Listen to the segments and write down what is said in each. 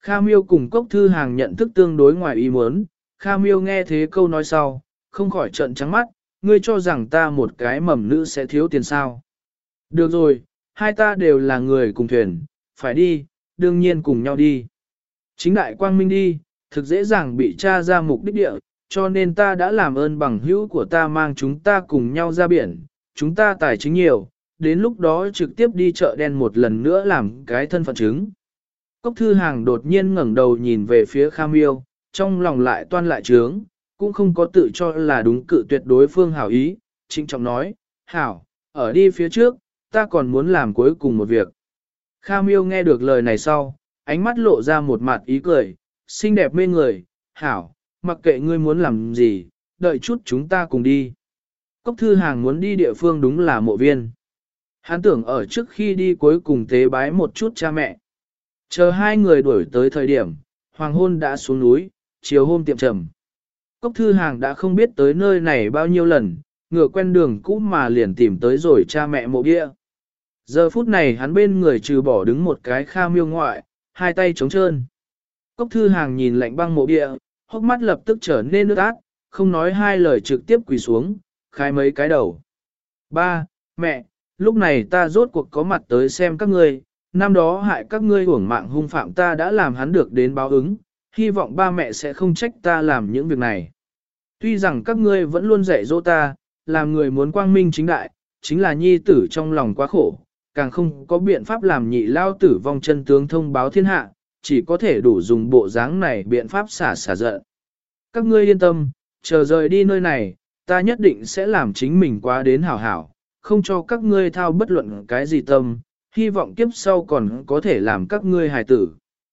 Kha Miêu cùng Cốc Thư Hàng nhận thức tương đối ngoài ý muốn, Kha Miêu nghe thế câu nói sau, không khỏi trợn trắng mắt, ngươi cho rằng ta một cái mầm nữ sẽ thiếu tiền sao. Được rồi, hai ta đều là người cùng thuyền, phải đi, đương nhiên cùng nhau đi. Chính đại quang minh đi, thực dễ dàng bị tra ra mục đích địa, cho nên ta đã làm ơn bằng hữu của ta mang chúng ta cùng nhau ra biển, chúng ta tài chính nhiều, đến lúc đó trực tiếp đi chợ đen một lần nữa làm cái thân phận chứng. Cốc Thư Hàng đột nhiên ngẩng đầu nhìn về phía Kha Miêu, trong lòng lại toan lại trướng, cũng không có tự cho là đúng cự tuyệt đối phương hảo ý, trịnh trọng nói, hảo, ở đi phía trước, ta còn muốn làm cuối cùng một việc. Kha Miêu nghe được lời này sau, ánh mắt lộ ra một mặt ý cười, xinh đẹp mê người, hảo, mặc kệ ngươi muốn làm gì, đợi chút chúng ta cùng đi. Cốc Thư Hàng muốn đi địa phương đúng là mộ viên. Hắn tưởng ở trước khi đi cuối cùng tế bái một chút cha mẹ. Chờ hai người đuổi tới thời điểm, hoàng hôn đã xuống núi, chiều hôm tiệm trầm. Cốc Thư Hàng đã không biết tới nơi này bao nhiêu lần, ngựa quen đường cũ mà liền tìm tới rồi cha mẹ mộ bia. Giờ phút này hắn bên người trừ bỏ đứng một cái Kha Miêu ngoại, hai tay trống trơn. Cốc Thư Hàng nhìn lạnh băng mộ bia, hốc mắt lập tức trở nên nước át, không nói hai lời trực tiếp quỳ xuống, khai mấy cái đầu. Ba, mẹ, lúc này ta rốt cuộc có mặt tới xem các ngươi, năm đó hại các ngươi uổng mạng hung phạm ta đã làm hắn được đến báo ứng, hy vọng ba mẹ sẽ không trách ta làm những việc này. Tuy rằng các ngươi vẫn luôn dạy dỗ ta, làm người muốn quang minh chính đại, chính là nhi tử trong lòng quá khổ, càng không có biện pháp làm nhị lao tử vong chân tướng thông báo thiên hạ, chỉ có thể đủ dùng bộ dáng này biện pháp xả giận. Các ngươi yên tâm, chờ rời đi nơi này, ta nhất định sẽ làm chính mình quá đến hảo hảo, không cho các ngươi thao bất luận cái gì tâm, hy vọng kiếp sau còn có thể làm các ngươi hài tử.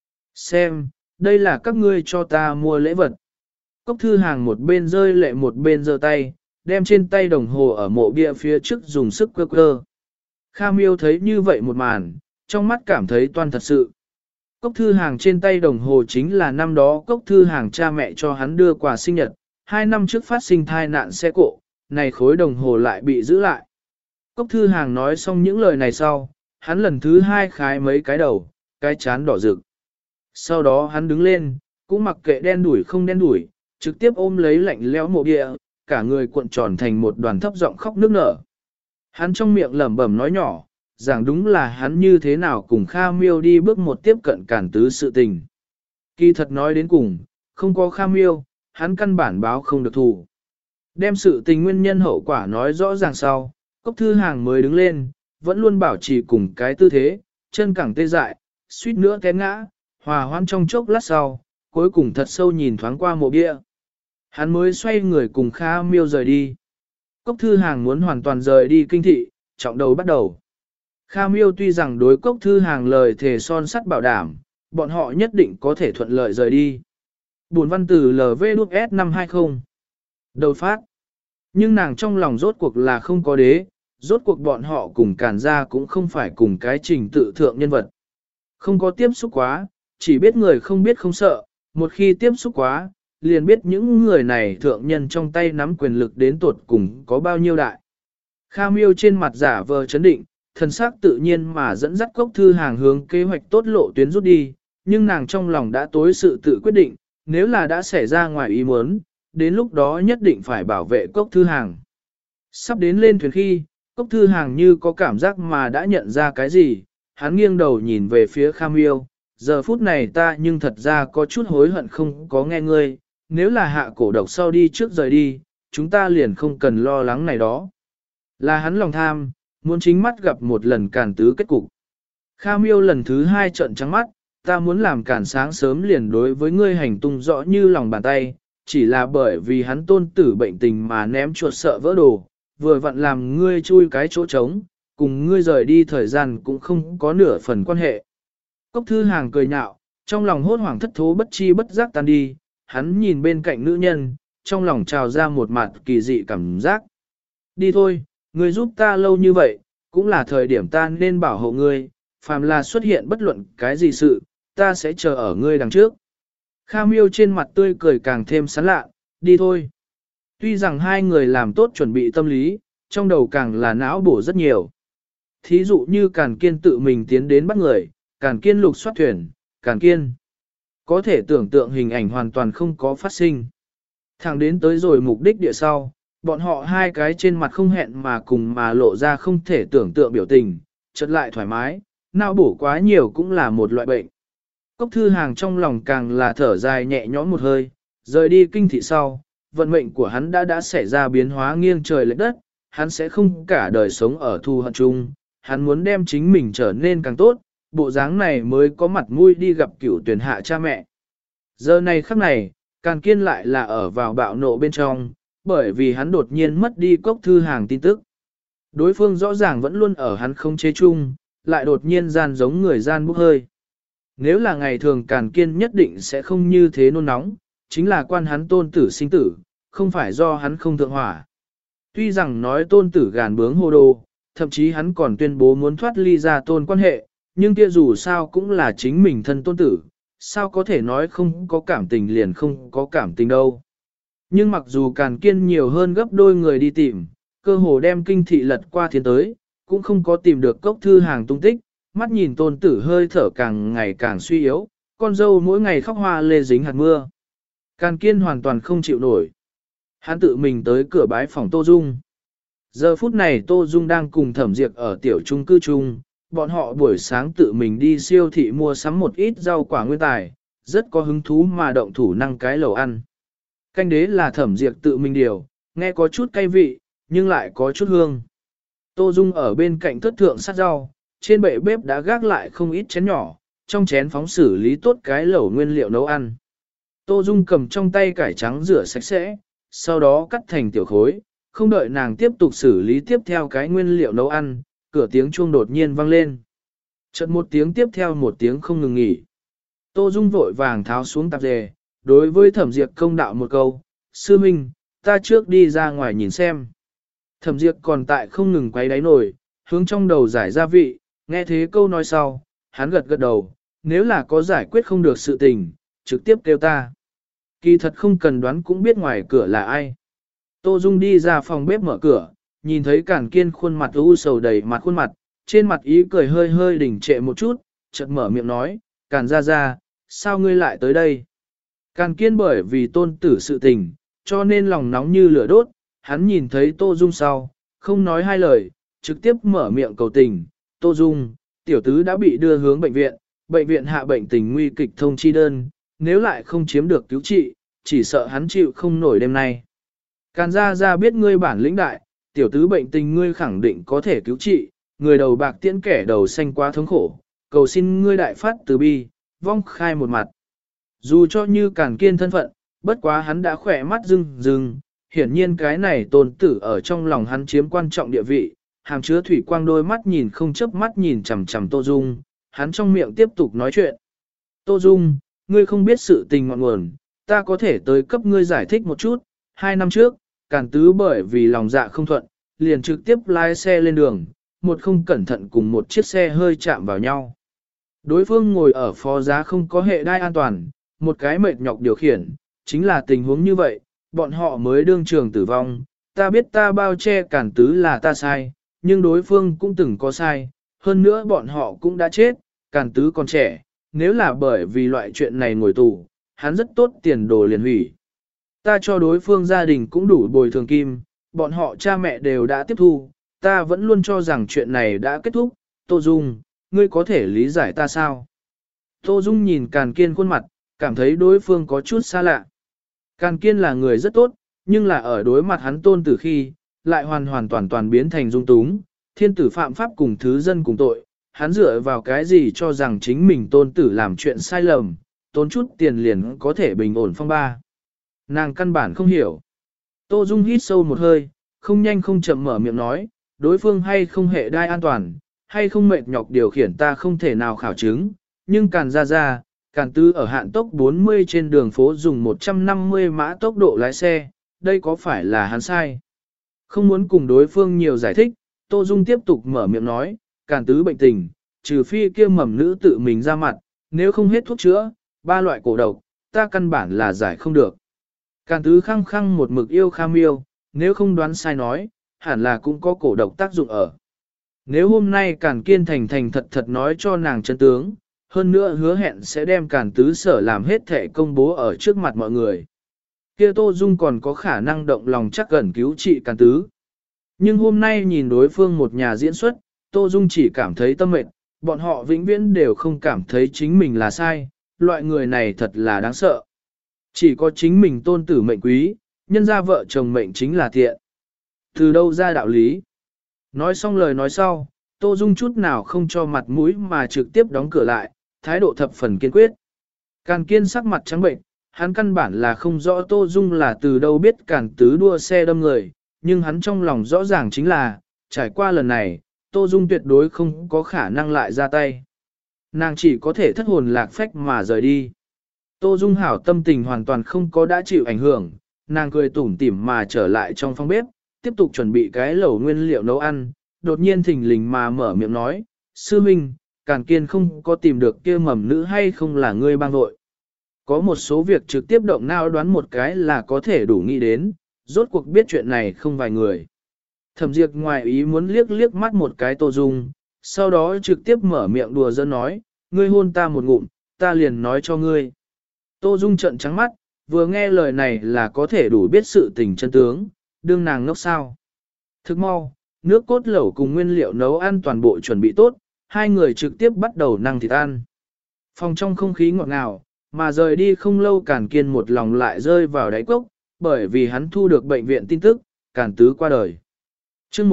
Xem, đây là các ngươi cho ta mua lễ vật. Cốc Thư Hàng một bên rơi lệ một bên giơ tay, đem trên tay đồng hồ ở mộ bia phía trước dùng sức quơ quơ. Kha Miêu thấy như vậy một màn, trong mắt cảm thấy toan thật sự. Cốc Thư Hàng trên tay đồng hồ chính là năm đó Cốc Thư Hàng cha mẹ cho hắn đưa quà sinh nhật, 2 năm trước phát sinh thai nạn xe cộ, này khối đồng hồ lại bị giữ lại. Cốc Thư Hàng nói xong những lời này sau, hắn lần thứ hai khái mấy cái đầu, cái chán đỏ rực. Sau đó hắn đứng lên, cũng mặc kệ đen đủi không đen đủi, trực tiếp ôm lấy lạnh lẽo mộ bia, cả người cuộn tròn thành một đoàn thấp giọng khóc nức nở. Hắn trong miệng lẩm bẩm nói nhỏ, rằng đúng là hắn như thế nào cùng Kha Miêu đi bước một tiếp cận cản tứ sự tình. Kỳ thật nói đến cùng, không có Kha Miêu, hắn căn bản báo không được thù. Đem sự tình nguyên nhân hậu quả nói rõ ràng sau, Cốc Thư Hàng mới đứng lên, vẫn luôn bảo trì cùng cái tư thế, chân cẳng tê dại, suýt nữa té ngã, hòa hoãn trong chốc lát sau, cuối cùng thật sâu nhìn thoáng qua mộ bia. Hắn mới xoay người cùng Kha Miêu rời đi. Cốc Thư Hàng muốn hoàn toàn rời đi kinh thị, trọng đầu bắt đầu. Kha Miêu tuy rằng đối Cốc Thư Hàng lời thề son sắt bảo đảm, bọn họ nhất định có thể thuận lợi rời đi. Buồn văn từ LVS 520. Đầu phát. Nhưng nàng trong lòng rốt cuộc là không có đế, rốt cuộc bọn họ cùng Càn gia cũng không phải cùng cái trình tự thượng nhân vật. Không có tiếp xúc quá, chỉ biết người không biết không sợ, một khi tiếp xúc quá, liền biết những người này thượng nhân trong tay nắm quyền lực đến tột cùng có bao nhiêu đại. Kha Miêu trên mặt giả vờ chấn định, thần sắc tự nhiên mà dẫn dắt Cốc Thư Hàng hướng kế hoạch tốt lộ tuyến rút đi, nhưng nàng trong lòng đã tối sự tự quyết định, nếu là đã xảy ra ngoài ý muốn, đến lúc đó nhất định phải bảo vệ Cốc Thư Hàng. Sắp đến lên thuyền khi, Cốc Thư Hàng như có cảm giác mà đã nhận ra cái gì, hắn nghiêng đầu nhìn về phía Kha Miêu, giờ phút này ta nhưng thật ra có chút hối hận không có nghe ngươi, nếu là hạ cổ độc sau đi trước rời đi, chúng ta liền không cần lo lắng này đó. Là hắn lòng tham, muốn chính mắt gặp một lần Càn tứ kết cục. Kha Miêu lần thứ hai trợn trắng mắt, ta muốn làm Càn sáng sớm liền đối với ngươi hành tung rõ như lòng bàn tay, chỉ là bởi vì hắn tôn tử bệnh tình mà ném chuột sợ vỡ đồ, vừa vặn làm ngươi chui cái chỗ trống, cùng ngươi rời đi thời gian cũng không có nửa phần quan hệ. Cốc Thư Hàng cười nhạo, trong lòng hốt hoảng thất thố bất chi bất giác tan đi, hắn nhìn bên cạnh nữ nhân, trong lòng trào ra một mặt kỳ dị cảm giác. Đi thôi, ngươi giúp ta lâu như vậy, cũng là thời điểm ta nên bảo hộ ngươi, phàm là xuất hiện bất luận cái gì sự, ta sẽ chờ ở ngươi đằng trước. Kha Miêu trên mặt tươi cười càng thêm sán lạ, đi thôi. Tuy rằng hai người làm tốt chuẩn bị tâm lý, trong đầu càng là não bổ rất nhiều. Thí dụ như Càn Kiên tự mình tiến đến bắt người, Càn Kiên lục soát thuyền, Càn Kiên. Có thể tưởng tượng hình ảnh hoàn toàn không có phát sinh. Thẳng đến tới rồi mục đích địa sau, bọn họ hai cái trên mặt không hẹn mà cùng mà lộ ra không thể tưởng tượng biểu tình, chợt lại thoải mái, não bổ quá nhiều cũng là một loại bệnh. Cốc Thư Hàng trong lòng càng là thở dài nhẹ nhõm một hơi, rời đi kinh thị sau, vận mệnh của hắn đã xảy ra biến hóa nghiêng trời lệch đất, hắn sẽ không cả đời sống ở thù hận chung, hắn muốn đem chính mình trở nên càng tốt, bộ dáng này mới có mặt mũi đi gặp cửu tuyển hạ cha mẹ. Giờ này khắc này, Càn Kiên lại là ở vào bạo nộ bên trong, bởi vì hắn đột nhiên mất đi Cốc Thư Hàng tin tức. Đối phương rõ ràng vẫn luôn ở hắn không chế chung, lại đột nhiên gian giống người gian bốc hơi. Nếu là ngày thường Càn Kiên nhất định sẽ không như thế nôn nóng, chính là quan hắn tôn tử sinh tử, không phải do hắn không thượng hỏa. Tuy rằng nói tôn tử gàn bướng hồ đồ, thậm chí hắn còn tuyên bố muốn thoát ly ra tôn quan hệ, nhưng kia dù sao cũng là chính mình thân tôn tử, sao có thể nói không có cảm tình liền không có cảm tình đâu. Nhưng mặc dù Càn Kiên nhiều hơn gấp đôi người đi tìm, cơ hồ đem kinh thị lật qua thiên tới, cũng không có tìm được Cốc Thư Hàng tung tích, mắt nhìn tôn tử hơi thở càng ngày càng suy yếu, con dâu mỗi ngày khóc hoa lê dính hạt mưa. Càn Kiên hoàn toàn không chịu nổi. Hắn tự mình tới cửa bái phòng Tô Dung. Giờ phút này Tô Dung đang cùng Thẩm Diệp ở tiểu trung cư chung, bọn họ buổi sáng tự mình đi siêu thị mua sắm một ít rau quả nguyên tài, rất có hứng thú mà động thủ năng cái lẩu ăn. Canh đế là Thẩm Diệp tự mình điều, nghe có chút cay vị, nhưng lại có chút hương. Tô Dung ở bên cạnh thất thượng sát rau, trên bệ bếp đã gác lại không ít chén nhỏ, trong chén phóng xử lý tốt cái lẩu nguyên liệu nấu ăn. Tô Dung cầm trong tay cải trắng rửa sạch sẽ, sau đó cắt thành tiểu khối, không đợi nàng tiếp tục xử lý tiếp theo cái nguyên liệu nấu ăn, cửa tiếng chuông đột nhiên vang lên. Chợt một tiếng tiếp theo một tiếng không ngừng nghỉ. Tô Dung vội vàng tháo xuống tạp dề, đối với Thẩm Diệp công đạo một câu, sư minh, ta trước đi ra ngoài nhìn xem. Thẩm Diệp còn tại không ngừng quay đáy nồi, hướng trong đầu giải gia vị, nghe thế câu nói sau, hắn gật gật đầu, nếu là có giải quyết không được sự tình, trực tiếp kêu ta. Kỳ thật không cần đoán cũng biết ngoài cửa là ai. Tô Dung đi ra phòng bếp mở cửa, nhìn thấy Càn Kiên khuôn mặt u sầu đầy mặt khuôn mặt, trên mặt ý cười hơi hơi đỉnh trệ một chút, chợt mở miệng nói, Càn ra, sao ngươi lại tới đây? Càn Kiên bởi vì tôn tử sự tình, cho nên lòng nóng như lửa đốt, hắn nhìn thấy Tô Dung sau, không nói hai lời, trực tiếp mở miệng cầu tình, Tô Dung, tiểu tứ đã bị đưa hướng bệnh viện hạ bệnh tình nguy kịch thông chi đơn, nếu lại không chiếm được cứu trị, chỉ sợ hắn chịu không nổi đêm nay. Càn ra biết ngươi bản lĩnh đại, tiểu tứ bệnh tình ngươi khẳng định có thể cứu trị, người đầu bạc tiễn kẻ đầu xanh quá thống khổ, cầu xin ngươi đại phát từ bi, vong khai một mặt. Dù cho như Càn Kiên thân phận, bất quá hắn đã khỏe mắt rưng, hiển nhiên cái này tôn tử ở trong lòng hắn chiếm quan trọng địa vị, hàm chứa thủy quang đôi mắt nhìn không chớp mắt nhìn chằm chằm Tô Dung, hắn trong miệng tiếp tục nói chuyện. Tô Dung, ngươi không biết sự tình ngọn nguồn, ta có thể tới cấp ngươi giải thích một chút, 2 năm trước, Càn Tứ bởi vì lòng dạ không thuận, liền trực tiếp lái xe lên đường, một không cẩn thận cùng một chiếc xe hơi chạm vào nhau. Đối phương ngồi ở phó giá không có hệ đai an toàn, một cái mệt nhọc điều khiển, chính là tình huống như vậy, bọn họ mới đương trường tử vong, ta biết ta bao che Càn Tứ là ta sai, nhưng đối phương cũng từng có sai, hơn nữa bọn họ cũng đã chết, Càn Tứ còn trẻ, nếu là bởi vì loại chuyện này ngồi tù, hắn rất tốt tiền đồ liền hủy. Ta cho đối phương gia đình cũng đủ bồi thường kim, bọn họ cha mẹ đều đã tiếp thu, ta vẫn luôn cho rằng chuyện này đã kết thúc, Tô Dung, ngươi có thể lý giải ta sao? Tô Dung nhìn Càn Kiên khuôn mặt, cảm thấy đối phương có chút xa lạ. Càn Kiên là người rất tốt, nhưng là ở đối mặt hắn tôn tử khi, lại hoàn toàn biến thành dung túng, thiên tử phạm pháp cùng thứ dân cùng tội, hắn dựa vào cái gì cho rằng chính mình tôn tử làm chuyện sai lầm, tốn chút tiền liền có thể bình ổn phong ba. Nàng căn bản không hiểu. Tô Dung hít sâu một hơi, không nhanh không chậm mở miệng nói, đối phương hay không hệ đai an toàn, hay không mệt nhọc điều khiển ta không thể nào khảo chứng, nhưng Càn ra, Càn Tứ ở hạn tốc 40 trên đường phố dùng 150 mã tốc độ lái xe, đây có phải là hắn sai? Không muốn cùng đối phương nhiều giải thích, Tô Dung tiếp tục mở miệng nói, Càn Tứ bệnh tình, trừ phi kia mầm nữ tự mình ra mặt, nếu không hết thuốc chữa, 3 loại cổ độc, ta căn bản là giải không được. Càn Tứ khăng khăng một mực yêu Kha Miêu, nếu không đoán sai nói, hẳn là cũng có cổ độc tác dụng ở. Nếu hôm nay Càn Kiên thành thật nói cho nàng chân tướng, hơn nữa hứa hẹn sẽ đem Càn Tứ sở làm hết thể công bố ở trước mặt mọi người. Kia Tô Dung còn có khả năng động lòng chắc gần cứu trị Càn Tứ. Nhưng hôm nay nhìn đối phương một nhà diễn xuất, Tô Dung chỉ cảm thấy tâm mệt, bọn họ vĩnh viễn đều không cảm thấy chính mình là sai, loại người này thật là đáng sợ. Chỉ có chính mình tôn tử mệnh quý, nhân ra vợ chồng mệnh chính là thiện. Từ đâu ra đạo lý? Nói xong lời nói sau, Tô Dung chút nào không cho mặt mũi mà trực tiếp đóng cửa lại, thái độ thập phần kiên quyết. Càn Kiên sắc mặt trắng bệnh, hắn căn bản là không rõ Tô Dung là từ đâu biết Càn Tứ đua xe đâm người, nhưng hắn trong lòng rõ ràng chính là, trải qua lần này, Tô Dung tuyệt đối không có khả năng lại ra tay. Nàng chỉ có thể thất hồn lạc phách mà rời đi. Tô Dung hảo tâm tình hoàn toàn không có đã chịu ảnh hưởng, nàng cười tủm tỉm mà trở lại trong phòng bếp, tiếp tục chuẩn bị cái lẩu nguyên liệu nấu ăn, đột nhiên thình lình mà mở miệng nói, sư minh, Càn Kiên không có tìm được kia mầm nữ hay không là ngươi bang vội. Có một số việc trực tiếp động não đoán một cái là có thể đủ nghĩ đến, rốt cuộc biết chuyện này không vài người. Thẩm Diệp ngoài ý muốn liếc liếc mắt một cái Tô Dung, sau đó trực tiếp mở miệng đùa giỡn nói, ngươi hôn ta một ngụm, ta liền nói cho ngươi. Tô Dung trợn trắng mắt, vừa nghe lời này là có thể đủ biết sự tình chân tướng, đương nàng ngốc sao. Thức mau, nước cốt lẩu cùng nguyên liệu nấu ăn toàn bộ chuẩn bị tốt, hai người trực tiếp bắt đầu năng thịt ăn. Phòng trong không khí ngọt ngào, mà rời đi không lâu Càn Kiên một lòng lại rơi vào đáy cốc, bởi vì hắn thu được bệnh viện tin tức, Càn Tứ qua đời. chương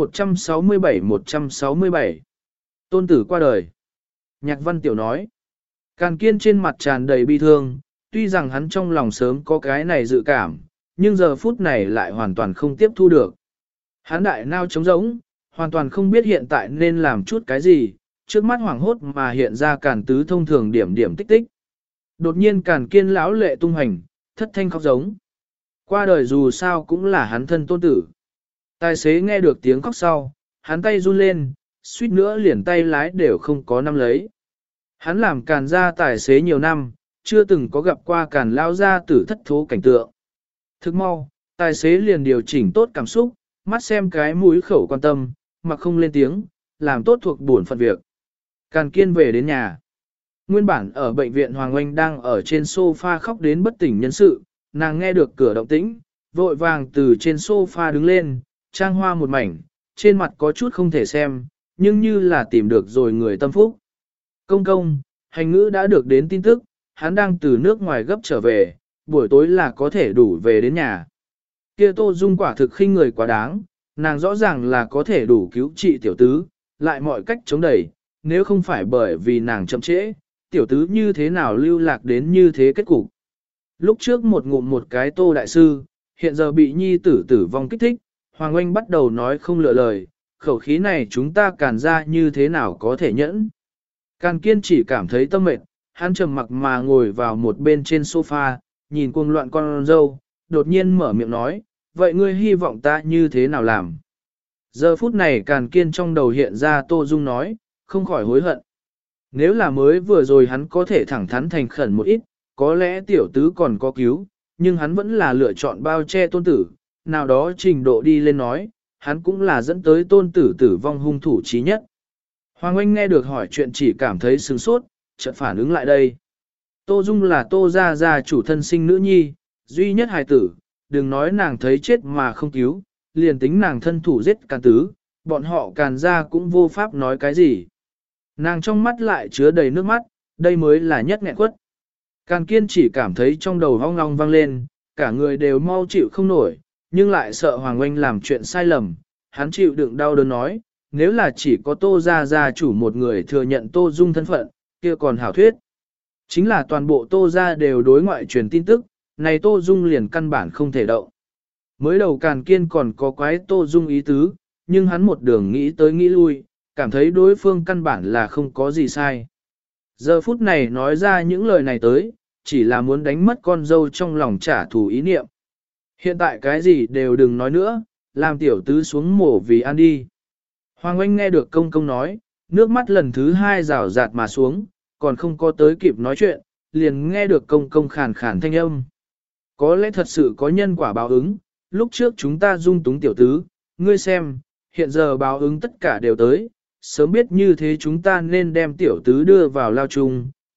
167 Tôn tử qua đời. Nhạc Văn Tiểu nói, Càn Kiên trên mặt tràn đầy bi thương, tuy rằng hắn trong lòng sớm có cái này dự cảm, nhưng giờ phút này lại hoàn toàn không tiếp thu được. Hắn đại nao trống rỗng, hoàn toàn không biết hiện tại nên làm chút cái gì, trước mắt hoảng hốt mà hiện ra Càn Tứ thông thường điểm điểm tích tích. Đột nhiên Càn Kiên lão lệ tung hành, thất thanh khóc giống. Qua đời dù sao cũng là hắn thân tôn tử. Tài xế nghe được tiếng khóc sau, hắn tay run lên, suýt nữa liền tay lái đều không có nắm lấy. Hắn làm Càn gia tài xế nhiều năm, chưa từng có gặp qua Càn lao gia tử thất thố cảnh tượng. Thức mau, tài xế liền điều chỉnh tốt cảm xúc, mắt xem cái mũi khẩu quan tâm, mà không lên tiếng, làm tốt thuộc bổn phận việc. Càn Kiên về đến nhà. Nguyên bản ở bệnh viện Hoàng Oanh đang ở trên sofa khóc đến bất tỉnh nhân sự, nàng nghe được cửa động tĩnh, vội vàng từ trên sofa đứng lên, trang hoa một mảnh, trên mặt có chút không thể xem, nhưng như là tìm được rồi người tâm phúc. Công công, hành ngữ đã được đến tin tức, hắn đang từ nước ngoài gấp trở về, buổi tối là có thể đủ về đến nhà. Kia Tô Dung quả thực khinh người quá đáng, nàng rõ ràng là có thể đủ cứu trị tiểu tứ, lại mọi cách chống đẩy, nếu không phải bởi vì nàng chậm trễ, tiểu tứ như thế nào lưu lạc đến như thế kết cục. Lúc trước một ngụm một cái Tô đại sư, hiện giờ bị nhi tử tử vong kích thích, Hoàng Oanh bắt đầu nói không lựa lời, khẩu khí này chúng ta Càn ra như thế nào có thể nhẫn. Càn Kiên chỉ cảm thấy tâm mệt, hắn trầm mặc mà ngồi vào một bên trên sofa, nhìn cuồng loạn con dâu, đột nhiên mở miệng nói, vậy ngươi hy vọng ta như thế nào làm? Giờ phút này Càn Kiên trong đầu hiện ra Tô Dung nói, không khỏi hối hận. Nếu là mới vừa rồi hắn có thể thẳng thắn thành khẩn một ít, có lẽ tiểu tứ còn có cứu, nhưng hắn vẫn là lựa chọn bao che tôn tử, nào đó trình độ đi lên nói, hắn cũng là dẫn tới tôn tử tử vong hung thủ chí nhất. Hoàng Oanh nghe được hỏi chuyện chỉ cảm thấy sửng sốt, chợt phản ứng lại đây. Tô Dung là Tô gia gia chủ thân sinh nữ nhi, duy nhất hài tử, đừng nói nàng thấy chết mà không cứu, liền tính nàng thân thủ giết Càn Tứ, bọn họ Càn gia cũng vô pháp nói cái gì. Nàng trong mắt lại chứa đầy nước mắt, đây mới là nhất nghẹn quất. Càn Kiên chỉ cảm thấy trong đầu ong ong vang lên, cả người đều mau chịu không nổi, nhưng lại sợ Hoàng Oanh làm chuyện sai lầm, hắn chịu đựng đau đớn nói, nếu là chỉ có Tô gia gia chủ một người thừa nhận Tô Dung thân phận, kia còn hảo thuyết. Chính là toàn bộ Tô gia đều đối ngoại truyền tin tức, này Tô Dung liền căn bản không thể động. Mới đầu Càn Kiên còn có quái Tô Dung ý tứ, nhưng hắn một đường nghĩ tới nghĩ lui, cảm thấy đối phương căn bản là không có gì sai. Giờ phút này nói ra những lời này tới, chỉ là muốn đánh mất con dâu trong lòng trả thù ý niệm. Hiện tại cái gì đều đừng nói nữa, làm tiểu tứ xuống mổ vì ăn đi. Hoàng Oanh nghe được công công nói, nước mắt lần thứ hai rào rạt mà xuống, còn không có tới kịp nói chuyện, liền nghe được công công khàn khàn thanh âm. Có lẽ thật sự có nhân quả báo ứng, lúc trước chúng ta dung túng tiểu tứ, ngươi xem, hiện giờ báo ứng tất cả đều tới, sớm biết như thế chúng ta nên đem tiểu tứ đưa vào lao chung,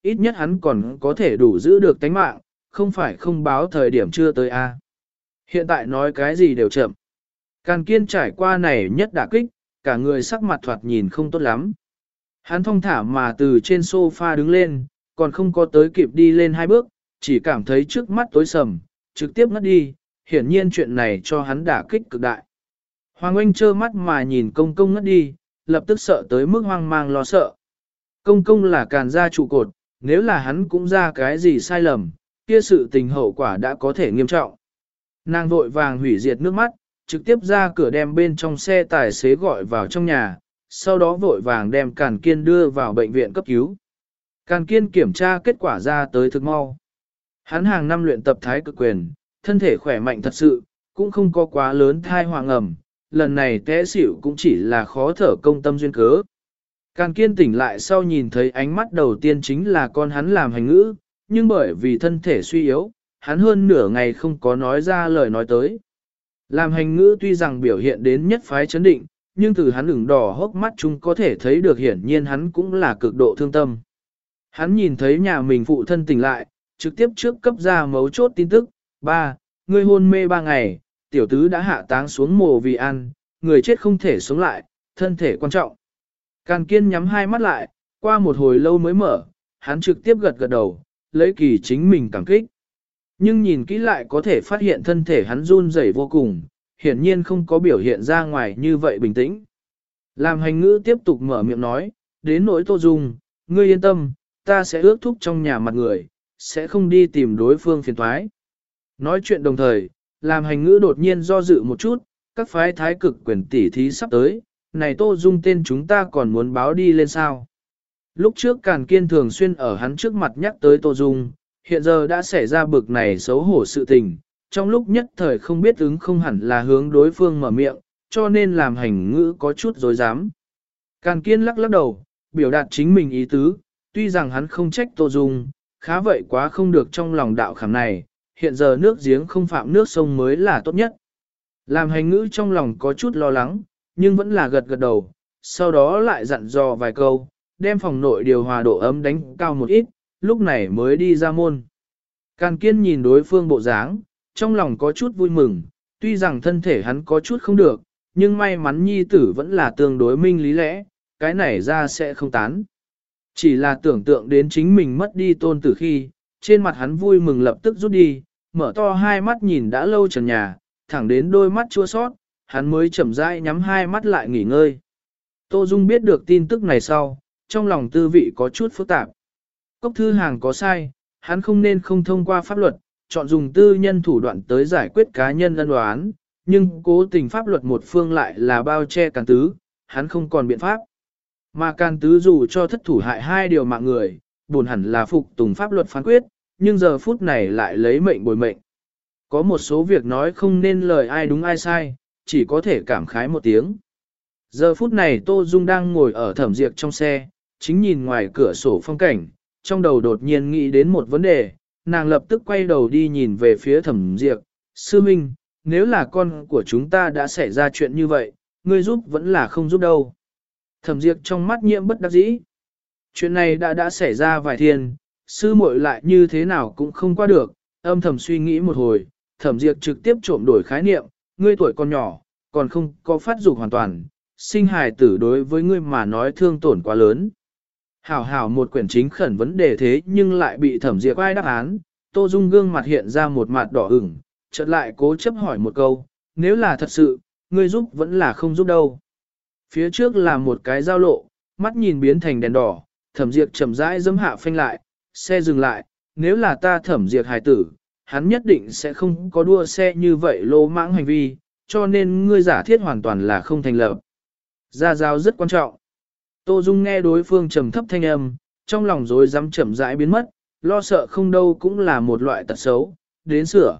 ít nhất hắn còn có thể đủ giữ được tánh mạng, không phải không báo thời điểm chưa tới a. Hiện tại nói cái gì đều chậm. Càn Kiên trải qua này nhất đả kích, cả người sắc mặt thoạt nhìn không tốt lắm. Hắn thong thả mà từ trên sofa đứng lên, còn không có tới kịp đi lên 2 bước, chỉ cảm thấy trước mắt tối sầm, trực tiếp ngất đi, hiển nhiên chuyện này cho hắn đả kích cực đại. Hoàng Oanh trơ mắt mà nhìn công công ngất đi, lập tức sợ tới mức hoang mang lo sợ. Công công là Càn gia trụ cột, nếu là hắn cũng ra cái gì sai lầm, kia sự tình hậu quả đã có thể nghiêm trọng. Nàng vội vàng hủy diệt nước mắt, trực tiếp ra cửa đem bên trong xe tài xế gọi vào trong nhà, sau đó vội vàng đem Càn Kiên đưa vào bệnh viện cấp cứu. Càn Kiên kiểm tra kết quả ra tới thực mau. Hắn hàng năm luyện tập thái cực quyền, thân thể khỏe mạnh thật sự, cũng không có quá lớn thai hoàng ẩm, lần này té xỉu cũng chỉ là khó thở công tâm duyên cớ. Càn Kiên tỉnh lại sau nhìn thấy ánh mắt đầu tiên chính là con hắn làm hành ngữ, nhưng bởi vì thân thể suy yếu, hắn hơn nửa ngày không có nói ra lời nói tới. Làm hành ngữ tuy rằng biểu hiện đến nhất phái chấn định, nhưng từ hắn ửng đỏ hốc mắt chúng có thể thấy được hiển nhiên hắn cũng là cực độ thương tâm. Hắn nhìn thấy nhà mình phụ thân tỉnh lại, trực tiếp trước cấp ra mấu chốt tin tức, ba, ngươi hôn mê 3 ngày, tiểu tứ đã hạ táng xuống mồ vì ăn, người chết không thể sống lại, thân thể quan trọng. Càn Kiên nhắm hai mắt lại, qua một hồi lâu mới mở, hắn trực tiếp gật gật đầu, lấy kỳ chính mình cảm kích. Nhưng nhìn kỹ lại có thể phát hiện thân thể hắn run rẩy vô cùng, hiển nhiên không có biểu hiện ra ngoài như vậy bình tĩnh. Làm hành ngữ tiếp tục mở miệng nói, đến nỗi Tô Dung, ngươi yên tâm, ta sẽ ước thúc trong nhà mặt người, sẽ không đi tìm đối phương phiền toái. Nói chuyện đồng thời, làm hành ngữ đột nhiên do dự một chút, các phái thái cực quyền tỉ thí sắp tới, này Tô Dung tên chúng ta còn muốn báo đi lên sao. Lúc trước Càn Kiên thường xuyên ở hắn trước mặt nhắc tới Tô Dung, hiện giờ đã xảy ra bực này xấu hổ sự tình, trong lúc nhất thời không biết ứng không hẳn là hướng đối phương mở miệng, cho nên làm hành ngữ có chút dối dám. Càn Kiên lắc lắc đầu, biểu đạt chính mình ý tứ, tuy rằng hắn không trách Tô Dung, khá vậy quá không được trong lòng đạo khảm này, hiện giờ nước giếng không phạm nước sông mới là tốt nhất. Làm hành ngữ trong lòng có chút lo lắng, nhưng vẫn là gật gật đầu, sau đó lại dặn dò vài câu, đem phòng nội điều hòa độ ấm đánh cao một ít, lúc này mới đi ra môn. Càn Kiên nhìn đối phương bộ dáng, trong lòng có chút vui mừng, tuy rằng thân thể hắn có chút không được, nhưng may mắn nhi tử vẫn là tương đối minh lý lẽ, cái này ra sẽ không tán. Chỉ là tưởng tượng đến chính mình mất đi tôn tử khi, trên mặt hắn vui mừng lập tức rút đi, mở to hai mắt nhìn đã lâu trần nhà, thẳng đến đôi mắt chua sót, hắn mới chậm rãi nhắm hai mắt lại nghỉ ngơi. Tô Dung biết được tin tức này sau, trong lòng tư vị có chút phức tạp. Cốc thư hàng có sai, hắn không nên không thông qua pháp luật, chọn dùng tư nhân thủ đoạn tới giải quyết cá nhân ân oán, nhưng cố tình pháp luật một phương lại là bao che Càn Tứ, hắn không còn biện pháp. Mà Càn Tứ dù cho thất thủ hại 2 điều mạng người, buồn hẳn là phục tùng pháp luật phán quyết, nhưng giờ phút này lại lấy mệnh bồi mệnh. Có một số việc nói không nên lời ai đúng ai sai, chỉ có thể cảm khái một tiếng. Giờ phút này Tô Dung đang ngồi ở Thẩm Diệp trong xe, chính nhìn ngoài cửa sổ phong cảnh, trong đầu đột nhiên nghĩ đến một vấn đề, nàng lập tức quay đầu đi nhìn về phía Thẩm Diệp, sư minh, nếu là con của chúng ta đã xảy ra chuyện như vậy, ngươi giúp vẫn là không giúp đâu. Thẩm Diệp trong mắt nhiễm bất đắc dĩ. Chuyện này đã xảy ra vài thiên, sư muội lại như thế nào cũng không qua được, âm thầm suy nghĩ một hồi, Thẩm Diệp trực tiếp trộm đổi khái niệm, ngươi tuổi còn nhỏ, còn không có phát dục hoàn toàn, sinh hài tử đối với ngươi mà nói thương tổn quá lớn. Hảo hảo một quyển chính khẩn vấn đề thế nhưng lại bị Thẩm Diệp ai đáp án, Tô Dung gương mặt hiện ra một mặt đỏ ửng, chợt lại cố chấp hỏi một câu, nếu là thật sự, ngươi giúp vẫn là không giúp đâu. Phía trước là một cái giao lộ, mắt nhìn biến thành đèn đỏ, Thẩm Diệp chậm rãi giẫm hạ phanh lại, xe dừng lại, nếu là ta Thẩm Diệp hài tử, hắn nhất định sẽ không có đua xe như vậy lô mãng hành vi, cho nên ngươi giả thiết hoàn toàn là không thành lập. Ra giao rất quan trọng. Tô Dung nghe đối phương trầm thấp thanh âm, trong lòng rối rắm chậm rãi biến mất, lo sợ không đâu cũng là một loại tật xấu, đến sửa.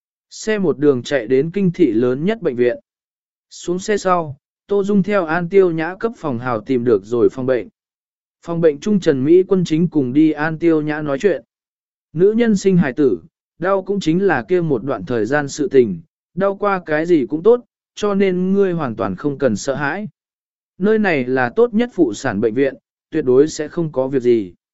Xe một đường chạy đến kinh thị lớn nhất bệnh viện. Xuống xe sau, Tô Dung theo An Tiêu Nhã cấp phòng hào tìm được rồi phòng bệnh. Phòng bệnh trung Trần Mỹ Quân chính cùng đi An Tiêu Nhã nói chuyện. Nữ nhân sinh hài tử, đau cũng chính là kia một đoạn thời gian sự tình, đau qua cái gì cũng tốt, cho nên ngươi hoàn toàn không cần sợ hãi. Nơi này là tốt nhất phụ sản bệnh viện, tuyệt đối sẽ không có việc gì.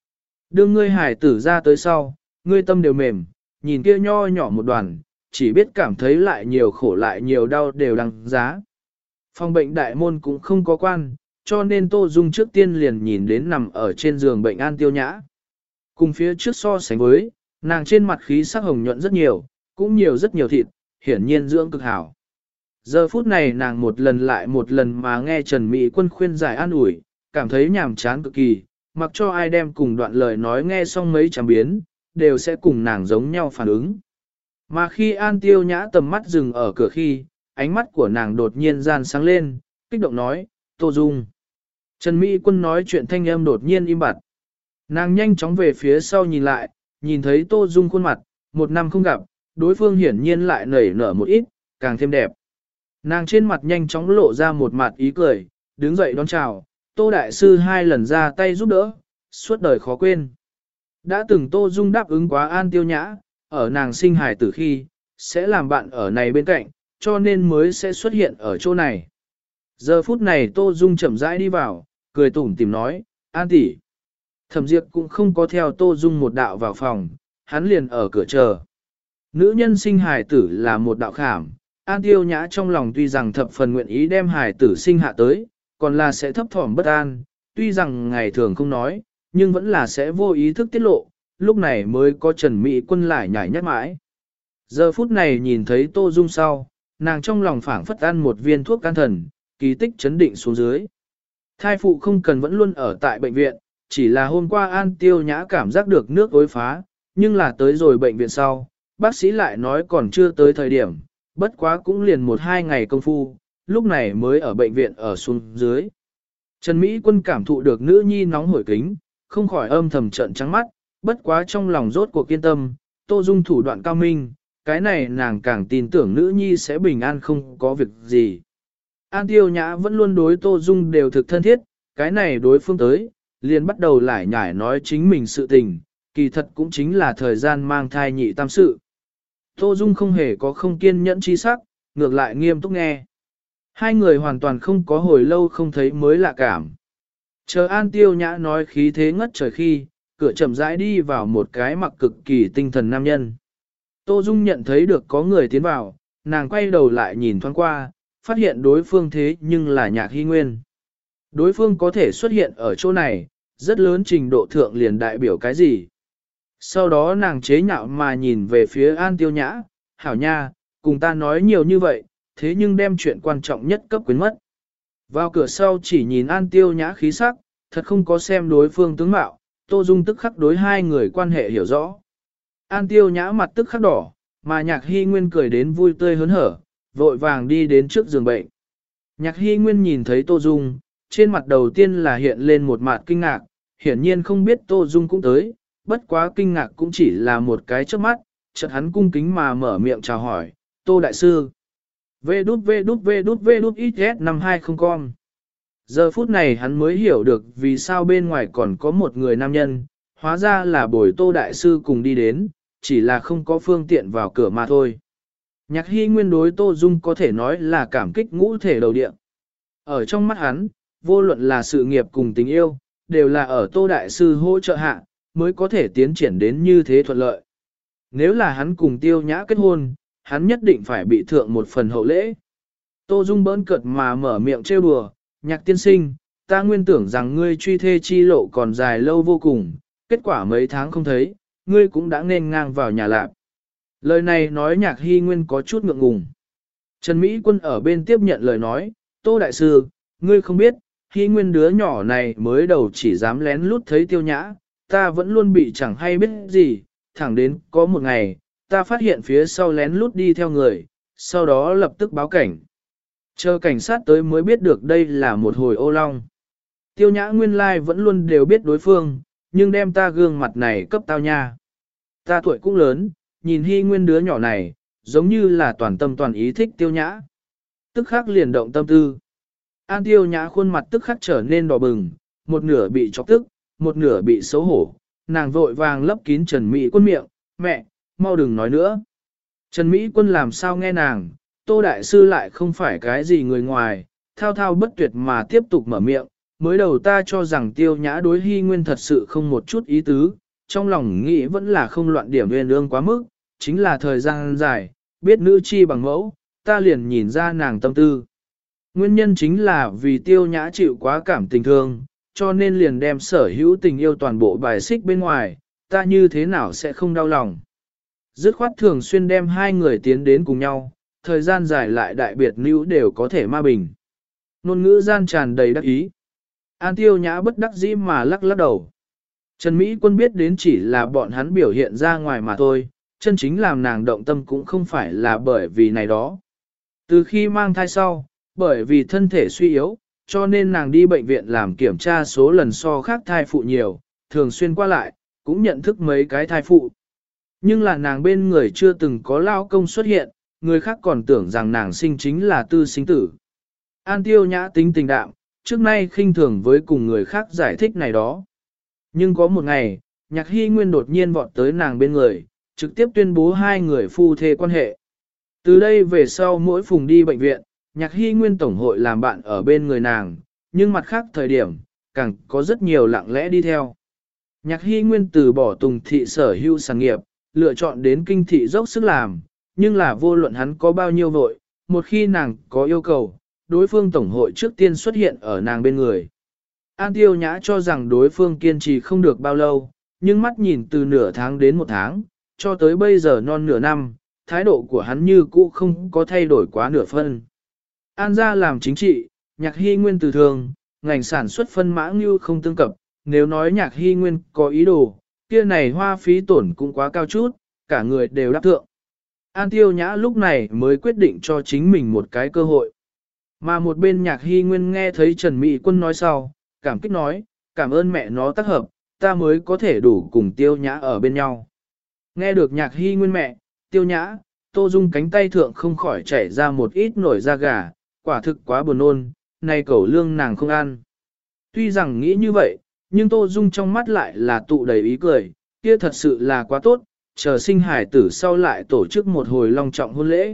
Đưa ngươi hải tử ra tới sau, ngươi tâm đều mềm, nhìn kia nho nhỏ một đoàn, chỉ biết cảm thấy lại nhiều khổ lại nhiều đau đều đằng giá. Phòng bệnh đại môn cũng không có quan, cho nên Tô Dung trước tiên liền nhìn đến nằm ở trên giường bệnh An Tiêu Nhã. Cùng phía trước so sánh với, nàng trên mặt khí sắc hồng nhuận rất nhiều, cũng nhiều rất nhiều thịt, hiển nhiên dưỡng cực hảo. Giờ phút này nàng một lần lại một lần mà nghe Trần Mỹ Quân khuyên giải an ủi, cảm thấy nhàm chán cực kỳ, mặc cho ai đem cùng đoạn lời nói nghe xong mấy trăm biến, đều sẽ cùng nàng giống nhau phản ứng. Mà khi An Tiêu Nhã tầm mắt dừng ở cửa khi, ánh mắt của nàng đột nhiên gian sáng lên, kích động nói, Tô Dung. Trần Mỹ Quân nói chuyện thanh âm đột nhiên im bặt. Nàng nhanh chóng về phía sau nhìn lại, nhìn thấy Tô Dung khuôn mặt, một năm không gặp, đối phương hiển nhiên lại nảy nở một ít, càng thêm đẹp. Nàng trên mặt nhanh chóng lộ ra một mặt ý cười, đứng dậy đón chào, Tô Đại Sư hai lần ra tay giúp đỡ, suốt đời khó quên. Đã từng Tô Dung đáp ứng quá An Tiêu Nhã, ở nàng sinh hài tử khi, sẽ làm bạn ở này bên cạnh, cho nên mới sẽ xuất hiện ở chỗ này. Giờ phút này Tô Dung chậm rãi đi vào, cười tủm tìm nói, An tỷ. Thẩm Diệp cũng không có theo Tô Dung một đạo vào phòng, hắn liền ở cửa chờ. Nữ nhân sinh hài tử là một đạo khảm, An Tiêu Nhã trong lòng tuy rằng thập phần nguyện ý đem hài tử sinh hạ tới, còn là sẽ thấp thỏm bất an, tuy rằng ngày thường không nói, nhưng vẫn là sẽ vô ý thức tiết lộ, lúc này mới có Trần Mỹ Quân lại nhảy nhắc mãi. Giờ phút này nhìn thấy Tô Dung sau, nàng trong lòng phảng phất ăn một viên thuốc can thần, kỳ tích chấn định xuống dưới. Thai phụ không cần vẫn luôn ở tại bệnh viện, chỉ là hôm qua An Tiêu Nhã cảm giác được nước ối phá, nhưng là tới rồi bệnh viện sau, bác sĩ lại nói còn chưa tới thời điểm, bất quá cũng liền 1-2 ngày công phu, lúc này mới ở bệnh viện ở xuống dưới. Trần Mỹ Quân cảm thụ được nữ nhi nóng hổi kính, không khỏi âm thầm trợn trắng mắt, bất quá trong lòng rốt cuộc kiên tâm, Tô Dung thủ đoạn cao minh, cái này nàng càng tin tưởng nữ nhi sẽ bình an không có việc gì. An Tiêu Nhã vẫn luôn đối Tô Dung đều thực thân thiết, cái này đối phương tới, liền bắt đầu lải nhải nói chính mình sự tình, kỳ thật cũng chính là thời gian mang thai nhị tam sự. Tô Dung không hề có không kiên nhẫn chi sắc, ngược lại nghiêm túc nghe. Hai người hoàn toàn không có hồi lâu không thấy mới lạ cảm. Chờ An Tiêu Nhã nói khí thế ngất trời khi, cửa chậm rãi đi vào một cái mặc cực kỳ tinh thần nam nhân. Tô Dung nhận thấy được có người tiến vào, nàng quay đầu lại nhìn thoáng qua, phát hiện đối phương thế nhưng là Nhạc Hy Nguyên. Đối phương có thể xuất hiện ở chỗ này, rất lớn trình độ thượng liền đại biểu cái gì. Sau đó nàng chế nhạo mà nhìn về phía An Tiêu Nhã, hảo nha, cùng ta nói nhiều như vậy, thế nhưng đem chuyện quan trọng nhất cấp quyến mất. Vào cửa sau chỉ nhìn An Tiêu Nhã khí sắc, thật không có xem đối phương tướng mạo, Tô Dung tức khắc đối hai người quan hệ hiểu rõ. An Tiêu Nhã mặt tức khắc đỏ, mà Nhạc Hy Nguyên cười đến vui tươi hớn hở, vội vàng đi đến trước giường bệnh. Nhạc Hy Nguyên nhìn thấy Tô Dung, trên mặt đầu tiên là hiện lên một mặt kinh ngạc, hiển nhiên không biết Tô Dung cũng tới, bất quá kinh ngạc cũng chỉ là một cái trước mắt, chợt hắn cung kính mà mở miệng chào hỏi, Tô Đại Sư. Vê đút ít S520 con. Giờ phút này hắn mới hiểu được vì sao bên ngoài còn có một người nam nhân, hóa ra là bồi Tô Đại Sư cùng đi đến, chỉ là không có phương tiện vào cửa mà thôi. Nhạc Hy Nguyên đối Tô Dung có thể nói là cảm kích ngũ thể đầu địa. Ở trong mắt hắn, vô luận là sự nghiệp cùng tình yêu, đều là ở Tô Đại Sư hỗ trợ hạ, mới có thể tiến triển đến như thế thuận lợi. Nếu là hắn cùng Tiêu Nhã kết hôn, hắn nhất định phải bị thượng một phần hậu lễ. Tô Dung bỡn cợt mà mở miệng trêu đùa, Nhạc tiên sinh, ta nguyên tưởng rằng ngươi truy thê chi lộ còn dài lâu vô cùng, kết quả mấy tháng không thấy, ngươi cũng đã nên ngang vào nhà lạp. Lời này nói Nhạc Hy Nguyên có chút ngượng ngùng. Trần Mỹ Quân ở bên tiếp nhận lời nói, Tô Đại Sư, ngươi không biết, Hy Nguyên đứa nhỏ này mới đầu chỉ dám lén lút thấy Tiêu Nhã, ta vẫn luôn bị chẳng hay biết gì, thẳng đến có một ngày, ta phát hiện phía sau lén lút đi theo người, sau đó lập tức báo cảnh. Chờ cảnh sát tới mới biết được đây là một hồi ô long. Tiêu Nhã nguyên lai vẫn luôn đều biết đối phương, nhưng đem ta gương mặt này cấp tao nha. Ta tuổi cũng lớn, nhìn Hy Nguyên đứa nhỏ này, giống như là toàn tâm toàn ý thích Tiêu Nhã. Tức khắc liền động tâm tư. An Tiêu Nhã khuôn mặt tức khắc trở nên đỏ bừng, một nửa bị chọc tức, một nửa bị xấu hổ. Nàng vội vàng lấp kín Trần Mỹ Quân miệng, mẹ, mau đừng nói nữa. Trần Mỹ Quân làm sao nghe nàng, Tô Đại Sư lại không phải cái gì người ngoài, thao thao bất tuyệt mà tiếp tục mở miệng, mới đầu ta cho rằng Tiêu Nhã đối Hy Nguyên thật sự không một chút ý tứ, trong lòng nghĩ vẫn là không loạn điểm nguyên ương quá mức, chính là thời gian dài, biết nữ chi bằng mẫu, ta liền nhìn ra nàng tâm tư. Nguyên nhân chính là vì Tiêu Nhã chịu quá cảm tình thương, cho nên liền đem sở hữu tình yêu toàn bộ bài xích bên ngoài, ta như thế nào sẽ không đau lòng. Dứt khoát thường xuyên đem hai người tiến đến cùng nhau, thời gian dài lại đại biệt nữ đều có thể ma bình. Nôn ngữ gian tràn đầy đắc ý. An Tiêu Nhã bất đắc dĩ mà lắc lắc đầu. Trần Mỹ Quân biết đến chỉ là bọn hắn biểu hiện ra ngoài mà thôi, chân chính làm nàng động tâm cũng không phải là bởi vì này đó. Từ khi mang thai sau, bởi vì thân thể suy yếu, cho nên nàng đi bệnh viện làm kiểm tra số lần so khác thai phụ nhiều, thường xuyên qua lại, cũng nhận thức mấy cái thai phụ. Nhưng là nàng bên người chưa từng có lao công xuất hiện, người khác còn tưởng rằng nàng sinh chính là tư sinh tử. An Tiêu Nhã tính tình đạm, trước nay khinh thường với cùng người khác giải thích này đó. Nhưng có một ngày, Nhạc Hy Nguyên đột nhiên vọt tới nàng bên người, trực tiếp tuyên bố hai người phu thê quan hệ. Từ đây về sau mỗi phùng đi bệnh viện, Nhạc Hy Nguyên tổng hội làm bạn ở bên người nàng, nhưng mặt khác thời điểm, càng có rất nhiều lặng lẽ đi theo. Nhạc Hy Nguyên từ bỏ Tùng thị sở hữu sản nghiệp, lựa chọn đến Kinh thị dốc sức làm, nhưng là vô luận hắn có bao nhiêu vội, một khi nàng có yêu cầu, đối phương tổng hội trước tiên xuất hiện ở nàng bên người. An Tiêu Nhã cho rằng đối phương kiên trì không được bao lâu, nhưng mắt nhìn từ nửa tháng đến một tháng, cho tới bây giờ non nửa năm, thái độ của hắn như cũ không có thay đổi quá nửa phân. An gia làm chính trị, Nhạc Hy Nguyên từ thường, ngành sản xuất phân mã như không tương cập, nếu nói Nhạc Hy Nguyên có ý đồ, kia này hoa phí tổn cũng quá cao chút, cả người đều đáp thượng. An Tiêu Nhã lúc này mới quyết định cho chính mình một cái cơ hội. Mà một bên Nhạc Hy Nguyên nghe thấy Trần Mỹ Quân nói sau, cảm kích nói, cảm ơn mẹ nó tác hợp, ta mới có thể đủ cùng Tiêu Nhã ở bên nhau. Nghe được Nhạc Hy Nguyên mẹ, Tiêu Nhã, Tô Dung cánh tay thượng không khỏi chảy ra một ít nổi da gà, quả thực quá buồn nôn, này cẩu lương nàng không ăn. Tuy rằng nghĩ như vậy, nhưng Tô Dung trong mắt lại là tụ đầy ý cười, kia thật sự là quá tốt, chờ sinh hải tử sau lại tổ chức một hồi long trọng hôn lễ.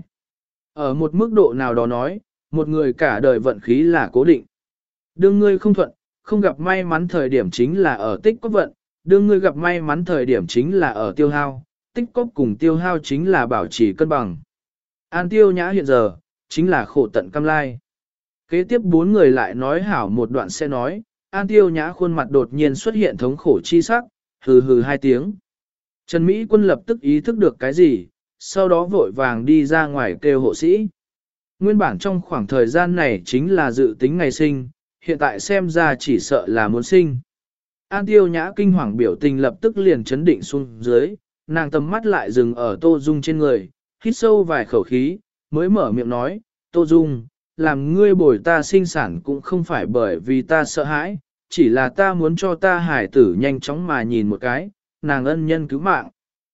Ở một mức độ nào đó nói, một người cả đời vận khí là cố định. Đương ngươi không thuận, không gặp may mắn thời điểm chính là ở tích cóp vận, đương ngươi gặp may mắn thời điểm chính là ở tiêu hao, tích cóp cùng tiêu hao chính là bảo trì cân bằng. An Tiêu Nhã hiện giờ, chính là khổ tận cam lai. Kế tiếp bốn người lại nói hảo một đoạn sẽ nói, An Tiêu Nhã khuôn mặt đột nhiên xuất hiện thống khổ chi sắc, hừ hừ hai tiếng. Trần Mỹ Quân lập tức ý thức được cái gì, sau đó vội vàng đi ra ngoài kêu hộ sĩ. Nguyên bản trong khoảng thời gian này chính là dự tính ngày sinh, hiện tại xem ra chỉ sợ là muốn sinh. An Tiêu Nhã kinh hoàng biểu tình lập tức liền chấn định xuống dưới, nàng tầm mắt lại dừng ở Tô Dung trên người, hít sâu vài khẩu khí, mới mở miệng nói, Tô Dung, làm ngươi bồi ta sinh sản cũng không phải bởi vì ta sợ hãi, chỉ là ta muốn cho ta hải tử nhanh chóng mà nhìn một cái, nàng ân nhân cứu mạng.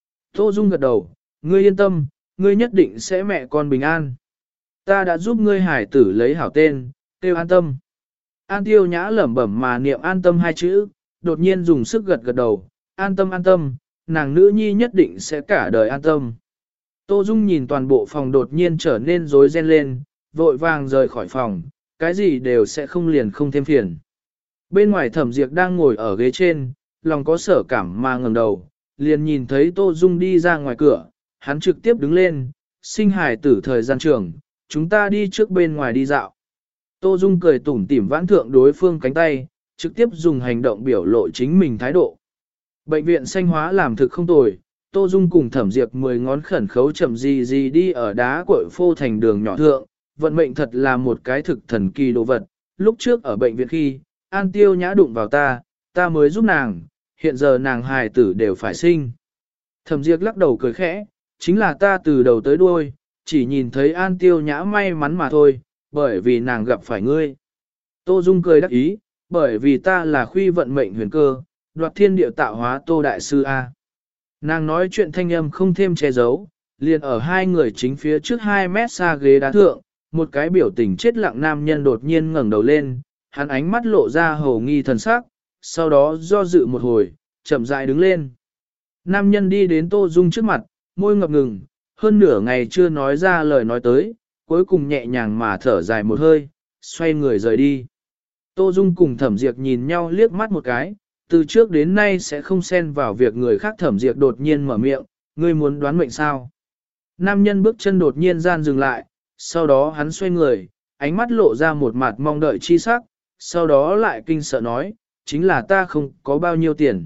Tô Dung gật đầu, ngươi yên tâm, ngươi nhất định sẽ mẹ con bình an. Ta đã giúp ngươi hải tử lấy hảo tên, kêu an tâm. An Tiêu Nhã lẩm bẩm mà niệm an tâm hai chữ, đột nhiên dùng sức gật gật đầu, an tâm, nàng nữ nhi nhất định sẽ cả đời an tâm. Tô Dung nhìn toàn bộ phòng đột nhiên trở nên rối ren lên, vội vàng rời khỏi phòng, cái gì đều sẽ không liền không thêm phiền. Bên ngoài Thẩm Diệp đang ngồi ở ghế trên, lòng có sở cảm mà ngẩng đầu, liền nhìn thấy Tô Dung đi ra ngoài cửa, hắn trực tiếp đứng lên, sinh hài tử thời gian trường, chúng ta đi trước bên ngoài đi dạo. Tô Dung cười tủm tỉm vãn thượng đối phương cánh tay, trực tiếp dùng hành động biểu lộ chính mình thái độ. Bệnh viện xanh hóa làm thực không tồi, Tô Dung cùng Thẩm Diệp 10 ngón khẩn khấu chậm gì đi ở đá cội phô thành đường nhỏ thượng, vận mệnh thật là một cái thực thần kỳ đồ vật. Lúc trước ở bệnh viện khi, An Tiêu Nhã đụng vào ta mới giúp nàng, hiện giờ nàng hài tử đều phải sinh. Thẩm Diệp lắc đầu cười khẽ, chính là ta từ đầu tới đuôi, chỉ nhìn thấy An Tiêu Nhã may mắn mà thôi, bởi vì nàng gặp phải ngươi. Tô Dung cười đắc ý, bởi vì ta là khuy vận mệnh huyền cơ, đoạt thiên địa tạo hóa Tô Đại Sư A. Nàng nói chuyện thanh âm không thêm che giấu, liền ở hai người chính phía trước 2 mét xa ghế đá thượng, một cái biểu tình chết lặng nam nhân đột nhiên ngẩng đầu lên, hắn ánh mắt lộ ra hổ nghi thần sắc, sau đó do dự một hồi, chậm rãi đứng lên. Nam nhân đi đến Tô Dung trước mặt, môi ngập ngừng, hơn nửa ngày chưa nói ra lời nói tới, cuối cùng nhẹ nhàng mà thở dài một hơi, xoay người rời đi. Tô Dung cùng Thẩm Diệp nhìn nhau liếc mắt một cái, từ trước đến nay sẽ không xen vào việc người khác. Thẩm Diệp đột nhiên mở miệng, ngươi muốn đoán mệnh sao? Nam nhân bước chân đột nhiên gian dừng lại, sau đó hắn xoay người, ánh mắt lộ ra một mặt mong đợi chi sắc, sau đó lại kinh sợ nói, chính là ta không có bao nhiêu tiền.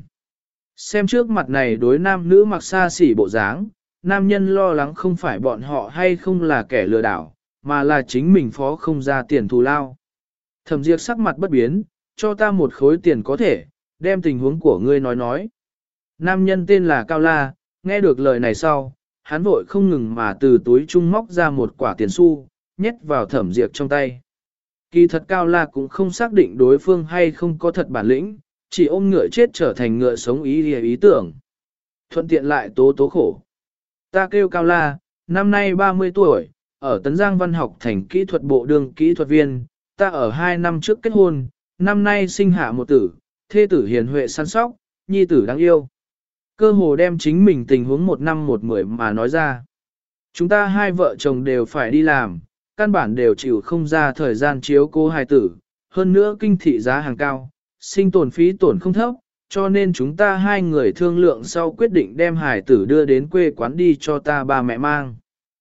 Xem trước mặt này đối nam nữ mặc xa xỉ bộ dáng, nam nhân lo lắng không phải bọn họ hay không là kẻ lừa đảo, mà là chính mình phó không ra tiền thù lao. Thẩm Diệp sắc mặt bất biến, cho ta một khối tiền có thể, đem tình huống của ngươi nói. Nam nhân tên là Cao La, nghe được lời này sau, hắn vội không ngừng mà từ túi trung móc ra một quả tiền xu, nhét vào Thẩm Diệp trong tay. Kỳ thật Cao La cũng không xác định đối phương hay không có thật bản lĩnh, chỉ ôm ngựa chết trở thành ngựa sống ý tưởng. Thuận tiện lại tố khổ. Ta kêu Cao La, năm nay 30 tuổi, ở Tấn Giang Văn học thành kỹ thuật bộ đương kỹ thuật viên, ta ở 2 năm trước kết hôn, năm nay sinh hạ một tử, thê tử hiền huệ săn sóc, nhi tử đáng yêu. Cơ hồ đem chính mình tình huống 1 năm 1 mười mà nói ra. Chúng ta hai vợ chồng đều phải đi làm, căn bản đều chịu không ra thời gian chiếu cố hài tử, hơn nữa kinh thị giá hàng cao, sinh tồn phí tổn không thấp, cho nên chúng ta hai người thương lượng sau quyết định đem hài tử đưa đến quê quán đi cho ta ba mẹ mang.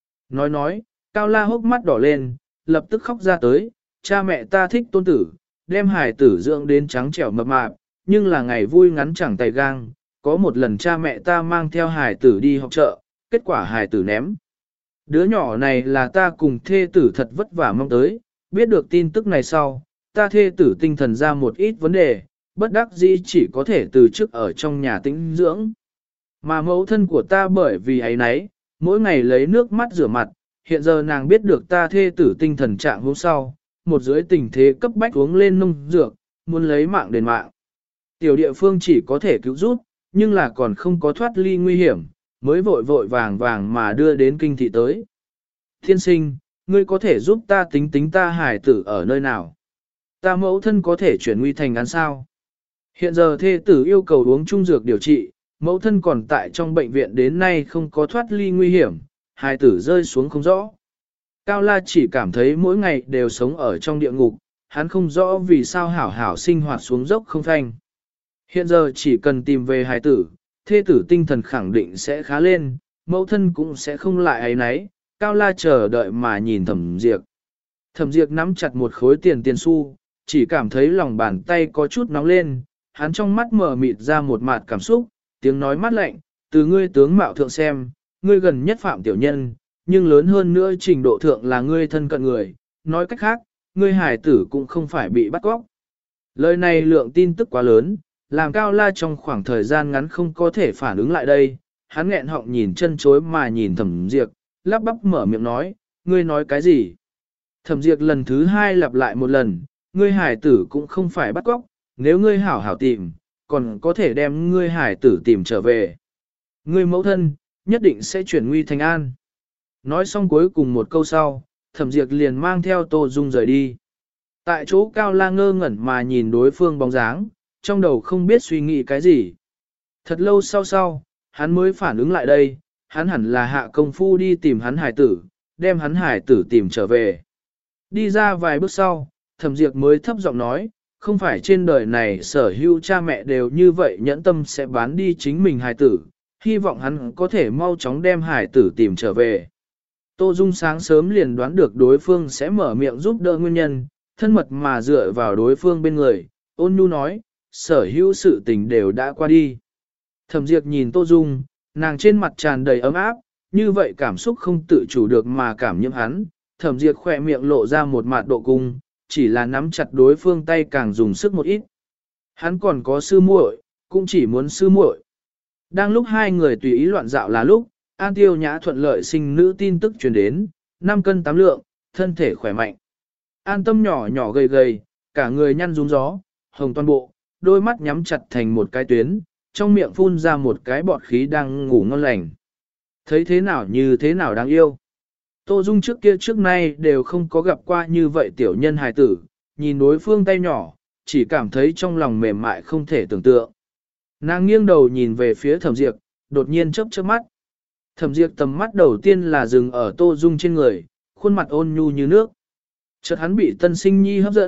Nói, Cao La hốc mắt đỏ lên, lập tức khóc ra tới, cha mẹ ta thích tôn tử, đem hài tử dưỡng đến trắng trẻo mập mạp, nhưng là ngày vui ngắn chẳng tay gang, có một lần cha mẹ ta mang theo hài tử đi học chợ, kết quả hài tử ném. Đứa nhỏ này là ta cùng thê tử thật vất vả mong tới, biết được tin tức này sau, ta thê tử tinh thần ra một ít vấn đề, bất đắc dĩ chỉ có thể từ chức ở trong nhà tĩnh dưỡng. Mà mẫu thân của ta bởi vì ấy nấy, mỗi ngày lấy nước mắt rửa mặt, hiện giờ nàng biết được ta thê tử tinh thần trạng hôm sau, một dưới tình thế cấp bách uống lên nông dược, muốn lấy mạng đền mạng. Tiểu địa phương chỉ có thể cứu giúp, nhưng là còn không có thoát ly nguy hiểm, mới vội vàng mà đưa đến kinh thị tới. Thiên sinh, ngươi có thể giúp ta tính ta hải tử ở nơi nào? Ta mẫu thân có thể chuyển nguy thành án sao? Hiện giờ thê tử yêu cầu uống trung dược điều trị, mẫu thân còn tại trong bệnh viện đến nay không có thoát ly nguy hiểm, hải tử rơi xuống không rõ. Cao La chỉ cảm thấy mỗi ngày đều sống ở trong địa ngục, hắn không rõ vì sao hảo hảo sinh hoạt xuống dốc không phanh. Hiện giờ chỉ cần tìm về hải tử, thê tử tinh thần khẳng định sẽ khá lên, mẫu thân cũng sẽ không lại ấy nấy. Cao La chờ đợi mà nhìn Thẩm Diệp. Thẩm Diệp nắm chặt một khối tiền xu, chỉ cảm thấy lòng bàn tay có chút nóng lên, hắn trong mắt mở mịt ra một mạt cảm xúc, tiếng nói mát lạnh, từ ngươi tướng mạo thượng xem, ngươi gần nhất phạm tiểu nhân, nhưng lớn hơn nữa trình độ thượng là ngươi thân cận người, nói cách khác, ngươi hải tử cũng không phải bị bắt cóc. Lời này lượng tin tức quá lớn, làm Cao La trong khoảng thời gian ngắn không có thể phản ứng lại đây, hắn nghẹn họng nhìn chân chối mà nhìn Thẩm Diệp, lắp bắp mở miệng nói, ngươi nói cái gì? Thẩm Diệp lần thứ 2 lặp lại một lần, ngươi hải tử cũng không phải bắt cóc, nếu ngươi hảo hảo tìm, còn có thể đem ngươi hải tử tìm trở về. Ngươi mẫu thân, nhất định sẽ chuyển nguy thành an. Nói xong cuối cùng một câu sau, Thẩm Diệp liền mang theo Tô Dung rời đi. Tại chỗ Cao La ngơ ngẩn mà nhìn đối phương bóng dáng, trong đầu không biết suy nghĩ cái gì. Thật lâu sau, hắn mới phản ứng lại đây, hắn hẳn là hạ công phu đi tìm hắn hải tử, đem hắn hải tử tìm trở về. Đi ra vài bước sau, Thẩm Diệp mới thấp giọng nói, không phải trên đời này sở hữu cha mẹ đều như vậy nhẫn tâm sẽ bán đi chính mình hải tử, hy vọng hắn có thể mau chóng đem hải tử tìm trở về. Tô Dung sáng sớm liền đoán được đối phương sẽ mở miệng giúp đỡ nguyên nhân, thân mật mà dựa vào đối phương bên người, ôn nhu nói, sở hữu sự tình đều đã qua đi. Thẩm Diệp nhìn Tô Dung, nàng trên mặt tràn đầy ấm áp, như vậy cảm xúc không tự chủ được mà cảm nhiễm hắn. Thẩm Diệp khỏe miệng lộ ra một mạt độ cung, chỉ là nắm chặt đối phương tay càng dùng sức một ít. Hắn còn có sư muội, cũng chỉ muốn sư muội. Đang lúc hai người tùy ý loạn dạo là lúc, An Tiêu Nhã thuận lợi sinh nữ tin tức truyền đến, 5 cân 8 lượng, thân thể khỏe mạnh. An Tâm nhỏ nhỏ gầy gầy, cả người nhăn rúng gió, hồng toàn bộ, đôi mắt nhắm chặt thành một cái tuyến, trong miệng phun ra một cái bọt khí đang ngủ ngon lành. Thấy thế nào như thế nào đáng yêu. Tô Dung trước kia trước nay đều không có gặp qua như vậy tiểu nhân hài tử, nhìn đối phương tay nhỏ, chỉ cảm thấy trong lòng mềm mại không thể tưởng tượng. Nàng nghiêng đầu nhìn về phía Thẩm Diệp, đột nhiên chớp mắt. Thẩm Diệp tầm mắt đầu tiên là dừng ở Tô Dung trên người, khuôn mặt ôn nhu như nước. Chợt hắn bị Tân Sinh Nhi hấp dẫn,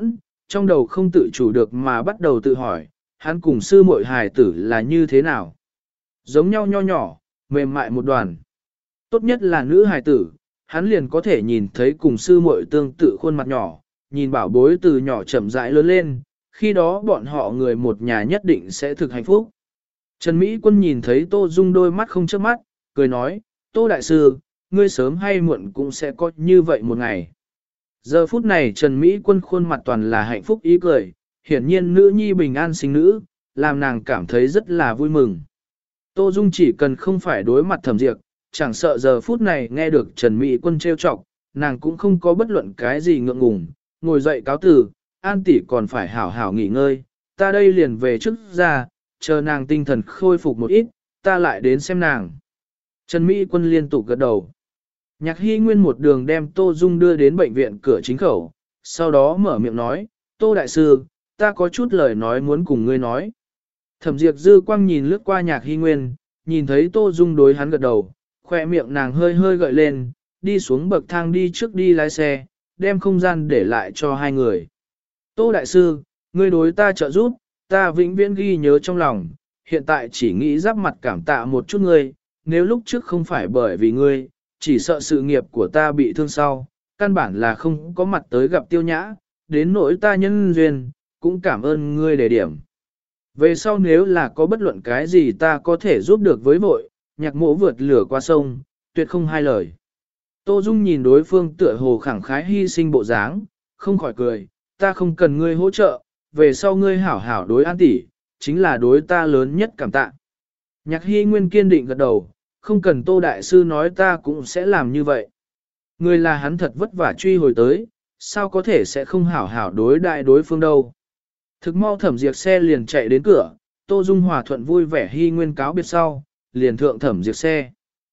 trong đầu không tự chủ được mà bắt đầu tự hỏi, hắn cùng sư muội hài tử là như thế nào. Giống nhau nho nhỏ, mềm mại một đoàn. Tốt nhất là nữ hài tử, hắn liền có thể nhìn thấy cùng sư muội tương tự khuôn mặt nhỏ, nhìn bảo bối từ nhỏ chậm rãi lớn lên, khi đó bọn họ người một nhà nhất định sẽ thực hạnh phúc. Trần Mỹ Quân nhìn thấy Tô Dung đôi mắt không chớp mắt, cười nói, Tô Đại Sư, ngươi sớm hay muộn cũng sẽ có như vậy một ngày. Giờ phút này Trần Mỹ Quân khuôn mặt toàn là hạnh phúc ý cười, hiển nhiên nữ nhi bình an sinh nữ, làm nàng cảm thấy rất là vui mừng. Tô Dung chỉ cần không phải đối mặt Thẩm Diệp, chẳng sợ giờ phút này nghe được Trần Mỹ Quân trêu chọc, nàng cũng không có bất luận cái gì ngượng ngùng, ngồi dậy cáo từ, An tỷ còn phải hảo hảo nghỉ ngơi, ta đây liền về trước ra, chờ nàng tinh thần khôi phục một ít, ta lại đến xem nàng. Trần Mỹ Quân liên tục gật đầu. Nhạc Hy Nguyên một đường đem Tô Dung đưa đến bệnh viện cửa chính khẩu, sau đó mở miệng nói, Tô Đại Sư, ta có chút lời nói muốn cùng ngươi nói. Thẩm Diệp dư quang nhìn lướt qua Nhạc Hy Nguyên, nhìn thấy Tô Dung đối hắn gật đầu, khoe miệng nàng hơi hơi gợi lên, đi xuống bậc thang đi trước đi lái xe, đem không gian để lại cho hai người. Tô Đại Sư, ngươi đối ta trợ giúp, ta vĩnh viễn ghi nhớ trong lòng, hiện tại chỉ nghĩ giáp mặt cảm tạ một chút ngươi, nếu lúc trước không phải bởi vì ngươi, chỉ sợ sự nghiệp của ta bị thương sau, căn bản là không có mặt tới gặp Tiêu Nhã, đến nỗi ta nhân duyên, cũng cảm ơn ngươi đề điểm. Về sau nếu là có bất luận cái gì ta có thể giúp được với vội, Nhạc Mỗ vượt lửa qua sông, tuyệt không hai lời. Tô Dung nhìn đối phương tựa hồ khẳng khái hy sinh bộ dáng, không khỏi cười, ta không cần ngươi hỗ trợ, về sau ngươi hảo hảo đối An tỷ, chính là đối ta lớn nhất cảm tạ. Nhạc Hy Nguyên kiên định gật đầu, không cần Tô Đại Sư nói ta cũng sẽ làm như vậy. Người là hắn thật vất vả truy hồi tới, sao có thể sẽ không hảo hảo đối đại đối phương đâu. Thực mau Thẩm Diệp xe liền chạy đến cửa, Tô Dung hòa thuận vui vẻ Hy Nguyên cáo biệt sau, liền thượng Thẩm Diệp xe.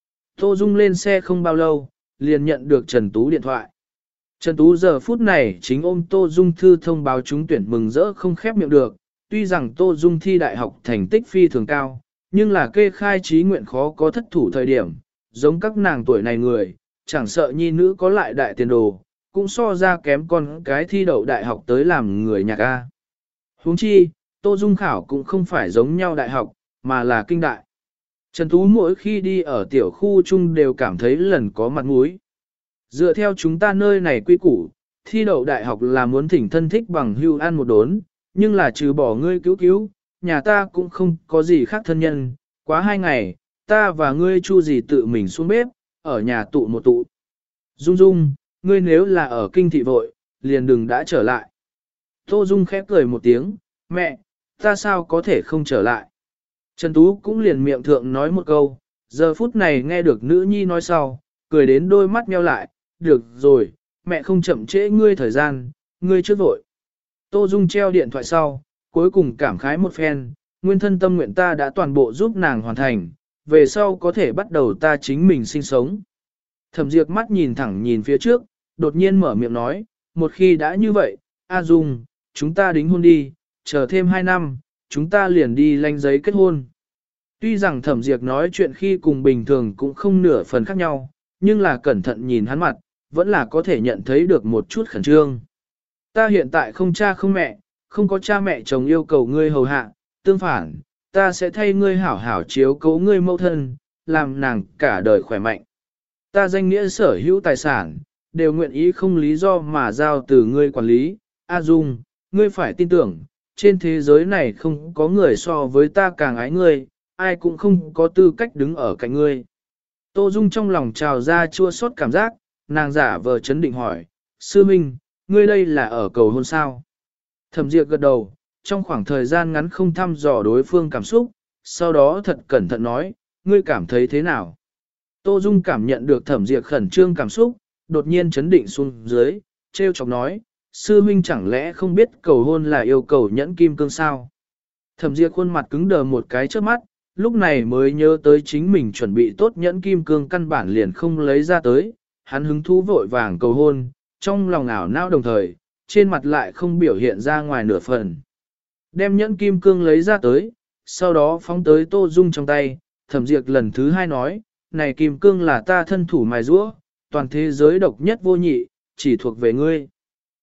Tô Dung lên xe không bao lâu, liền nhận được Trần Tú điện thoại. Trần Tú giờ phút này chính ôm Tô Dung thư thông báo trúng tuyển mừng rỡ không khép miệng được, tuy rằng Tô Dung thi đại học thành tích phi thường cao, nhưng là kê khai trí nguyện khó có thất thủ thời điểm, giống các nàng tuổi này người, chẳng sợ nhi nữ có lại đại tiền đồ, cũng so ra kém con cái thi đậu đại học tới làm người nhạc A. Huống chi, Tô Dung khảo cũng không phải giống nhau đại học, mà là kinh đại. Trần Tú mỗi khi đi ở tiểu khu chung đều cảm thấy lần có mặt mũi. Dựa theo chúng ta nơi này quy củ, thi đậu đại học là muốn thỉnh thân thích bằng hưu ăn một đốn, nhưng là trừ bỏ ngươi cứu, nhà ta cũng không có gì khác thân nhân, quá 2 ngày, ta và ngươi chu gì tự mình xuống bếp, ở nhà tụ một tụ. Dung Dung, ngươi nếu là ở kinh thị vội, liền đừng đã trở lại. Tô Dung khép cười một tiếng, mẹ, ta sao có thể không trở lại. Trần Tú cũng liền miệng thượng nói một câu, giờ phút này nghe được nữ nhi nói sau, cười đến đôi mắt nheo lại, được rồi, mẹ không chậm trễ ngươi thời gian, ngươi chưa vội. Tô Dung treo điện thoại sau, cuối cùng cảm khái một phen, nguyên thân tâm nguyện ta đã toàn bộ giúp nàng hoàn thành, về sau có thể bắt đầu ta chính mình sinh sống. Thẩm Diệp mắt nhìn thẳng nhìn phía trước, đột nhiên mở miệng nói, một khi đã như vậy, A Dung, chúng ta đính hôn đi, chờ thêm 2 năm, chúng ta liền đi lanh giấy kết hôn. Tuy rằng Thẩm Diệp nói chuyện khi cùng bình thường cũng không nửa phần khác nhau, nhưng là cẩn thận nhìn hắn mặt, vẫn là có thể nhận thấy được một chút khẩn trương. Ta hiện tại không cha không mẹ, không có cha mẹ chồng yêu cầu ngươi hầu hạ, tương phản, ta sẽ thay ngươi hảo hảo chiếu cố ngươi mẫu thân, làm nàng cả đời khỏe mạnh. Ta danh nghĩa sở hữu tài sản, đều nguyện ý không lý do mà giao từ ngươi quản lý. A Dung, ngươi phải tin tưởng, trên thế giới này không có người so với ta càng ái ngươi, ai cũng không có tư cách đứng ở cạnh ngươi. Tô Dung trong lòng trào ra chua xót cảm giác, nàng giả vờ chấn định hỏi, sư minh, ngươi đây là ở cầu hôn sao? Thẩm Diệp gật đầu, trong khoảng thời gian ngắn không thăm dò đối phương cảm xúc, sau đó thật cẩn thận nói, ngươi cảm thấy thế nào? Tô Dung cảm nhận được Thẩm Diệp khẩn trương cảm xúc, đột nhiên chấn định xuống dưới, treo chọc nói, sư huynh chẳng lẽ không biết cầu hôn là yêu cầu nhẫn kim cương sao? Thẩm Diệp khuôn mặt cứng đờ một cái trước mắt, lúc này mới nhớ tới chính mình chuẩn bị tốt nhẫn kim cương căn bản liền không lấy ra tới, hắn hứng thú vội vàng cầu hôn, trong lòng ảo não đồng thời, trên mặt lại không biểu hiện ra ngoài nửa phần. Đem nhẫn kim cương lấy ra tới, sau đó phóng tới Tô Dung trong tay, Thẩm Diệp lần thứ 2 nói, này kim cương là ta thân thủ mài rũa, toàn thế giới độc nhất vô nhị, chỉ thuộc về ngươi.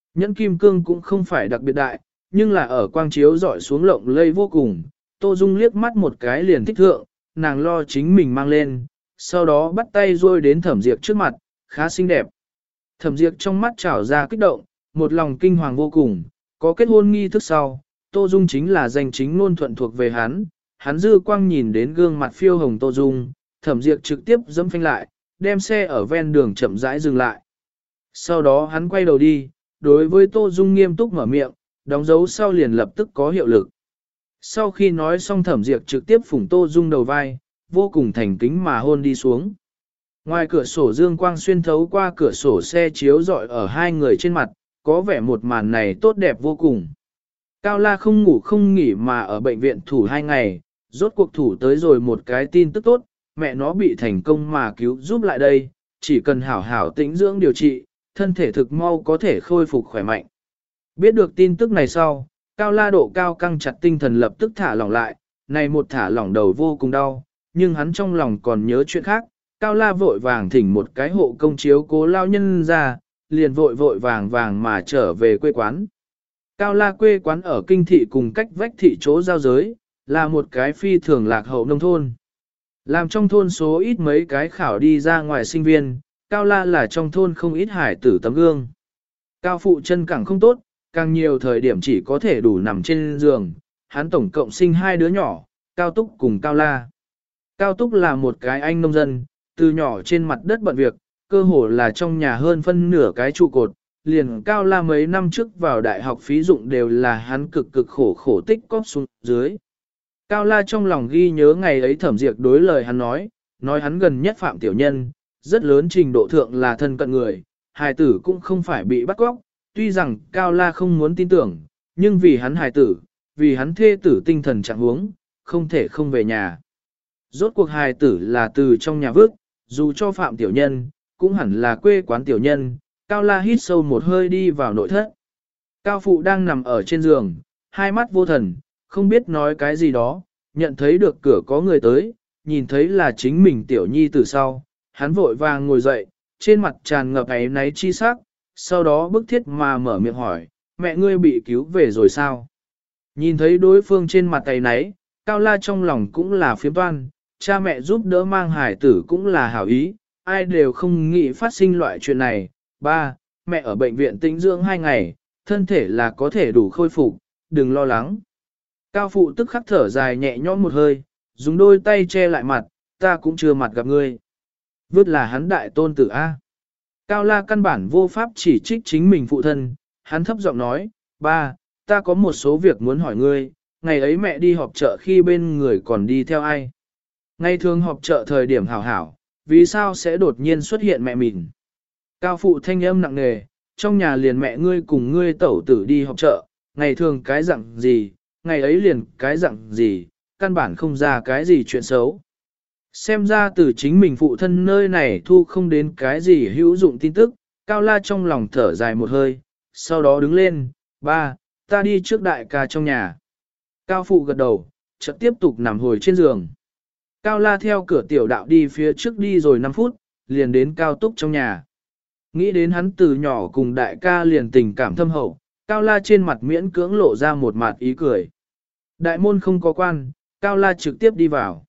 Nhẫn kim cương cũng không phải đặc biệt đại, nhưng là ở quang chiếu dọi xuống lộng lây vô cùng. Tô Dung liếc mắt một cái liền thích thượng, nàng lo chính mình mang lên, sau đó bắt tay rôi đến Thẩm Diệp trước mặt, khá xinh đẹp. Thẩm Diệp trong mắt trào ra kích động, một lòng kinh hoàng vô cùng, có kết hôn nghi thức sau, Tô Dung chính là danh chính ngôn thuận thuộc về hắn dư quang nhìn đến gương mặt phiêu hồng Tô Dung, Thẩm Diệp trực tiếp dẫm phanh lại, đem xe ở ven đường chậm rãi dừng lại. Sau đó hắn quay đầu đi, đối với Tô Dung nghiêm túc mở miệng, đóng dấu sau liền lập tức có hiệu lực. Sau khi nói xong Thẩm Diệp trực tiếp phủng Tô Dung đầu vai, vô cùng thành kính mà hôn đi xuống. Ngoài cửa sổ dương quang xuyên thấu qua cửa sổ xe chiếu rọi ở hai người trên mặt, có vẻ một màn này tốt đẹp vô cùng. Cao La không ngủ không nghỉ mà ở bệnh viện thủ 2 ngày, rốt cuộc thủ tới rồi một cái tin tức tốt, mẹ nó bị thành công mà cứu giúp lại đây, chỉ cần hảo hảo tĩnh dưỡng điều trị, thân thể thực mau có thể khôi phục khỏe mạnh. Biết được tin tức này sau, Cao La độ cao căng chặt tinh thần lập tức thả lỏng lại, này một thả lỏng đầu vô cùng đau, nhưng hắn trong lòng còn nhớ chuyện khác, Cao La vội vàng thỉnh một cái hộ công chiếu cố lao nhân ra, liền vội vàng mà trở về quê quán. Cao La quê quán ở kinh thị cùng cách vách thị chỗ giao giới, là một cái phi thường lạc hậu nông thôn. Làm trong thôn số ít mấy cái khảo đi ra ngoài sinh viên, Cao La là trong thôn không ít hải tử tấm gương. Cao phụ chân càng không tốt, càng nhiều thời điểm chỉ có thể đủ nằm trên giường, hắn tổng cộng sinh 2 đứa nhỏ, Cao Túc cùng Cao La. Cao Túc là một cái anh nông dân, từ nhỏ trên mặt đất bận việc, cơ hồ là trong nhà hơn phân nửa cái trụ cột, liền Cao La mấy năm trước vào đại học phí dụng đều là hắn cực khổ tích cóp xuống dưới. Cao La trong lòng ghi nhớ ngày ấy Thẩm Diệp đối lời hắn nói hắn gần nhất phạm tiểu nhân, rất lớn trình độ thượng là thân cận người, hài tử cũng không phải bị bắt cóc, tuy rằng Cao La không muốn tin tưởng, nhưng vì hắn hài tử, vì hắn thê tử tinh thần trạng huống, không thể không về nhà. Rốt cuộc hài tử là từ trong nhà vứt, dù cho phạm tiểu nhân, cũng hẳn là quê quán tiểu nhân, Cao La hít sâu một hơi đi vào nội thất. Cao phụ đang nằm ở trên giường, hai mắt vô thần, không biết nói cái gì đó, nhận thấy được cửa có người tới, nhìn thấy là chính mình tiểu nhi từ sau, hắn vội vàng ngồi dậy, trên mặt tràn ngập áy náy chi sắc, sau đó bức thiết mà mở miệng hỏi, mẹ ngươi bị cứu về rồi sao? Nhìn thấy đối phương trên mặt áy náy, Cao La trong lòng cũng là phiếm toan, cha mẹ giúp đỡ mang hải tử cũng là hảo ý, ai đều không nghĩ phát sinh loại chuyện này. Ba, mẹ ở bệnh viện tĩnh dưỡng 2 ngày, thân thể là có thể đủ khôi phục, đừng lo lắng. Cao phụ tức khắc thở dài nhẹ nhõm một hơi, dùng đôi tay che lại mặt, ta cũng chưa mặt gặp ngươi. Vứt là hắn đại tôn tử A. Cao La căn bản vô pháp chỉ trích chính mình phụ thân, hắn thấp giọng nói, ba, ta có một số việc muốn hỏi ngươi, ngày ấy mẹ đi họp chợ khi bên người còn đi theo ai? Ngày thường họp chợ thời điểm hảo hảo, vì sao sẽ đột nhiên xuất hiện mẹ mình? Cao phụ thanh âm nặng nề, trong nhà liền mẹ ngươi cùng ngươi tẩu tử đi họp chợ, ngày thường cái dặn gì, ngày ấy liền cái dặn gì, căn bản không ra cái gì chuyện xấu. Xem ra từ chính mình phụ thân nơi này thu không đến cái gì hữu dụng tin tức, Cao La trong lòng thở dài một hơi, sau đó đứng lên, ba, ta đi trước đại ca trong nhà. Cao phụ gật đầu, chợt tiếp tục nằm hồi trên giường. Cao La theo cửa tiểu đạo đi phía trước đi rồi 5 phút, liền đến Cao Túc trong nhà. Nghĩ đến hắn từ nhỏ cùng đại ca liền tình cảm thâm hậu, Cao La trên mặt miễn cưỡng lộ ra một mặt ý cười. Đại môn không có quan, Cao La trực tiếp đi vào.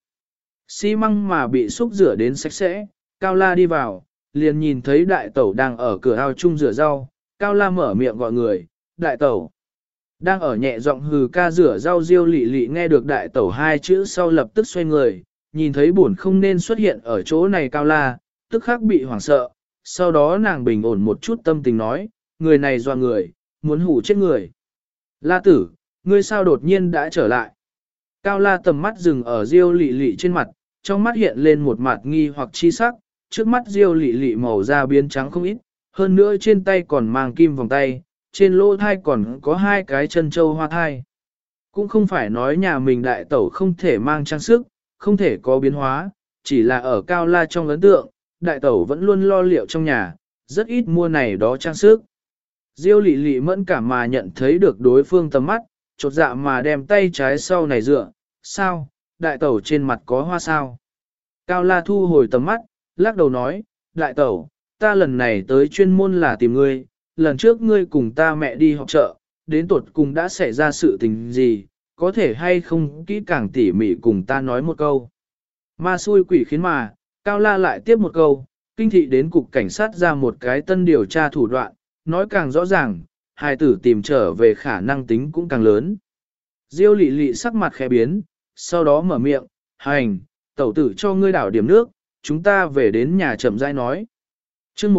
Xi măng mà bị xúc rửa đến sạch sẽ, Cao La đi vào, liền nhìn thấy đại tẩu đang ở cửa ao chung rửa rau, Cao La mở miệng gọi người, đại tẩu. Đang ở nhẹ giọng hừ ca rửa rau Diêu Lị Lị nghe được đại tẩu 2 chữ sau lập tức xoay người, nhìn thấy buồn không nên xuất hiện ở chỗ này Cao La, tức khắc bị hoảng sợ, sau đó nàng bình ổn một chút tâm tình nói, người này doa người, muốn hủ chết người. La tử, ngươi sao đột nhiên đã trở lại? Cao La tầm mắt dừng ở Diêu Lị Lị trên mặt, trong mắt hiện lên một mặt nghi hoặc chi sắc, trước mắt Diêu Lị Lị màu da biến trắng không ít, hơn nữa trên tay còn mang kim vòng tay, trên lỗ thai còn có 2 cái chân châu hoa thai. Cũng không phải nói nhà mình đại tẩu không thể mang trang sức, không thể có biến hóa, chỉ là ở Cao La trong ấn tượng, đại tẩu vẫn luôn lo liệu trong nhà, rất ít mua này đó trang sức. Diêu Lị Lị mẫn cảm mà nhận thấy được đối phương tầm mắt, chột dạ mà đem tay trái sau này dựa, sao, đại tẩu trên mặt có hoa sao? Cao La thu hồi tầm mắt, lắc đầu nói, đại tẩu, ta lần này tới chuyên môn là tìm ngươi, lần trước ngươi cùng ta mẹ đi họp chợ, đến tột cùng đã xảy ra sự tình gì, có thể hay không kỹ càng tỉ mỉ cùng ta nói một câu. Ma xui quỷ khiến mà, Cao La lại tiếp một câu, kinh thị đến cục cảnh sát ra một cái tân điều tra thủ đoạn, nói càng rõ ràng, hài tử tìm trở về khả năng tính cũng càng lớn. Diêu lị lị sắc mặt khẽ biến, sau đó mở miệng, hành, tẩu tử cho ngươi đảo điểm nước, chúng ta về đến nhà chậm rãi nói. chương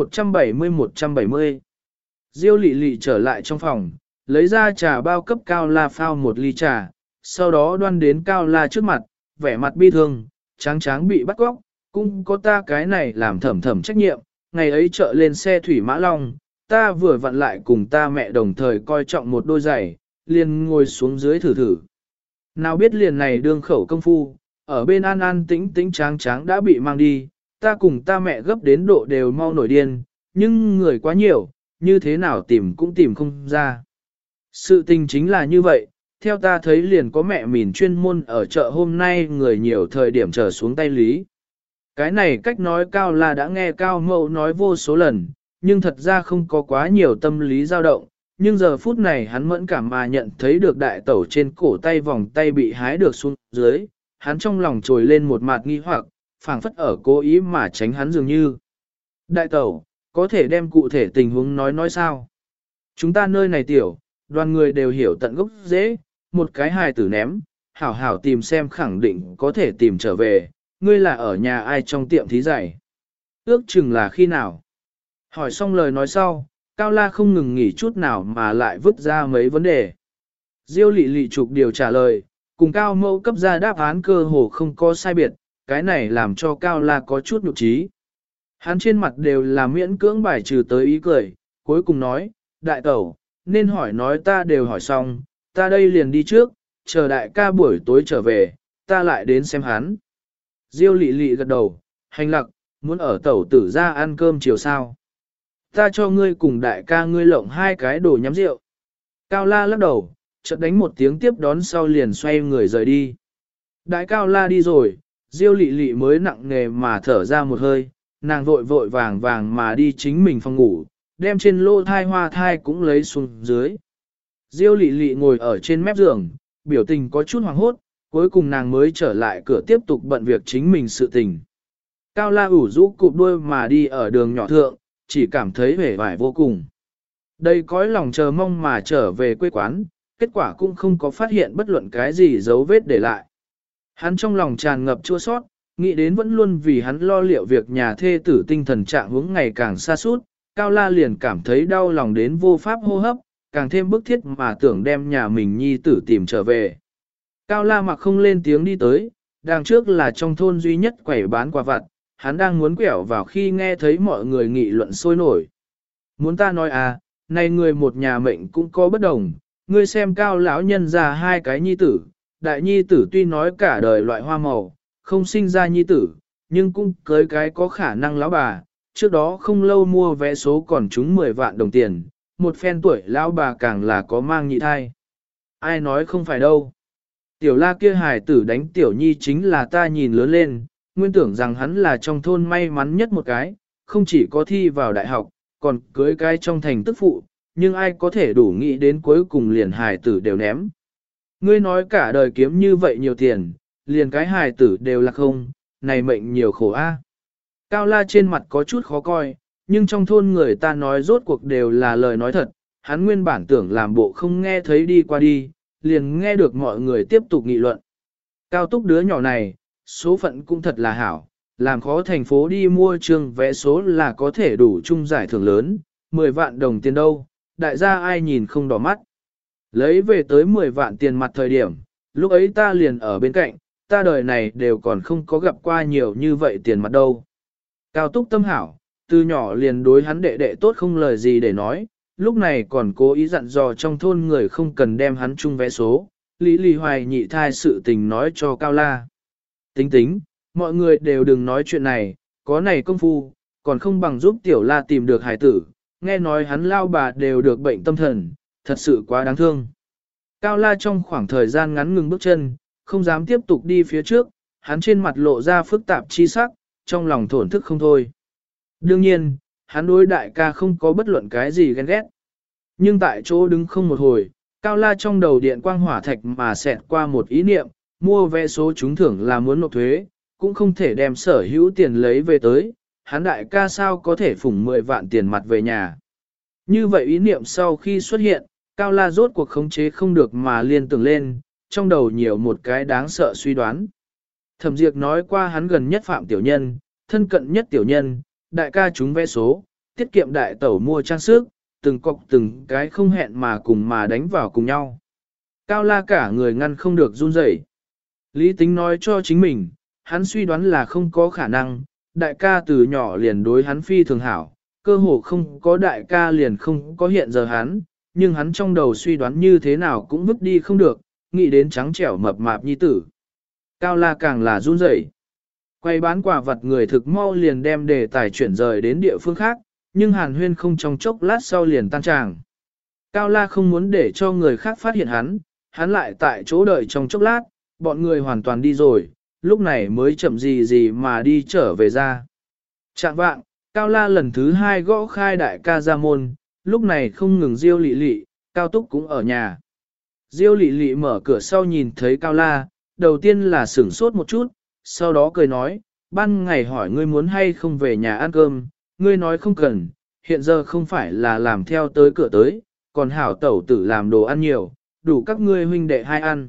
170. Diêu lị lị trở lại trong phòng, lấy ra trà bao cấp Cao La phao một ly trà, sau đó đoan đến Cao La trước mặt, vẻ mặt bi thương, tráng bị bắt cóc, cũng có ta cái này làm thẩm thẩm trách nhiệm, ngày ấy chợ lên xe thủy mã long, ta vừa vặn lại cùng ta mẹ đồng thời coi trọng một đôi giày, liền ngồi xuống dưới thử thử. Nào biết liền này đương khẩu công phu, ở bên an an tĩnh tráng đã bị mang đi, ta cùng ta mẹ gấp đến độ đều mau nổi điên, nhưng người quá nhiều, như thế nào tìm cũng tìm không ra. Sự tình chính là như vậy, theo ta thấy liền có mẹ mìn chuyên môn ở chợ hôm nay người nhiều thời điểm trở xuống tay lý. Cái này cách nói Cao La đã nghe Cao Mậu nói vô số lần, nhưng thật ra không có quá nhiều tâm lý dao động, nhưng giờ phút này hắn mẫn cảm mà nhận thấy được đại tẩu trên cổ tay vòng tay bị hái được xuống dưới, hắn trong lòng trồi lên một mặt nghi hoặc, phảng phất ở cố ý mà tránh hắn dường như. Đại tẩu, có thể đem cụ thể tình huống nói sao? Chúng ta nơi này tiểu, đoàn người đều hiểu tận gốc dễ, một cái hài tử ném, hảo hảo tìm xem khẳng định có thể tìm trở về, ngươi là ở nhà ai trong tiệm thí giày. Ước chừng là khi nào? Hỏi xong lời nói sau, Cao La không ngừng nghỉ chút nào mà lại vứt ra mấy vấn đề. Diêu lị lị trục điều trả lời, cùng Cao Mẫu cấp ra đáp án cơ hồ không có sai biệt, cái này làm cho Cao La có chút nhục trí. Hắn trên mặt đều là miễn cưỡng bài trừ tới ý cười, cuối cùng nói, đại tẩu, nên hỏi nói ta đều hỏi xong, ta đây liền đi trước, chờ đại ca buổi tối trở về, ta lại đến xem hắn. Diêu lị lị gật đầu, hành lặc, muốn ở tẩu tử ra ăn cơm chiều sao. Ta cho ngươi cùng đại ca ngươi lộng hai cái đồ nhắm rượu. Cao La lắc đầu, chợt đánh một tiếng tiếp đón sau liền xoay người rời đi. Đại Cao La đi rồi, Diêu lị lị mới nặng nề mà thở ra một hơi, nàng vội vàng mà đi chính mình phòng ngủ, đem trên lô thai hoa thai cũng lấy xuống dưới. Diêu lị lị ngồi ở trên mép giường, biểu tình có chút hoảng hốt, cuối cùng nàng mới trở lại cửa tiếp tục bận việc chính mình sự tình. Cao La ủ rũ cụp đuôi mà đi ở đường nhỏ thượng, chỉ cảm thấy vẻ vải vô cùng. Đây cõi lòng chờ mong mà trở về quê quán, kết quả cũng không có phát hiện bất luận cái gì dấu vết để lại. Hắn trong lòng tràn ngập chua sót, nghĩ đến vẫn luôn vì hắn lo liệu việc nhà thê tử tinh thần trạng hướng ngày càng xa suốt, Cao La liền cảm thấy đau lòng đến vô pháp hô hấp, càng thêm bức thiết mà tưởng đem nhà mình nhi tử tìm trở về. Cao La mặc không lên tiếng đi tới, đằng trước là trong thôn duy nhất quẩy bán quà vặt, hắn đang muốn quẹo vào khi nghe thấy mọi người nghị luận sôi nổi. Muốn ta nói à, này người một nhà mệnh cũng có bất đồng, ngươi xem Cao lão nhân ra hai cái nhi tử, đại nhi tử tuy nói cả đời loại hoa màu, không sinh ra nhi tử, nhưng cũng cưới cái có khả năng lão bà, trước đó không lâu mua vé số còn trúng 10 vạn đồng tiền, một phen tuổi lão bà càng là có mang nhị thai. Ai nói không phải đâu. Tiểu La kia hài tử đánh tiểu nhi chính là ta nhìn lớn lên, nguyên tưởng rằng hắn là trong thôn may mắn nhất một cái, không chỉ có thi vào đại học, còn cưới cái trong thành tức phụ, nhưng ai có thể đủ nghĩ đến cuối cùng liền hài tử đều ném. Ngươi nói cả đời kiếm như vậy nhiều tiền, liền cái hài tử đều là không, này mệnh nhiều khổ a. Cao La trên mặt có chút khó coi, nhưng trong thôn người ta nói rốt cuộc đều là lời nói thật, hắn nguyên bản tưởng làm bộ không nghe thấy đi qua đi, liền nghe được mọi người tiếp tục nghị luận. Cao Túc đứa nhỏ này, số phận cũng thật là hảo, làm khó thành phố đi mua trường vé số là có thể đủ chung giải thưởng lớn, 10 vạn đồng tiền đâu, đại gia ai nhìn không đỏ mắt. Lấy về tới 10 vạn tiền mặt thời điểm, lúc ấy ta liền ở bên cạnh, ta đời này đều còn không có gặp qua nhiều như vậy tiền mặt đâu. Cao Túc tâm hảo, từ nhỏ liền đối hắn đệ đệ tốt không lời gì để nói, lúc này còn cố ý dặn dò trong thôn người không cần đem hắn chung vé số, Lý Lì Hoài nhị thai sự tình nói cho Cao La. Tính, mọi người đều đừng nói chuyện này, có này công phu, còn không bằng giúp Tiểu La tìm được hải tử, nghe nói hắn lao bà đều được bệnh tâm thần, thật sự quá đáng thương. Cao La trong khoảng thời gian ngắn ngừng bước chân, không dám tiếp tục đi phía trước, hắn trên mặt lộ ra phức tạp chi sắc, trong lòng thổn thức không thôi. Đương nhiên, hắn đối đại ca không có bất luận cái gì ghen ghét. Nhưng tại chỗ đứng không một hồi, Cao La trong đầu điện quang hỏa thạch mà xẹt qua một ý niệm, mua vé số trúng thưởng là muốn nộp thuế, cũng không thể đem sở hữu tiền lấy về tới, hắn đại ca sao có thể phủng 10 vạn tiền mặt về nhà. Như vậy ý niệm sau khi xuất hiện, Cao La rốt cuộc khống chế không được mà liên tưởng lên, trong đầu nhiều một cái đáng sợ suy đoán. Thẩm Diệp nói qua hắn gần nhất Phạm Tiểu Nhân, thân cận nhất Tiểu Nhân, đại ca trúng vé số, tiết kiệm đại tẩu mua trang sức, từng cọc từng cái không hẹn mà cùng mà đánh vào cùng nhau. Cao La cả người ngăn không được run rẩy. Lý Tính nói cho chính mình, hắn suy đoán là không có khả năng, đại ca từ nhỏ liền đối hắn phi thường hảo, cơ hồ không có đại ca liền không có hiện giờ hắn, nhưng hắn trong đầu suy đoán như thế nào cũng vứt đi không được, nghĩ đến trắng trẻo mập mạp nhi tử. Cao La càng là run rẩy. Quay bán quả vật người thực mau liền đem đề tài chuyển rời đến địa phương khác, nhưng Hàn Huyên không trong chốc lát sau liền tan tràng. Cao La không muốn để cho người khác phát hiện hắn lại tại chỗ đợi trong chốc lát, bọn người hoàn toàn đi rồi, lúc này mới chậm gì mà đi trở về ra. Trạng vạng, Cao La lần thứ 2 gõ khai đại ca ra môn, lúc này không ngừng Diêu Lị Lị, Cao Túc cũng ở nhà. Diêu Lị Lị mở cửa sau nhìn thấy Cao La, đầu tiên là sửng sốt một chút, sau đó cười nói, ban ngày hỏi ngươi muốn hay không về nhà ăn cơm, ngươi nói không cần, hiện giờ không phải là làm theo tới cửa tới, còn hảo tẩu tử làm đồ ăn nhiều, đủ các ngươi huynh đệ hai ăn.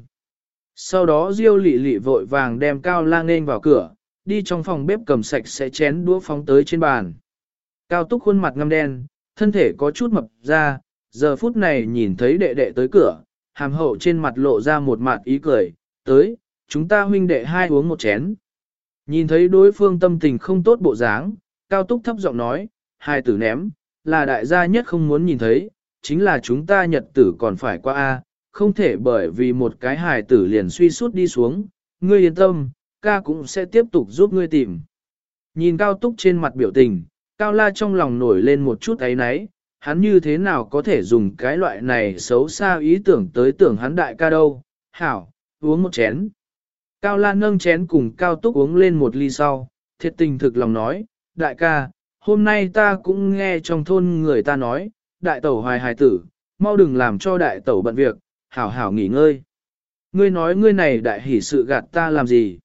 Sau đó Diêu Lị Lị vội vàng đem Cao La nên vào cửa, đi trong phòng bếp cầm sạch sẽ chén đũa phóng tới trên bàn. Cao Túc khuôn mặt ngăm đen, thân thể có chút mập ra, giờ phút này nhìn thấy đệ đệ tới cửa, hàm hậu trên mặt lộ ra một mặt ý cười, tới, chúng ta huynh đệ hai uống một chén. Nhìn thấy đối phương tâm tình không tốt bộ dáng, Cao Túc thấp giọng nói, hai tử ném, là đại gia nhất không muốn nhìn thấy, chính là chúng ta nhật tử còn phải qua a, không thể bởi vì một cái hài tử liền suy sút đi xuống, ngươi yên tâm, ca cũng sẽ tiếp tục giúp ngươi tìm. Nhìn Cao Túc trên mặt biểu tình, Cao La trong lòng nổi lên một chút áy náy, hắn như thế nào có thể dùng cái loại này xấu xa ý tưởng tới tưởng hắn đại ca đâu, hảo, uống một chén. Cao La nâng chén cùng Cao Túc uống lên một ly sau, thiệt tình thực lòng nói, đại ca, hôm nay ta cũng nghe trong thôn người ta nói, đại tẩu hoài hài tử, mau đừng làm cho đại tẩu bận việc, hảo hảo nghỉ ngơi. Ngươi nói ngươi này đại hỉ sự gạt ta làm gì?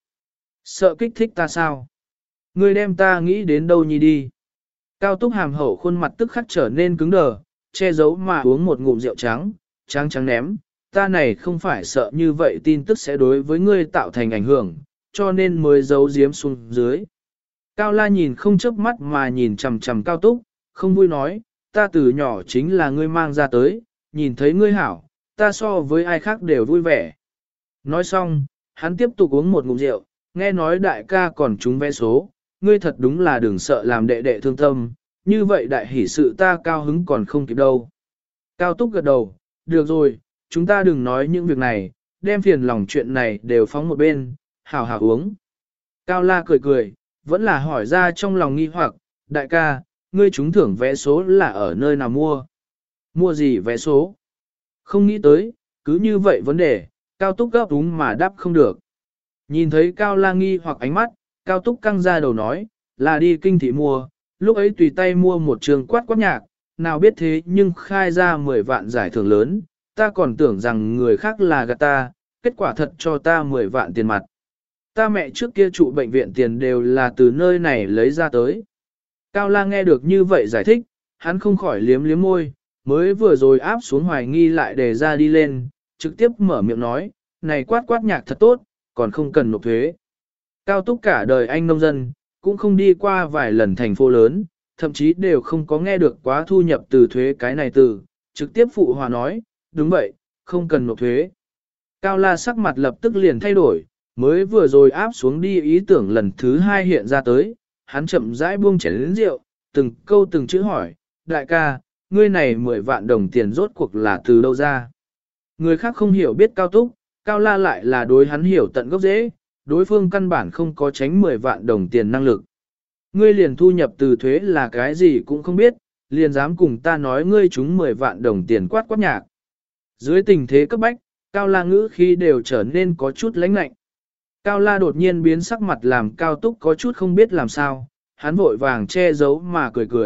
Sợ kích thích ta sao? Ngươi đem ta nghĩ đến đâu nhi đi? Cao Túc hàm hậu khuôn mặt tức khắc trở nên cứng đờ, che giấu mà uống một ngụm rượu trắng, trắng ném. Ta này không phải sợ như vậy tin tức sẽ đối với ngươi tạo thành ảnh hưởng, cho nên mới giấu giếm xuống dưới. Cao La nhìn không chớp mắt mà nhìn chằm chằm Cao Túc, không vui nói, ta từ nhỏ chính là ngươi mang ra tới, nhìn thấy ngươi hảo, ta so với ai khác đều vui vẻ. Nói xong, hắn tiếp tục uống một ngụm rượu, nghe nói đại ca còn trúng vé số, ngươi thật đúng là đừng sợ làm đệ đệ thương tâm, như vậy đại hỷ sự ta cao hứng còn không kịp đâu. Cao Túc gật đầu, được rồi, chúng ta đừng nói những việc này, đem phiền lòng chuyện này đều phóng một bên, hảo hảo uống. Cao La cười cười, vẫn là hỏi ra trong lòng nghi hoặc, đại ca, ngươi trúng thưởng vé số là ở nơi nào mua? Mua gì vé số? Không nghĩ tới, cứ như vậy vấn đề, Cao Túc gấp đúng mà đáp không được. Nhìn thấy Cao La nghi hoặc ánh mắt, Cao Túc căng ra đầu nói, là đi kinh thị mua, lúc ấy tùy tay mua một trường quát nhạc, nào biết thế nhưng khai ra 10 vạn giải thưởng lớn, ta còn tưởng rằng người khác là gạt ta, kết quả thật cho ta 10 vạn tiền mặt. Ta mẹ trước kia trụ bệnh viện tiền đều là từ nơi này lấy ra tới. Cao La nghe được như vậy giải thích, hắn không khỏi liếm liếm môi, mới vừa rồi áp xuống hoài nghi lại đề ra đi lên, trực tiếp mở miệng nói, này quát nhạc thật tốt, còn không cần nộp thuế. Cao Túc cả đời anh nông dân, cũng không đi qua vài lần thành phố lớn, thậm chí đều không có nghe được quá thu nhập từ thuế cái này từ, trực tiếp phụ hòa nói, đúng vậy, không cần nộp thuế. Cao La sắc mặt lập tức liền thay đổi, mới vừa rồi áp xuống đi ý tưởng lần thứ 2 hiện ra tới, hắn chậm rãi buông chén rượu, từng câu từng chữ hỏi, đại ca, ngươi này 10 vạn đồng tiền rốt cuộc là từ đâu ra? Người khác không hiểu biết Cao Túc, Cao La lại là đối hắn hiểu tận gốc rễ, đối phương căn bản không có tránh 10 vạn đồng tiền năng lực. Ngươi liền thu nhập từ thuế là cái gì cũng không biết, liền dám cùng ta nói ngươi trúng 10 vạn đồng tiền quát nhạc. Dưới tình thế cấp bách, Cao La ngữ khi đều trở nên có chút lãnh lạnh. Cao La đột nhiên biến sắc mặt làm Cao Túc có chút không biết làm sao, hắn vội vàng che giấu mà cười cười,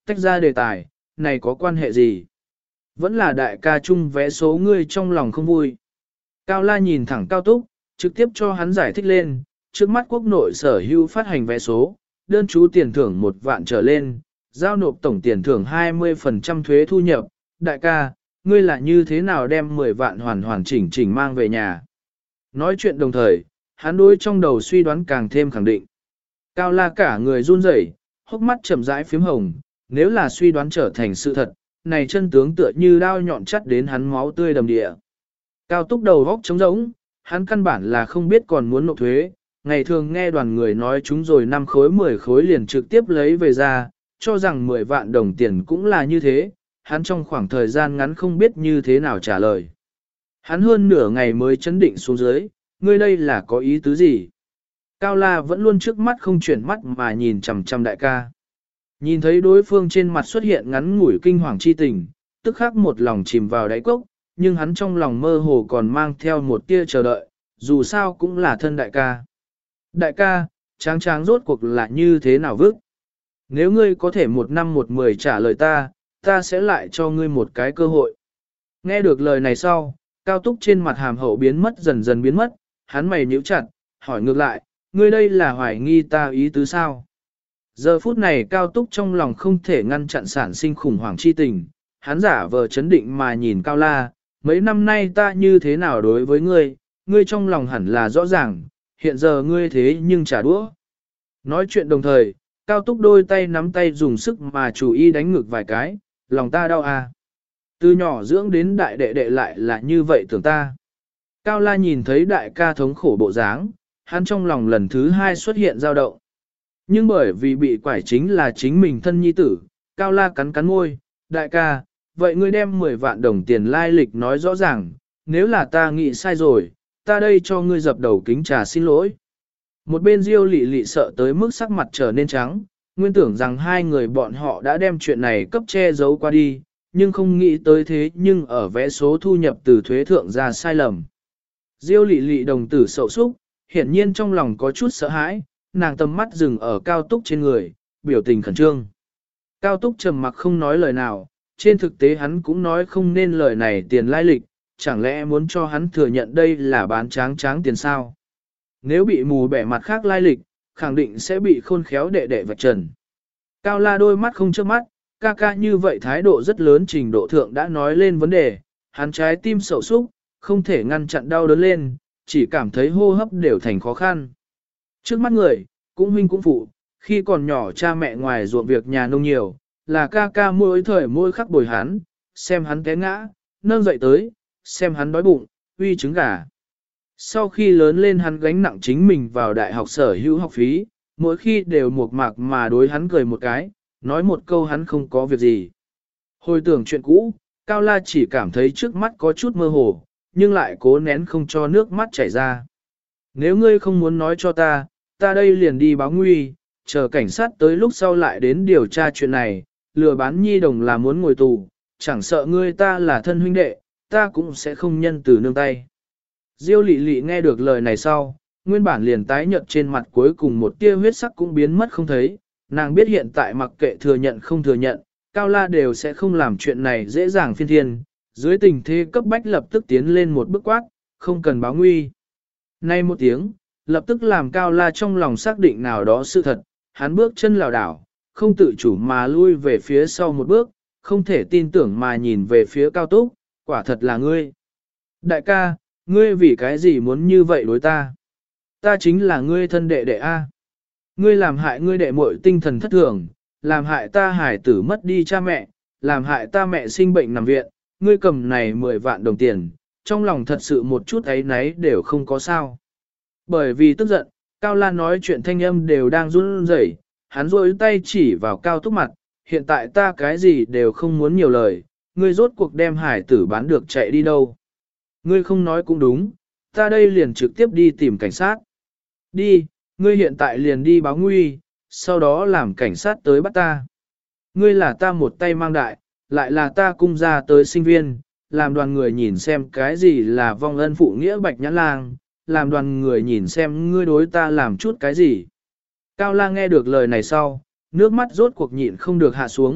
tách ra đề tài, này có quan hệ gì? Vẫn là đại ca chung vẽ số ngươi trong lòng không vui. Cao La nhìn thẳng Cao Túc, trực tiếp cho hắn giải thích lên, trước mắt quốc nội sở hữu phát hành vé số, đơn chú tiền thưởng 1 vạn trở lên, giao nộp tổng tiền thưởng 20% thuế thu nhập, đại ca, ngươi là như thế nào đem 10 vạn hoàn chỉnh mang về nhà. Nói chuyện đồng thời, hắn đối trong đầu suy đoán càng thêm khẳng định. Cao La cả người run rẩy, hốc mắt chậm rãi phím hồng, nếu là suy đoán trở thành sự thật, này chân tướng tựa như đao nhọn chắt đến hắn máu tươi đầm địa. Cao Túc đầu góc trống rỗng, hắn căn bản là không biết còn muốn nộp thuế, ngày thường nghe đoàn người nói chúng rồi 5 khối 10 khối liền trực tiếp lấy về ra, cho rằng 10 vạn đồng tiền cũng là như thế, hắn trong khoảng thời gian ngắn không biết như thế nào trả lời. Hắn hơn nửa ngày mới chấn định xuống dưới, ngươi đây là có ý tứ gì? Cao La vẫn luôn trước mắt không chuyển mắt mà nhìn chằm chằm đại ca. Nhìn thấy đối phương trên mặt xuất hiện ngắn ngủi kinh hoàng chi tình, tức khắc một lòng chìm vào đáy cốc, nhưng hắn trong lòng mơ hồ còn mang theo một tia chờ đợi, dù sao cũng là thân đại ca. Đại ca, tráng rốt cuộc là như thế nào vước? Nếu ngươi có thể 1 năm 1 10 trả lời ta sẽ lại cho ngươi một cái cơ hội. Nghe được lời này sau, Cao Túc trên mặt hàm hậu biến mất dần dần biến mất, hắn mày nhíu chặt, hỏi ngược lại, ngươi đây là hoài nghi ta ý tứ sao? Giờ phút này Cao Túc trong lòng không thể ngăn chặn sản sinh khủng hoảng chi tình, hắn giả vờ chấn định mà nhìn Cao La, mấy năm nay ta như thế nào đối với ngươi, ngươi trong lòng hẳn là rõ ràng, hiện giờ ngươi thế nhưng trả đũa. Nói chuyện đồng thời, Cao Túc đôi tay nắm tay dùng sức mà chủ ý đánh ngược vài cái, lòng ta đau à. Từ nhỏ dưỡng đến đại đệ đệ lại là như vậy tưởng ta. Cao La nhìn thấy đại ca thống khổ bộ dáng, hắn trong lòng lần thứ 2 xuất hiện dao động. Nhưng bởi vì bị quải chính là chính mình thân nhi tử, Cao La cắn môi, đại ca, vậy ngươi đem 10 vạn đồng tiền lai lịch nói rõ ràng, nếu là ta nghĩ sai rồi, ta đây cho ngươi dập đầu kính trà xin lỗi. Một bên Diêu Lị Lị sợ tới mức sắc mặt trở nên trắng, nguyên tưởng rằng hai người bọn họ đã đem chuyện này cấp che giấu qua đi, nhưng không nghĩ tới thế nhưng ở vẽ số thu nhập từ thuế thượng ra sai lầm. Diêu Lị Lị đồng tử sầu xúc, hiển nhiên trong lòng có chút sợ hãi, nàng tầm mắt dừng ở Cao Túc trên người, biểu tình khẩn trương. Cao Túc trầm mặc không nói lời nào, trên thực tế hắn cũng nói không nên lời này tiền lai lịch, chẳng lẽ muốn cho hắn thừa nhận đây là bán tráng tiền sao? Nếu bị mù bẻ mặt khác lai lịch, khẳng định sẽ bị khôn khéo đệ đệ vạch trần. Cao La đôi mắt không chớp mắt, ca ca như vậy thái độ rất lớn trình độ thượng đã nói lên vấn đề, hắn trái tim sầu xúc, không thể ngăn chặn đau đớn lên, chỉ cảm thấy hô hấp đều thành khó khăn. Trước mắt người, cũng huynh cũng phụ, khi còn nhỏ cha mẹ ngoài ruộng việc nhà nông nhiều, là ca ca mỗi thời mỗi khắc bồi hắn, xem hắn té ngã, nâng dậy tới, xem hắn đói bụng, uy trứng gà. Sau khi lớn lên hắn gánh nặng chính mình vào đại học sở hữu học phí, mỗi khi đều một mạc mà đối hắn cười một cái, nói một câu hắn không có việc gì. Hồi tưởng chuyện cũ, Cao La chỉ cảm thấy trước mắt có chút mơ hồ, nhưng lại cố nén không cho nước mắt chảy ra. Nếu ngươi không muốn nói cho ta đây liền đi báo nguy, chờ cảnh sát tới lúc sau lại đến điều tra chuyện này, lừa bán nhi đồng là muốn ngồi tù, chẳng sợ ngươi ta là thân huynh đệ, ta cũng sẽ không nhân từ nương tay. Diêu Lị Lị nghe được lời này sau, nguyên bản liền tái nhợt trên mặt cuối cùng một tia huyết sắc cũng biến mất không thấy, nàng biết hiện tại mặc kệ thừa nhận không thừa nhận, Cao La đều sẽ không làm chuyện này dễ dàng phiên thiên, dưới tình thế cấp bách lập tức tiến lên một bước quát, không cần báo nguy. Nay một tiếng, lập tức làm Cao La trong lòng xác định nào đó sự thật, hắn bước chân lảo đảo, không tự chủ mà lui về phía sau một bước, không thể tin tưởng mà nhìn về phía Cao Túc, quả thật là ngươi. Đại ca, ngươi vì cái gì muốn như vậy đối ta? Ta chính là ngươi thân đệ đệ A. Ngươi làm hại ngươi đệ muội tinh thần thất thường, làm hại ta hải tử mất đi cha mẹ, làm hại ta mẹ sinh bệnh nằm viện, ngươi cầm này 10 vạn đồng tiền, trong lòng thật sự một chút ấy náy đều không có sao. Bởi vì tức giận, Cao La nói chuyện thanh âm đều đang run rẩy, hắn rôi tay chỉ vào Cao Túc mặt, hiện tại ta cái gì đều không muốn nhiều lời, ngươi rốt cuộc đem hải tử bán được chạy đi đâu. Ngươi không nói cũng đúng, ta đây liền trực tiếp đi tìm cảnh sát. Đi, ngươi hiện tại liền đi báo nguy, sau đó làm cảnh sát tới bắt ta. Ngươi là ta một tay mang đại, lại là ta cung ra tới sinh viên, làm đoàn người nhìn xem cái gì là vong ân phụ nghĩa bạch nhãn lang, làm đoàn người nhìn xem ngươi đối ta làm chút cái gì. Cao La nghe được lời này sau, nước mắt rốt cuộc nhịn không được hạ xuống,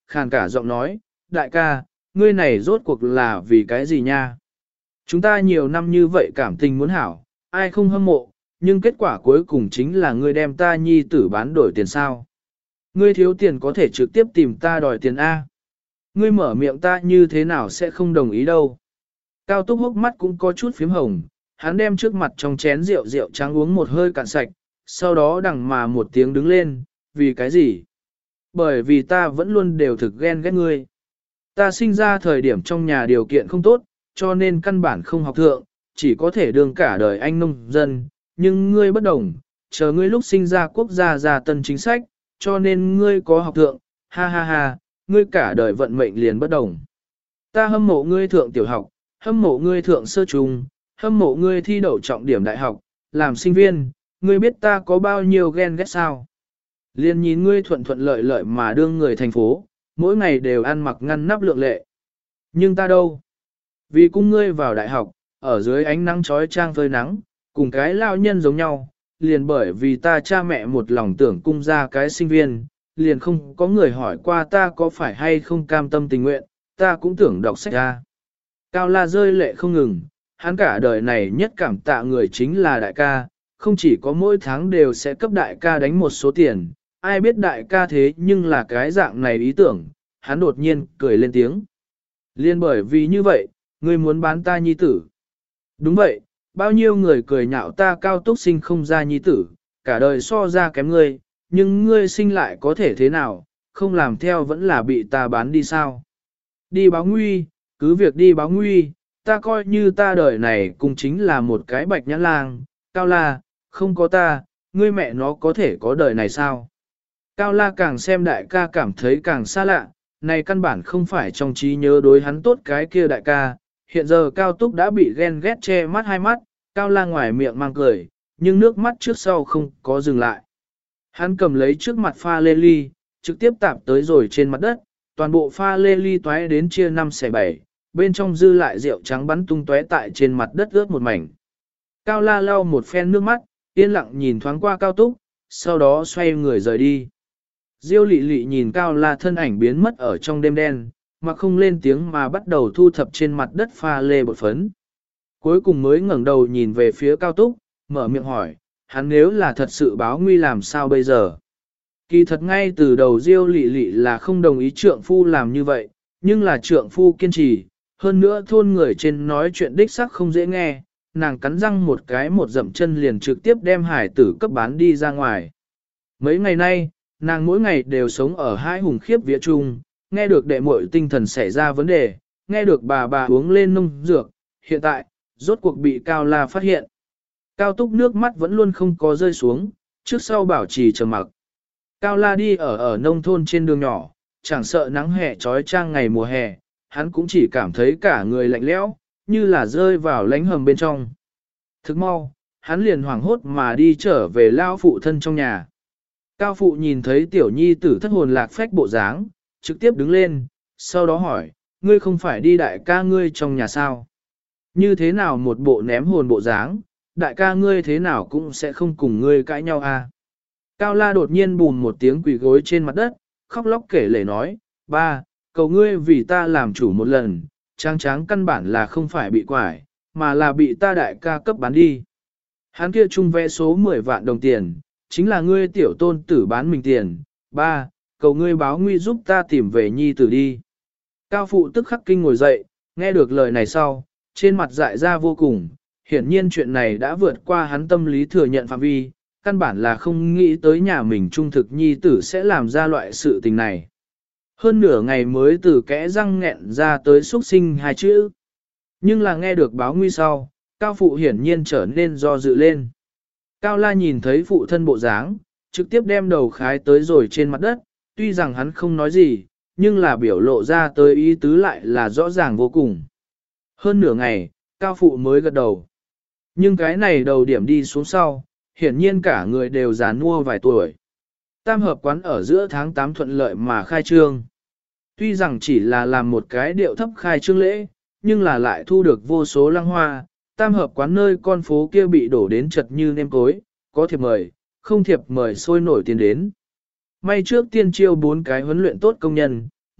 khàn cả giọng nói, đại ca, ngươi này rốt cuộc là vì cái gì nha? Chúng ta nhiều năm như vậy cảm tình muốn hảo, ai không hâm mộ, nhưng kết quả cuối cùng chính là ngươi đem ta nhi tử bán đổi tiền sao. Ngươi thiếu tiền có thể trực tiếp tìm ta đòi tiền A. Ngươi mở miệng ta như thế nào sẽ không đồng ý đâu. Cao Túc hốc mắt cũng có chút phím hồng, hắn đem trước mặt trong chén rượu trắng uống một hơi cạn sạch, sau đó đằng mà một tiếng đứng lên, vì cái gì? Bởi vì ta vẫn luôn đều thực ghen ghét ngươi. Ta sinh ra thời điểm trong nhà điều kiện không tốt, cho nên căn bản không học thượng, chỉ có thể đương cả đời anh nông dân, nhưng ngươi bất đồng, chờ ngươi lúc sinh ra quốc gia tân chính sách, cho nên ngươi có học thượng, ha ha ha, ngươi cả đời vận mệnh liền bất đồng. Ta hâm mộ ngươi thượng tiểu học, hâm mộ ngươi thượng sơ trung, hâm mộ ngươi thi đậu trọng điểm đại học, làm sinh viên, ngươi biết ta có bao nhiêu ghen ghét sao. Liên nhìn ngươi thuận thuận lợi lợi mà đương người thành phố, mỗi ngày đều ăn mặc ngăn nắp lượng lệ. Nhưng ta đâu? Vì cung ngươi vào đại học, ở dưới ánh nắng chói chang phơi nắng, cùng cái lao nhân giống nhau, liền bởi vì ta cha mẹ một lòng tưởng cung ra cái sinh viên, liền không có người hỏi qua ta có phải hay không cam tâm tình nguyện, ta cũng tưởng đọc sách ra. Cao La rơi lệ không ngừng, hắn cả đời này nhất cảm tạ người chính là đại ca, không chỉ có mỗi tháng đều sẽ cấp đại ca đánh một số tiền, ai biết đại ca thế nhưng là cái dạng này ý tưởng, hắn đột nhiên cười lên tiếng. Liên bởi vì như vậy, ngươi muốn bán ta nhi tử. Đúng vậy, bao nhiêu người cười nhạo ta Cao Túc sinh không ra nhi tử, cả đời so ra kém ngươi, nhưng ngươi sinh lại có thể thế nào, không làm theo vẫn là bị ta bán đi sao. Đi báo nguy, cứ việc đi báo nguy, ta coi như ta đời này cũng chính là một cái bạch nhãn lang, Cao La, không có ta, ngươi mẹ nó có thể có đời này sao? Cao La càng xem đại ca cảm thấy càng xa lạ, này căn bản không phải trong trí nhớ đối hắn tốt cái kia đại ca, hiện giờ Cao Túc đã bị ghen ghét che mắt hai mắt, Cao La ngoài miệng mang cười, nhưng nước mắt trước sau không có dừng lại. Hắn cầm lấy trước mặt pha lê ly, trực tiếp tạp tới rồi trên mặt đất, toàn bộ pha lê ly toé đến chia 5 xẻ 7, bên trong dư lại rượu trắng bắn tung tóe tại trên mặt đất ướt một mảnh. Cao La lau một phen nước mắt, yên lặng nhìn thoáng qua Cao Túc, sau đó xoay người rời đi. Diêu lị lị nhìn Cao La thân ảnh biến mất ở trong đêm đen, mà không lên tiếng mà bắt đầu thu thập trên mặt đất pha lê bột phấn. Cuối cùng mới ngẩng đầu nhìn về phía Cao Túc, mở miệng hỏi, hắn nếu là thật sự báo nguy làm sao bây giờ? Kỳ thật ngay từ đầu Diêu lị lị là không đồng ý trượng phu làm như vậy, nhưng là trượng phu kiên trì, hơn nữa thôn người trên nói chuyện đích xác không dễ nghe, nàng cắn răng một cái một dậm chân liền trực tiếp đem hải tử cấp bán đi ra ngoài. Mấy ngày nay, nàng mỗi ngày đều sống ở hai hùng khiếp vía chung, nghe được đệ muội tinh thần xảy ra vấn đề, nghe được bà uống lên nông dược, hiện tại, rốt cuộc bị Cao La phát hiện. Cao Túc nước mắt vẫn luôn không có rơi xuống, trước sau bảo trì trầm mặc. Cao La đi ở nông thôn trên đường nhỏ, chẳng sợ nắng hè trói trang ngày mùa hè, hắn cũng chỉ cảm thấy cả người lạnh lẽo, như là rơi vào lánh hầm bên trong. Thức mau, hắn liền hoảng hốt mà đi trở về lao phụ thân trong nhà. Cao phụ nhìn thấy tiểu nhi tử thất hồn lạc phách bộ dáng, trực tiếp đứng lên, sau đó hỏi, ngươi không phải đi đại ca ngươi trong nhà sao? Như thế nào một bộ ném hồn bộ dáng, đại ca ngươi thế nào cũng sẽ không cùng ngươi cãi nhau à? Cao La đột nhiên bùn một tiếng quỳ gối trên mặt đất, khóc lóc kể lể nói, ba, cầu ngươi vì ta làm chủ một lần, tráng căn bản là không phải bị quải, mà là bị ta đại ca cấp bán đi. Hắn kia chung vẽ số 10 vạn đồng tiền, chính là ngươi tiểu tôn tử bán mình tiền, ba, cầu ngươi báo nguy giúp ta tìm về nhi tử đi. Cao phụ tức khắc kinh ngồi dậy, nghe được lời này sau, trên mặt dại ra vô cùng, hiển nhiên chuyện này đã vượt qua hắn tâm lý thừa nhận phạm vi, căn bản là không nghĩ tới nhà mình trung thực nhi tử sẽ làm ra loại sự tình này. Hơn nửa ngày mới từ kẽ răng nghẹn ra tới xuất sinh hai chữ. Nhưng là nghe được báo nguy sau, Cao phụ hiển nhiên trở nên do dự lên. Cao La nhìn thấy phụ thân bộ dáng, trực tiếp đem đầu khái tới rồi trên mặt đất, tuy rằng hắn không nói gì, nhưng là biểu lộ ra tới ý tứ lại là rõ ràng vô cùng. Hơn nửa ngày, Cao phụ mới gật đầu. Nhưng cái này đầu điểm đi xuống sau, hiển nhiên cả người đều già nua vài tuổi. Tam hợp quán ở giữa tháng 8 thuận lợi mà khai trương. Tuy rằng chỉ là làm một cái điệu thấp khai trương lễ, nhưng là lại thu được vô số lăng hoa, tam hợp quán nơi con phố kia bị đổ đến chật như nêm cối, có thiệp mời, không thiệp mời sôi nổi tiền đến. May trước tiên chiêu 4 cái huấn luyện tốt công nhân,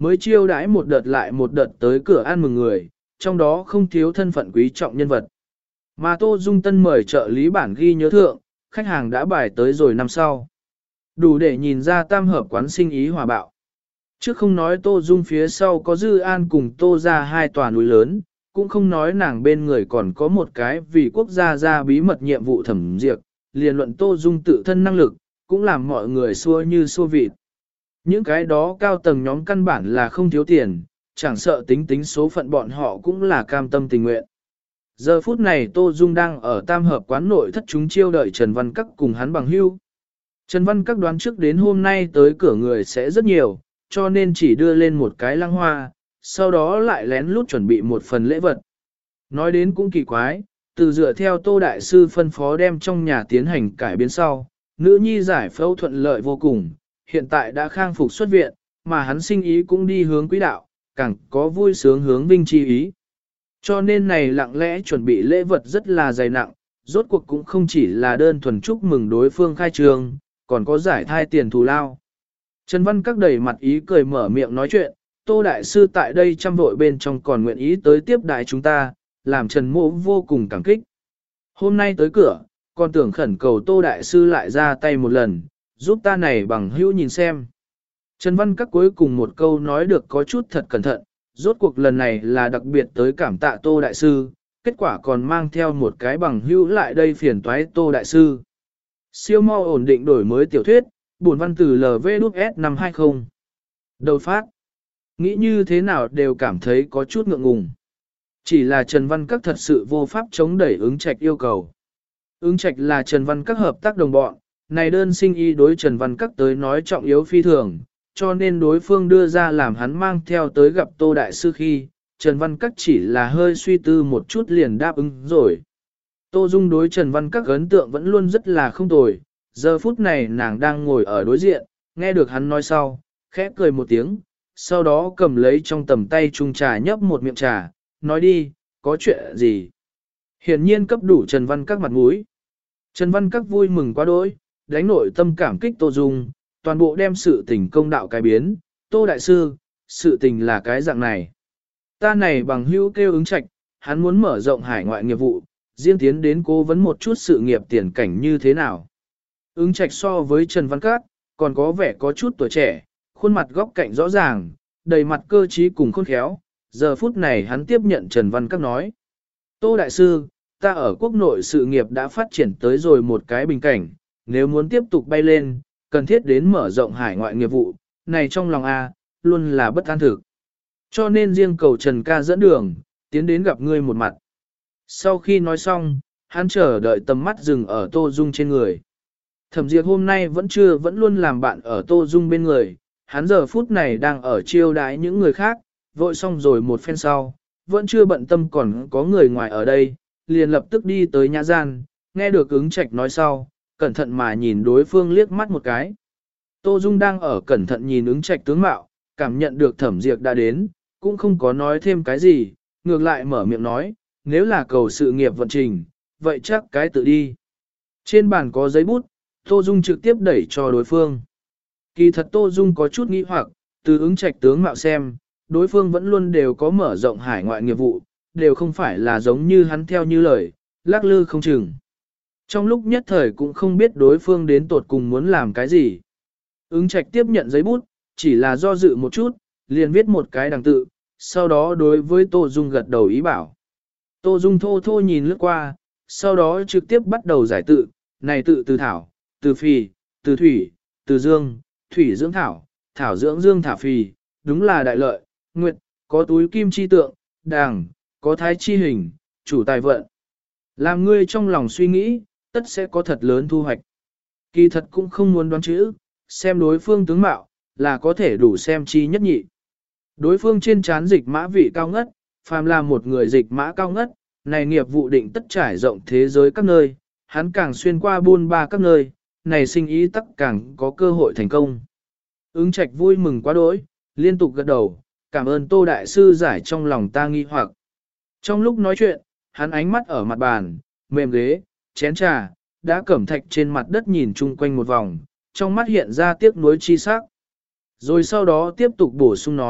mới chiêu đãi một đợt lại một đợt tới cửa ăn mừng người, trong đó không thiếu thân phận quý trọng nhân vật. Mà Tô Dung Tân mời trợ lý bản ghi nhớ thượng, khách hàng đã bài tới rồi năm sau. Đủ để nhìn ra tam hợp quán sinh ý hòa bạo. Trước không nói Tô Dung phía sau có Dư An cùng Tô ra hai tòa núi lớn, cũng không nói nàng bên người còn có một cái vì quốc gia ra bí mật nhiệm vụ thẩm diệt, liền luận Tô Dung tự thân năng lực, cũng làm mọi người xua như xua vịt. Những cái đó cao tầng nhóm căn bản là không thiếu tiền, chẳng sợ tính tính số phận bọn họ cũng là cam tâm tình nguyện. Giờ phút này Tô Dung đang ở tam hợp quán nội thất chúng chiêu đợi Trần Văn Các cùng hắn bằng hưu. Trần Văn Các đoán trước đến hôm nay tới cửa người sẽ rất nhiều, cho nên chỉ đưa lên một cái lăng hoa, sau đó lại lén lút chuẩn bị một phần lễ vật. Nói đến cũng kỳ quái, từ dựa theo Tô Đại Sư phân phó đem trong nhà tiến hành cải biến sau, nữ nhi giải phẫu thuận lợi vô cùng, hiện tại đã khang phục xuất viện, mà hắn sinh ý cũng đi hướng quỹ đạo, càng có vui sướng hướng vinh chi ý. Cho nên này lặng lẽ chuẩn bị lễ vật rất là dày nặng, rốt cuộc cũng không chỉ là đơn thuần chúc mừng đối phương khai trường, còn có giải thai tiền thù lao. Trần Văn Các đầy mặt ý cười mở miệng nói chuyện, Tô Đại Sư tại đây chăm vội bên trong còn nguyện ý tới tiếp đại chúng ta, làm Trần Mộ vô cùng cảm kích. Hôm nay tới cửa, còn tưởng khẩn cầu Tô Đại Sư lại ra tay một lần, giúp ta này bằng hữu nhìn xem. Trần Văn Các cuối cùng một câu nói được có chút thật cẩn thận, rốt cuộc lần này là đặc biệt tới cảm tạ Tô Đại Sư, kết quả còn mang theo một cái bằng hữu lại đây phiền toái Tô Đại Sư. Siêu mau ổn định đổi mới tiểu thuyết, bổn văn từ LVS 520. Đầu phát. Nghĩ như thế nào đều cảm thấy có chút ngượng ngùng. Chỉ là Trần Văn Các thật sự vô pháp chống đẩy ứng trạch yêu cầu. Ứng trạch là Trần Văn Các hợp tác đồng bọn, này đơn sinh y đối Trần Văn Các tới nói trọng yếu phi thường, cho nên đối phương đưa ra làm hắn mang theo tới gặp Tô Đại Sư khi, Trần Văn Các chỉ là hơi suy tư một chút liền đáp ứng rồi. Tô Dung đối Trần Văn Các ấn tượng vẫn luôn rất là không tồi, giờ phút này nàng đang ngồi ở đối diện, nghe được hắn nói sau, khẽ cười một tiếng, sau đó cầm lấy trong tầm tay chung trà nhấp một miệng trà, nói đi, có chuyện gì? Hiển nhiên cấp đủ Trần Văn Các mặt mũi. Trần Văn Các vui mừng quá đỗi, đánh nội tâm cảm kích Tô Dung, toàn bộ đem sự tình công đạo cải biến, Tô Đại Sư, sự tình là cái dạng này. Ta này bằng hữu kêu ứng trạch, hắn muốn mở rộng hải ngoại nghiệp vụ, riêng tiến đến cố vấn một chút sự nghiệp tiền cảnh như thế nào. Ứng trạch so với Trần Văn Các, còn có vẻ có chút tuổi trẻ, khuôn mặt góc cạnh rõ ràng, đầy mặt cơ trí cùng khôn khéo. Giờ phút này hắn tiếp nhận Trần Văn Các nói. Tô Đại Sư, ta ở quốc nội sự nghiệp đã phát triển tới rồi một cái bình cảnh, nếu muốn tiếp tục bay lên, cần thiết đến mở rộng hải ngoại nghiệp vụ, này trong lòng A, luôn là bất an thực. Cho nên riêng cầu Trần ca dẫn đường, tiến đến gặp ngươi một mặt. Sau khi nói xong, hắn chờ đợi tầm mắt dừng ở Tô Dung trên người. Thẩm Diệp hôm nay vẫn luôn làm bạn ở Tô Dung bên người, hắn giờ phút này đang ở chiêu đái những người khác, vội xong rồi một phen sau, vẫn chưa bận tâm còn có người ngoài ở đây, liền lập tức đi tới nhã gian, nghe được ứng trạch nói sau, cẩn thận mà nhìn đối phương liếc mắt một cái. Tô Dung đang ở cẩn thận nhìn ứng trạch tướng mạo, cảm nhận được Thẩm Diệp đã đến, cũng không có nói thêm cái gì, ngược lại mở miệng nói, nếu là cầu sự nghiệp vận trình, vậy chắc cái tự đi. Trên bàn có giấy bút, Tô Dung trực tiếp đẩy cho đối phương. Kỳ thật Tô Dung có chút nghi hoặc, từ ứng trạch tướng mạo xem, đối phương vẫn luôn đều có mở rộng hải ngoại nghiệp vụ, đều không phải là giống như hắn theo như lời, lắc lư không chừng. Trong lúc nhất thời cũng không biết đối phương đến tột cùng muốn làm cái gì. Ứng trạch tiếp nhận giấy bút, chỉ là do dự một chút, liền viết một cái đằng tự, sau đó đối với Tô Dung gật đầu ý bảo. Tô Dung thô thô nhìn lướt qua, sau đó trực tiếp bắt đầu giải tự, này tự từ thảo, từ phì, từ thủy, từ dương, thủy dưỡng thảo, thảo dưỡng dương thảo phì, đúng là đại lợi, nguyệt, có túi kim chi tượng, đàng, có thái chi hình, chủ tài vận. Làm ngươi trong lòng suy nghĩ, tất sẽ có thật lớn thu hoạch. Kỳ thật cũng không muốn đoán chữ, xem đối phương tướng mạo, là có thể đủ xem chi nhất nhị. Đối phương trên trán dịch mã vị cao ngất, phàm là một người dịch mã cao ngất, này nghiệp vụ định tất trải rộng thế giới các nơi, hắn càng xuyên qua buôn ba các nơi, này sinh ý tắc càng có cơ hội thành công. Ứng trạch vui mừng quá đỗi, liên tục gật đầu, cảm ơn Tô Đại Sư giải trong lòng ta nghi hoặc. Trong lúc nói chuyện, hắn ánh mắt ở mặt bàn, mềm ghế, chén trà, đã cẩm thạch trên mặt đất nhìn chung quanh một vòng, trong mắt hiện ra tiếc nuối chi sắc. Rồi sau đó tiếp tục bổ sung nói,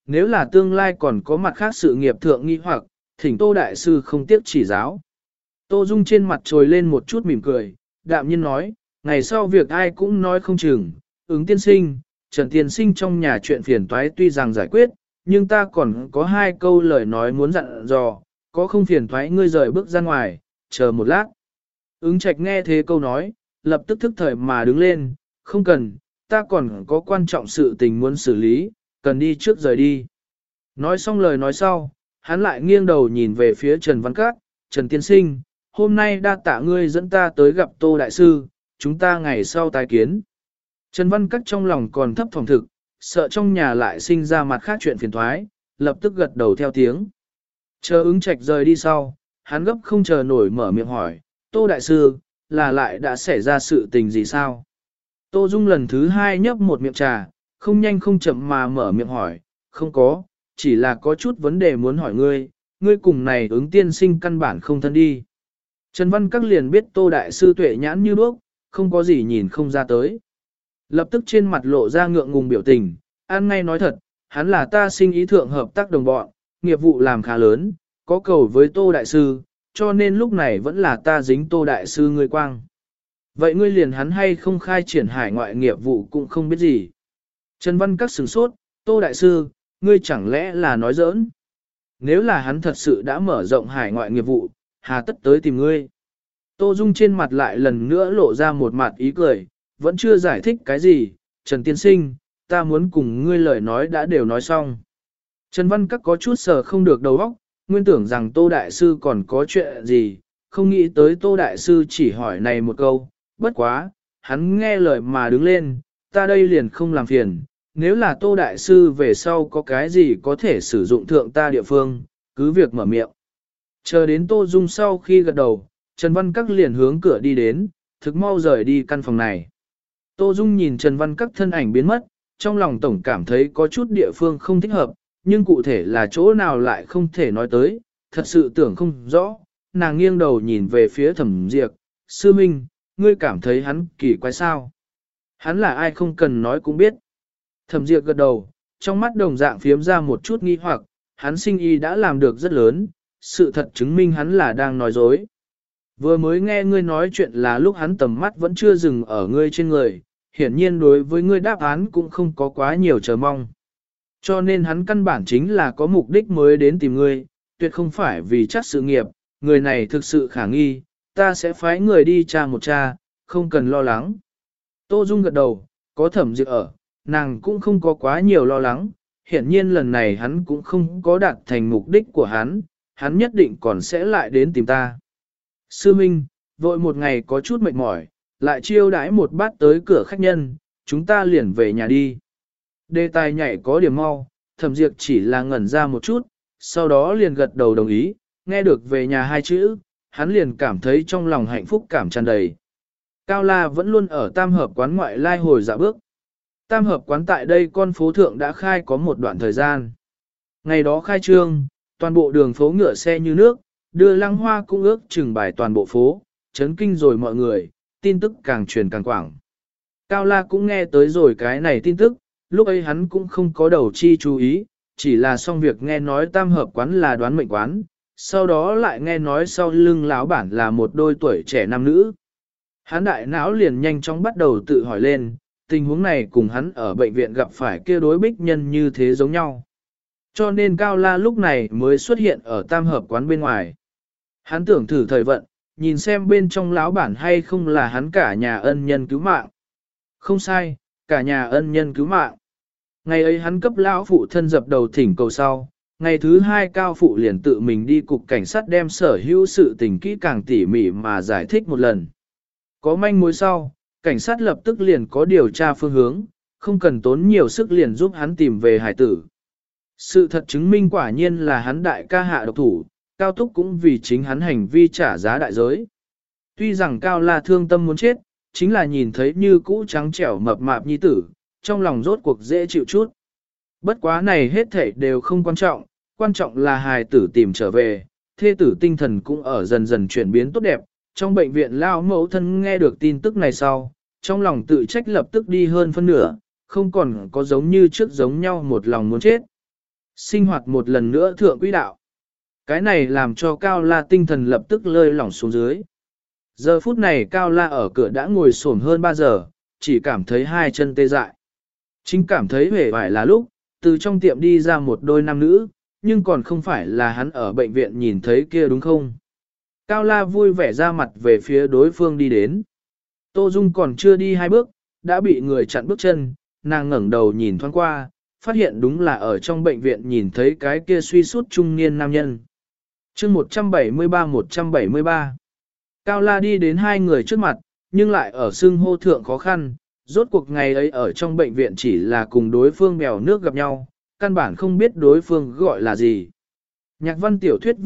Nếu là tương lai còn có mặt khác sự nghiệp thượng nghi hoặc, thỉnh Tô Đại Sư không tiếc chỉ giáo. Tô Dung trên mặt trồi lên một chút mỉm cười, đạm nhiên nói, ngày sau việc ai cũng nói không chừng, ứng tiên sinh, Trần tiên sinh trong nhà chuyện phiền toái tuy rằng giải quyết, nhưng ta còn có 2 câu lời nói muốn dặn dò, có không phiền toái ngươi rời bước ra ngoài, chờ một lát. Ứng Trạch nghe thế câu nói, lập tức thức thời mà đứng lên, không cần, ta còn có quan trọng sự tình muốn xử lý, cần đi trước rời đi. Nói xong lời nói sau, hắn lại nghiêng đầu nhìn về phía Trần Văn Các, Trần Tiên Sinh, hôm nay đa tạ ngươi dẫn ta tới gặp Tô Đại Sư, chúng ta ngày sau tái kiến. Trần Văn Các trong lòng còn thấp thỏm thực, sợ trong nhà lại sinh ra mặt khác chuyện phiền thoái, lập tức gật đầu theo tiếng. Chờ Ứng Trạch rời đi sau, hắn gấp không chờ nổi mở miệng hỏi, Tô Đại Sư, là lại đã xảy ra sự tình gì sao? Tô Dung lần thứ 2 nhấp một miệng trà, không nhanh không chậm mà mở miệng hỏi, không có, chỉ là có chút vấn đề muốn hỏi ngươi, ngươi cùng này Ứng tiên sinh căn bản không thân đi. Trần Văn Các liền biết Tô Đại Sư tuệ nhãn như đuốc, không có gì nhìn không ra tới. Lập tức trên mặt lộ ra ngượng ngùng biểu tình, ăn ngay nói thật, hắn là ta sinh ý thượng hợp tác đồng bọn, nghiệp vụ làm khá lớn, có cầu với Tô Đại Sư, cho nên lúc này vẫn là ta dính Tô Đại Sư ngươi quang. Vậy ngươi liền hắn hay không khai triển hải ngoại nghiệp vụ cũng không biết gì. Trần Văn Các sửng sốt, Tô Đại Sư, ngươi chẳng lẽ là nói giỡn? Nếu là hắn thật sự đã mở rộng hải ngoại nghiệp vụ, hà tất tới tìm ngươi. Tô Dung trên mặt lại lần nữa lộ ra một mặt ý cười, vẫn chưa giải thích cái gì, Trần Tiên Sinh, ta muốn cùng ngươi lời nói đã đều nói xong. Trần Văn Các có chút sờ không được đầu óc, nguyên tưởng rằng Tô Đại Sư còn có chuyện gì, không nghĩ tới Tô Đại Sư chỉ hỏi này một câu, bất quá, hắn nghe lời mà đứng lên, ta đây liền không làm phiền, nếu là Tô Đại Sư về sau có cái gì có thể sử dụng thượng ta địa phương, cứ việc mở miệng. Chờ đến Tô Dung sau khi gật đầu, Trần Văn Các liền hướng cửa đi đến, thực mau rời đi căn phòng này. Tô Dung nhìn Trần Văn Các thân ảnh biến mất, trong lòng tổng cảm thấy có chút địa phương không thích hợp, nhưng cụ thể là chỗ nào lại không thể nói tới, thật sự tưởng không rõ. Nàng nghiêng đầu nhìn về phía Thẩm Diệp, sư minh, ngươi cảm thấy hắn kỳ quái sao? Hắn là ai không cần nói cũng biết. Thẩm Diệp gật đầu, trong mắt đồng dạng phiếm ra một chút nghi hoặc, hắn sinh y đã làm được rất lớn, sự thật chứng minh hắn là đang nói dối. Vừa mới nghe ngươi nói chuyện là lúc hắn tầm mắt vẫn chưa dừng ở ngươi trên người, hiển nhiên đối với ngươi đáp án cũng không có quá nhiều chờ mong. Cho nên hắn căn bản chính là có mục đích mới đến tìm ngươi, tuyệt không phải vì chắc sự nghiệp, người này thực sự khả nghi, ta sẽ phái người đi tra một tra, không cần lo lắng. Tô Dung gật đầu, có Thẩm Diệp ở, nàng cũng không có quá nhiều lo lắng, hiển nhiên lần này hắn cũng không có đạt thành mục đích của hắn nhất định còn sẽ lại đến tìm ta. Sư Minh, vội một ngày có chút mệt mỏi, lại chiêu đãi một bát tới cửa khách nhân, chúng ta liền về nhà đi. Đề tài nhảy có điểm mau, Thẩm Diệp chỉ là ngẩn ra một chút, sau đó liền gật đầu đồng ý, nghe được về nhà 2 chữ, hắn liền cảm thấy trong lòng hạnh phúc cảm tràn đầy. Cao La vẫn luôn ở Tam Hợp quán ngoại lai hồi dạ bước. Tam Hợp quán tại đây con phố thượng đã khai có một đoạn thời gian. Ngày đó khai trương, toàn bộ đường phố ngựa xe như nước, đưa Lăng Hoa cũng ước chừng bài toàn bộ phố, chấn kinh rồi mọi người, tin tức càng truyền càng quảng. Cao La cũng nghe tới rồi cái này tin tức, lúc ấy hắn cũng không có đầu chi chú ý, chỉ là xong việc nghe nói Tam Hợp quán là đoán mệnh quán, sau đó lại nghe nói sau lưng lão bản là một đôi tuổi trẻ nam nữ. Hắn đại não liền nhanh chóng bắt đầu tự hỏi lên, tình huống này cùng hắn ở bệnh viện gặp phải kia đối bích nhân như thế giống nhau. Cho nên Cao La lúc này mới xuất hiện ở Tam Hợp quán bên ngoài. Hắn tưởng thử thời vận, nhìn xem bên trong lão bản hay không là hắn cả nhà ân nhân cứu mạng. Không sai, cả nhà ân nhân cứu mạng. Ngày ấy hắn cấp lão phụ thân dập đầu thỉnh cầu sau, ngày thứ 2 Cao phụ liền tự mình đi cục cảnh sát đem sở hữu sự tình kỹ càng tỉ mỉ mà giải thích một lần. Có manh mối sau, cảnh sát lập tức liền có điều tra phương hướng, không cần tốn nhiều sức liền giúp hắn tìm về hải tử. Sự thật chứng minh quả nhiên là hắn đại ca hạ độc thủ, Cao Túc cũng vì chính hắn hành vi trả giá đại giới. Tuy rằng Cao La thương tâm muốn chết, chính là nhìn thấy như cũ trắng trẻo mập mạp nhi tử, trong lòng rốt cuộc dễ chịu chút. Bất quá này hết thảy đều không quan trọng là hài tử tìm trở về, thê tử tinh thần cũng ở dần dần chuyển biến tốt đẹp. Trong bệnh viện lao mẫu thân nghe được tin tức này sau, trong lòng tự trách lập tức đi hơn phân nửa, không còn có giống như trước giống nhau một lòng muốn chết. Sinh hoạt một lần nữa thượng quỹ đạo. Cái này làm cho Cao La tinh thần lập tức lơi lỏng xuống dưới. Giờ phút này Cao La ở cửa đã ngồi xổm hơn 3 giờ, chỉ cảm thấy hai chân tê dại. Chính cảm thấy hề vải là lúc, từ trong tiệm đi ra một đôi nam nữ, nhưng còn không phải là hắn ở bệnh viện nhìn thấy kia đúng không? Cao La vui vẻ ra mặt về phía đối phương đi đến. Tô Dung còn chưa đi 2 bước, đã bị người chặn bước chân, nàng ngẩng đầu nhìn thoáng qua, phát hiện đúng là ở trong bệnh viện nhìn thấy cái kia suy sút trung niên nam nhân. chương 173-173 Cao La đi đến hai người trước mặt, nhưng lại ở xưng hô thượng khó khăn, rốt cuộc ngày ấy ở trong bệnh viện chỉ là cùng đối phương bèo nước gặp nhau, căn bản không biết đối phương gọi là gì. Nhạc văn tiểu thuyết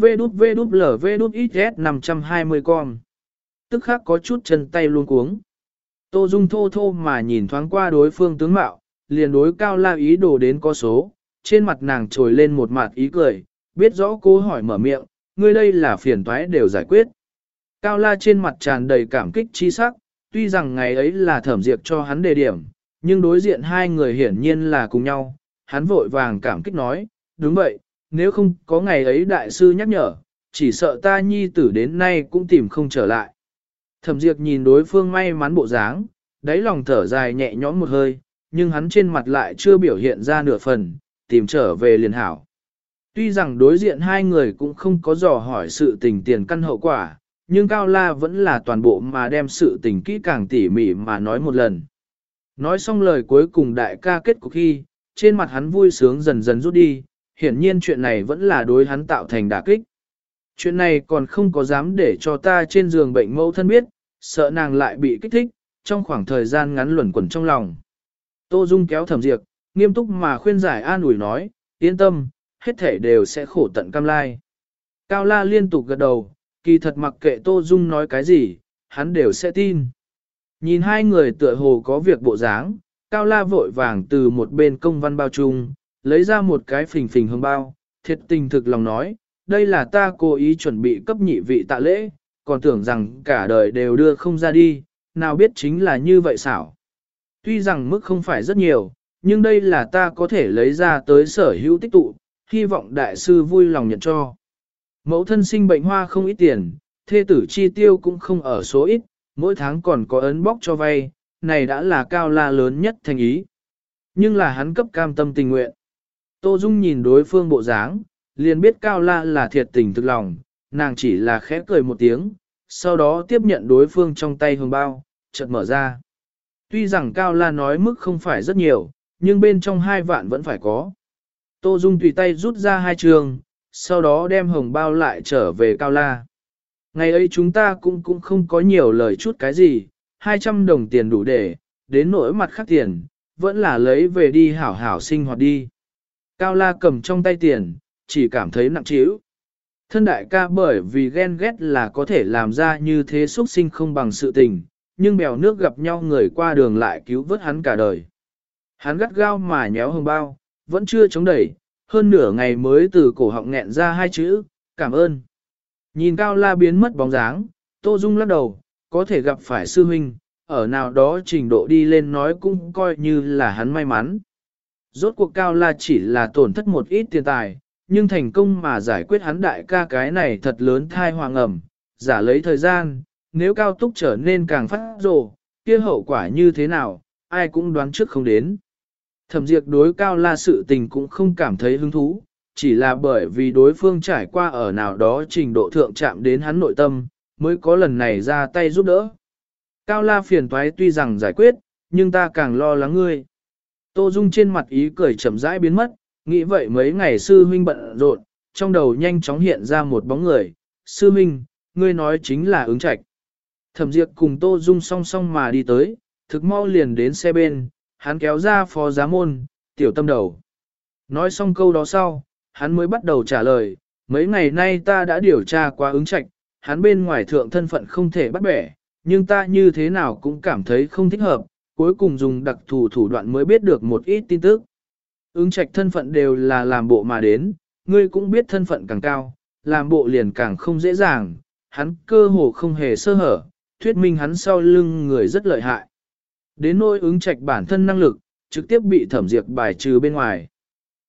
VWVWLVXS 520 con. Tức khắc có chút chân tay luôn cuống. Tô Dung thô thô mà nhìn thoáng qua đối phương tướng mạo, liền đối Cao La ý đồ đến có số, trên mặt nàng trồi lên một mặt ý cười, biết rõ cô hỏi mở miệng, ngươi đây là phiền toái đều giải quyết. Cao La trên mặt tràn đầy cảm kích chi sắc, tuy rằng ngày ấy là Thẩm Diệp cho hắn đề điểm, nhưng đối diện hai người hiển nhiên là cùng nhau, hắn vội vàng cảm kích nói, đúng vậy, nếu không có ngày ấy đại sư nhắc nhở, chỉ sợ ta nhi tử đến nay cũng tìm không trở lại. Thẩm Diệp nhìn đối phương may mắn bộ dáng, đáy lòng thở dài nhẹ nhõm một hơi, nhưng hắn trên mặt lại chưa biểu hiện ra nửa phần, tìm trở về liền hảo. Tuy rằng đối diện hai người cũng không có dò hỏi sự tình tiền căn hậu quả, nhưng Cao La vẫn là toàn bộ mà đem sự tình kỹ càng tỉ mỉ mà nói một lần. Nói xong lời cuối cùng đại ca kết cục khi, trên mặt hắn vui sướng dần dần rút đi, hiển nhiên chuyện này vẫn là đối hắn tạo thành đả kích. Chuyện này còn không có dám để cho ta trên giường bệnh mẫu thân biết, sợ nàng lại bị kích thích, trong khoảng thời gian ngắn luẩn quẩn trong lòng. Tô Dung kéo Thẩm Diệp, nghiêm túc mà khuyên giải an ủi nói, yên tâm, hết thể đều sẽ khổ tận cam lai. Cao La liên tục gật đầu, kỳ thật mặc kệ Tô Dung nói cái gì, hắn đều sẽ tin. Nhìn hai người tựa hồ có việc bộ dáng, Cao La vội vàng từ một bên công văn bao chung, lấy ra một cái phình phình hương bao, thiệt tình thực lòng nói, đây là ta cố ý chuẩn bị cấp nhị vị tạ lễ, còn tưởng rằng cả đời đều đưa không ra đi, nào biết chính là như vậy xảo. Tuy rằng mức không phải rất nhiều, nhưng đây là ta có thể lấy ra tới sở hữu tích tụ, hy vọng đại sư vui lòng nhận cho. Mẫu thân sinh bệnh hoa không ít tiền, thê tử chi tiêu cũng không ở số ít, mỗi tháng còn có ấn bóc cho vay, này đã là Cao La lớn nhất thành ý. Nhưng là hắn cấp cam tâm tình nguyện. Tô Dung nhìn đối phương bộ dáng, liền biết Cao La là thiệt tình thực lòng, nàng chỉ là khẽ cười một tiếng, sau đó tiếp nhận đối phương trong tay hương bao, chợt mở ra. Tuy rằng Cao La nói mức không phải rất nhiều, nhưng bên trong 2 vạn vẫn phải có. Tô Dung tùy tay rút ra 2 trường, sau đó đem hồng bao lại trở về Cao La. Ngày ấy chúng ta cũng không có nhiều lời chút cái gì, 200 đồng tiền đủ để, đến nỗi mặt khác tiền, vẫn là lấy về đi hảo hảo sinh hoạt đi. Cao La cầm trong tay tiền, chỉ cảm thấy nặng trĩu. Thân đại ca bởi vì ghen ghét là có thể làm ra như thế xuất sinh không bằng sự tình, nhưng bèo nước gặp nhau người qua đường lại cứu vớt hắn cả đời. Hắn gắt gao mà nhéo hồng bao, vẫn chưa chống đẩy, hơn nửa ngày mới từ cổ họng nghẹn ra 2 chữ, cảm ơn. Nhìn Cao La biến mất bóng dáng, Tô Dung lắc đầu, có thể gặp phải sư huynh, ở nào đó trình độ đi lên nói cũng coi như là hắn may mắn. Rốt cuộc Cao La chỉ là tổn thất một ít tiền tài, nhưng thành công mà giải quyết hắn đại ca cái này thật lớn thai hoàng ẩm, giả lấy thời gian, nếu Cao Túc trở nên càng phát rồ, kia hậu quả như thế nào, ai cũng đoán trước không đến. Thẩm Diệp đối Cao La sự tình cũng không cảm thấy hứng thú, chỉ là bởi vì đối phương trải qua ở nào đó trình độ thượng chạm đến hắn nội tâm, mới có lần này ra tay giúp đỡ. Cao La phiền toái tuy rằng giải quyết, nhưng ta càng lo lắng ngươi. Tô Dung trên mặt ý cười chậm rãi biến mất, nghĩ vậy mấy ngày sư huynh bận rộn, trong đầu nhanh chóng hiện ra một bóng người. Sư huynh, ngươi nói chính là Ứng Trạch. Thẩm Diệp cùng Tô Dung song song mà đi tới, thực mau liền đến xe bên, hắn kéo ra phó giá môn, tiểu tâm đầu. Nói xong câu đó sau, hắn mới bắt đầu trả lời, mấy ngày nay ta đã điều tra qua Ứng Trạch, hắn bên ngoài thượng thân phận không thể bắt bẻ, nhưng ta như thế nào cũng cảm thấy không thích hợp, cuối cùng dùng đặc thù thủ đoạn mới biết được một ít tin tức. Ứng Trạch thân phận đều là làm bộ mà đến, ngươi cũng biết thân phận càng cao, làm bộ liền càng không dễ dàng, hắn cơ hồ không hề sơ hở, thuyết minh hắn sau lưng người rất lợi hại. Đến nỗi Ứng Trạch bản thân năng lực, trực tiếp bị Thẩm Diệp bài trừ bên ngoài.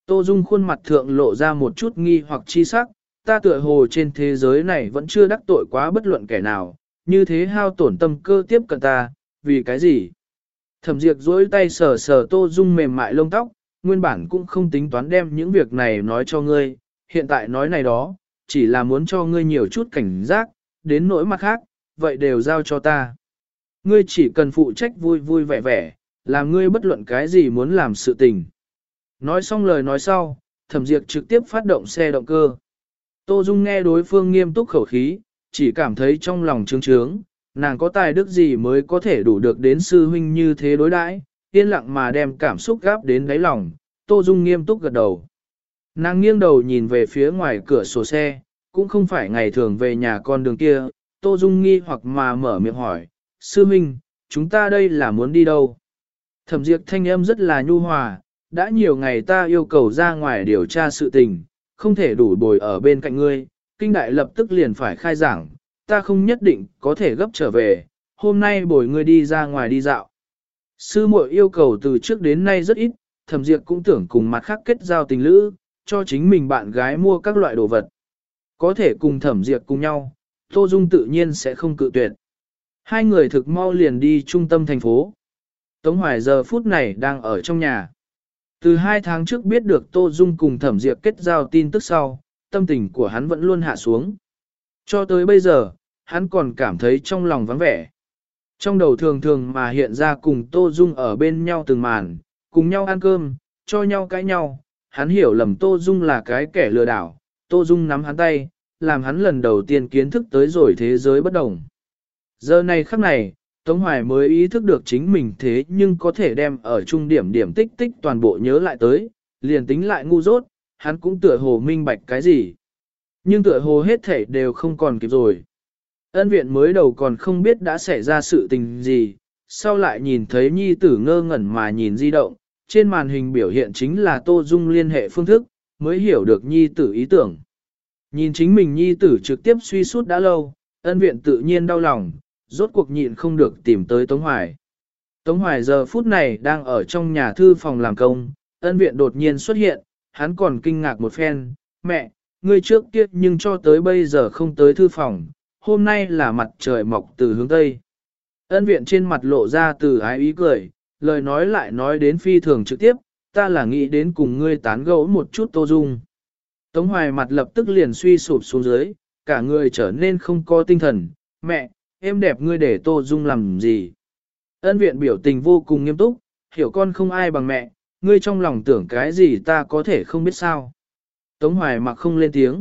Tô Dung khuôn mặt thượng lộ ra một chút nghi hoặc chi sắc, ta tựa hồ trên thế giới này vẫn chưa đắc tội quá bất luận kẻ nào, như thế hao tổn tâm cơ tiếp cận ta, vì cái gì? Thẩm Diệp duỗi tay sờ sờ Tô Dung mềm mại lông tóc, nguyên bản cũng không tính toán đem những việc này nói cho ngươi, hiện tại nói này đó, chỉ là muốn cho ngươi nhiều chút cảnh giác, đến nỗi mặt khác, vậy đều giao cho ta. Ngươi chỉ cần phụ trách vui vui vẻ vẻ, làm ngươi bất luận cái gì muốn làm sự tình. Nói xong lời nói sau, Thẩm Diệp trực tiếp phát động xe động cơ. Tô Dung nghe đối phương nghiêm túc khẩu khí, chỉ cảm thấy trong lòng trướng trướng, nàng có tài đức gì mới có thể đủ được đến sư huynh như thế đối đãi, yên lặng mà đem cảm xúc gáp đến đáy lòng, Tô Dung nghiêm túc gật đầu. Nàng nghiêng đầu nhìn về phía ngoài cửa sổ xe, cũng không phải ngày thường về nhà con đường kia, Tô Dung nghi hoặc mà mở miệng hỏi, sư huynh, chúng ta đây là muốn đi đâu? Thẩm Diệp thanh âm rất là nhu hòa, đã nhiều ngày ta yêu cầu ra ngoài điều tra sự tình, không thể đủ bồi ở bên cạnh ngươi, kinh đại lập tức liền phải khai giảng, ta không nhất định có thể gấp trở về, hôm nay bồi ngươi đi ra ngoài đi dạo. Sư muội yêu cầu từ trước đến nay rất ít, Thẩm Diệp cũng tưởng cùng mặt khác kết giao tình lữ, cho chính mình bạn gái mua các loại đồ vật. Có thể cùng Thẩm Diệp cùng nhau, Tô Dung tự nhiên sẽ không cự tuyệt. Hai người thực mau liền đi trung tâm thành phố. Tống Hoài giờ phút này đang ở trong nhà. Từ 2 tháng trước biết được Tô Dung cùng Thẩm Diệp kết giao tin tức sau, tâm tình của hắn vẫn luôn hạ xuống. Cho tới bây giờ, hắn còn cảm thấy trong lòng vắng vẻ. Trong đầu thường thường mà hiện ra cùng Tô Dung ở bên nhau từng màn, cùng nhau ăn cơm, cho nhau cãi nhau. Hắn hiểu lầm Tô Dung là cái kẻ lừa đảo, Tô Dung nắm hắn tay, làm hắn lần đầu tiên kiến thức tới rồi thế giới bất đồng. Giờ này khắc này, Tống Hoài mới ý thức được chính mình thế nhưng có thể đem ở trung điểm điểm tích tích toàn bộ nhớ lại tới, liền tính lại ngu dốt, hắn cũng tựa hồ minh bạch cái gì. Nhưng tựa hồ hết thể đều không còn kịp rồi. Ân viện mới đầu còn không biết đã xảy ra sự tình gì, sau lại nhìn thấy nhi tử ngơ ngẩn mà nhìn di động, trên màn hình biểu hiện chính là Tô Dung liên hệ phương thức, mới hiểu được nhi tử ý tưởng. Nhìn chính mình nhi tử trực tiếp suy sút đã lâu, ân viện tự nhiên đau lòng, rốt cuộc nhịn không được tìm tới Tống Hoài. Tống Hoài giờ phút này đang ở trong nhà thư phòng làm công, ân viện đột nhiên xuất hiện, hắn còn kinh ngạc một phen, mẹ, ngươi trước kia nhưng cho tới bây giờ không tới thư phòng, hôm nay là mặt trời mọc từ hướng Tây. Ân viện trên mặt lộ ra từ ái ý cười, lời nói lại nói đến phi thường trực tiếp, ta là nghĩ đến cùng ngươi tán gẫu một chút Tô Dung. Tống Hoài mặt lập tức liền suy sụp xuống dưới, cả người trở nên không có tinh thần, mẹ, em đẹp ngươi để Tô Dung làm gì? Ân viện biểu tình vô cùng nghiêm túc, hiểu con không ai bằng mẹ, ngươi trong lòng tưởng cái gì ta có thể không biết sao. Tống Hoài mặc không lên tiếng.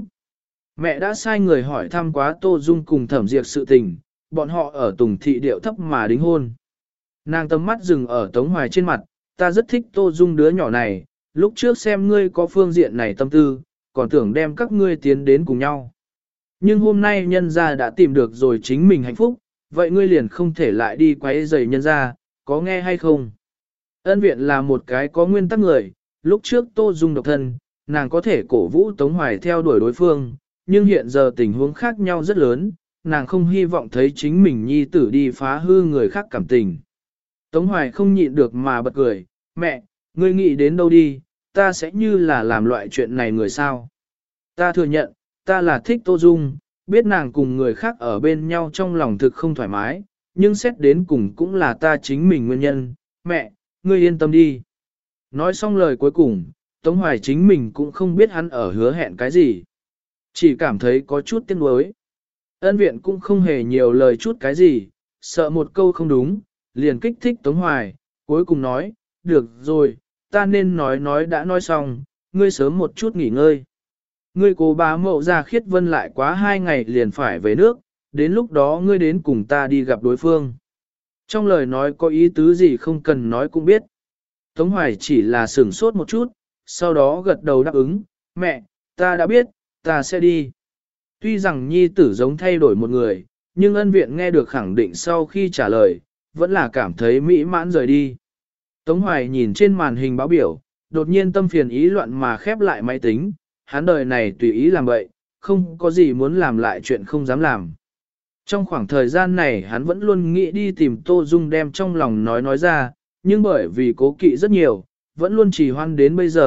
Mẹ đã sai người hỏi thăm quá Tô Dung cùng Thẩm Diệp sự tình, bọn họ ở Tùng Thị điệu thấp mà đính hôn. Nàng tầm mắt dừng ở Tống Hoài trên mặt, ta rất thích Tô Dung đứa nhỏ này, lúc trước xem ngươi có phương diện này tâm tư, còn tưởng đem các ngươi tiến đến cùng nhau. Nhưng hôm nay nhân gia đã tìm được rồi chính mình hạnh phúc, vậy ngươi liền không thể lại đi quấy rầy nhân gia, có nghe hay không? Ân viện là một cái có nguyên tắc người, lúc trước Tô Dung độc thân, nàng có thể cổ vũ Tống Hoài theo đuổi đối phương, nhưng hiện giờ tình huống khác nhau rất lớn, nàng không hy vọng thấy chính mình nhi tử đi phá hư người khác cảm tình. Tống Hoài không nhịn được mà bật cười, mẹ, ngươi nghĩ đến đâu đi, ta sẽ như là làm loại chuyện này người sao? Ta thừa nhận, ta là thích Tô Dung, biết nàng cùng người khác ở bên nhau trong lòng thực không thoải mái, nhưng xét đến cùng cũng là ta chính mình nguyên nhân, mẹ, ngươi yên tâm đi. Nói xong lời cuối cùng, Tống Hoài chính mình cũng không biết hắn ở hứa hẹn cái gì. Chỉ cảm thấy có chút tiếc nuối. Ân viện cũng không hề nhiều lời chút cái gì, sợ một câu không đúng, liền kích thích Tống Hoài, cuối cùng nói, được rồi, ta nên nói đã nói xong, ngươi sớm một chút nghỉ ngơi. Ngươi cố bá mậu ra khiết vân lại quá 2 ngày liền phải về nước, đến lúc đó ngươi đến cùng ta đi gặp đối phương. Trong lời nói có ý tứ gì không cần nói cũng biết. Tống Hoài chỉ là sửng sốt một chút, sau đó gật đầu đáp ứng, mẹ, ta đã biết, ta sẽ đi. Tuy rằng nhi tử giống thay đổi một người, nhưng ân viện nghe được khẳng định sau khi trả lời, vẫn là cảm thấy mỹ mãn rời đi. Tống Hoài nhìn trên màn hình báo biểu, đột nhiên tâm phiền ý loạn mà khép lại máy tính, hắn đời này tùy ý làm vậy, không có gì muốn làm lại chuyện không dám làm. Trong khoảng thời gian này hắn vẫn luôn nghĩ đi tìm Tô Dung đem trong lòng nói ra, nhưng bởi vì cố kỵ rất nhiều, vẫn luôn trì hoãn đến bây giờ,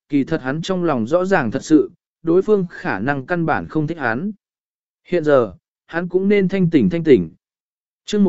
kỳ thật hắn trong lòng rõ ràng thật sự, đối phương khả năng căn bản không thích hắn. Hiện giờ, hắn cũng nên thanh tỉnh. chương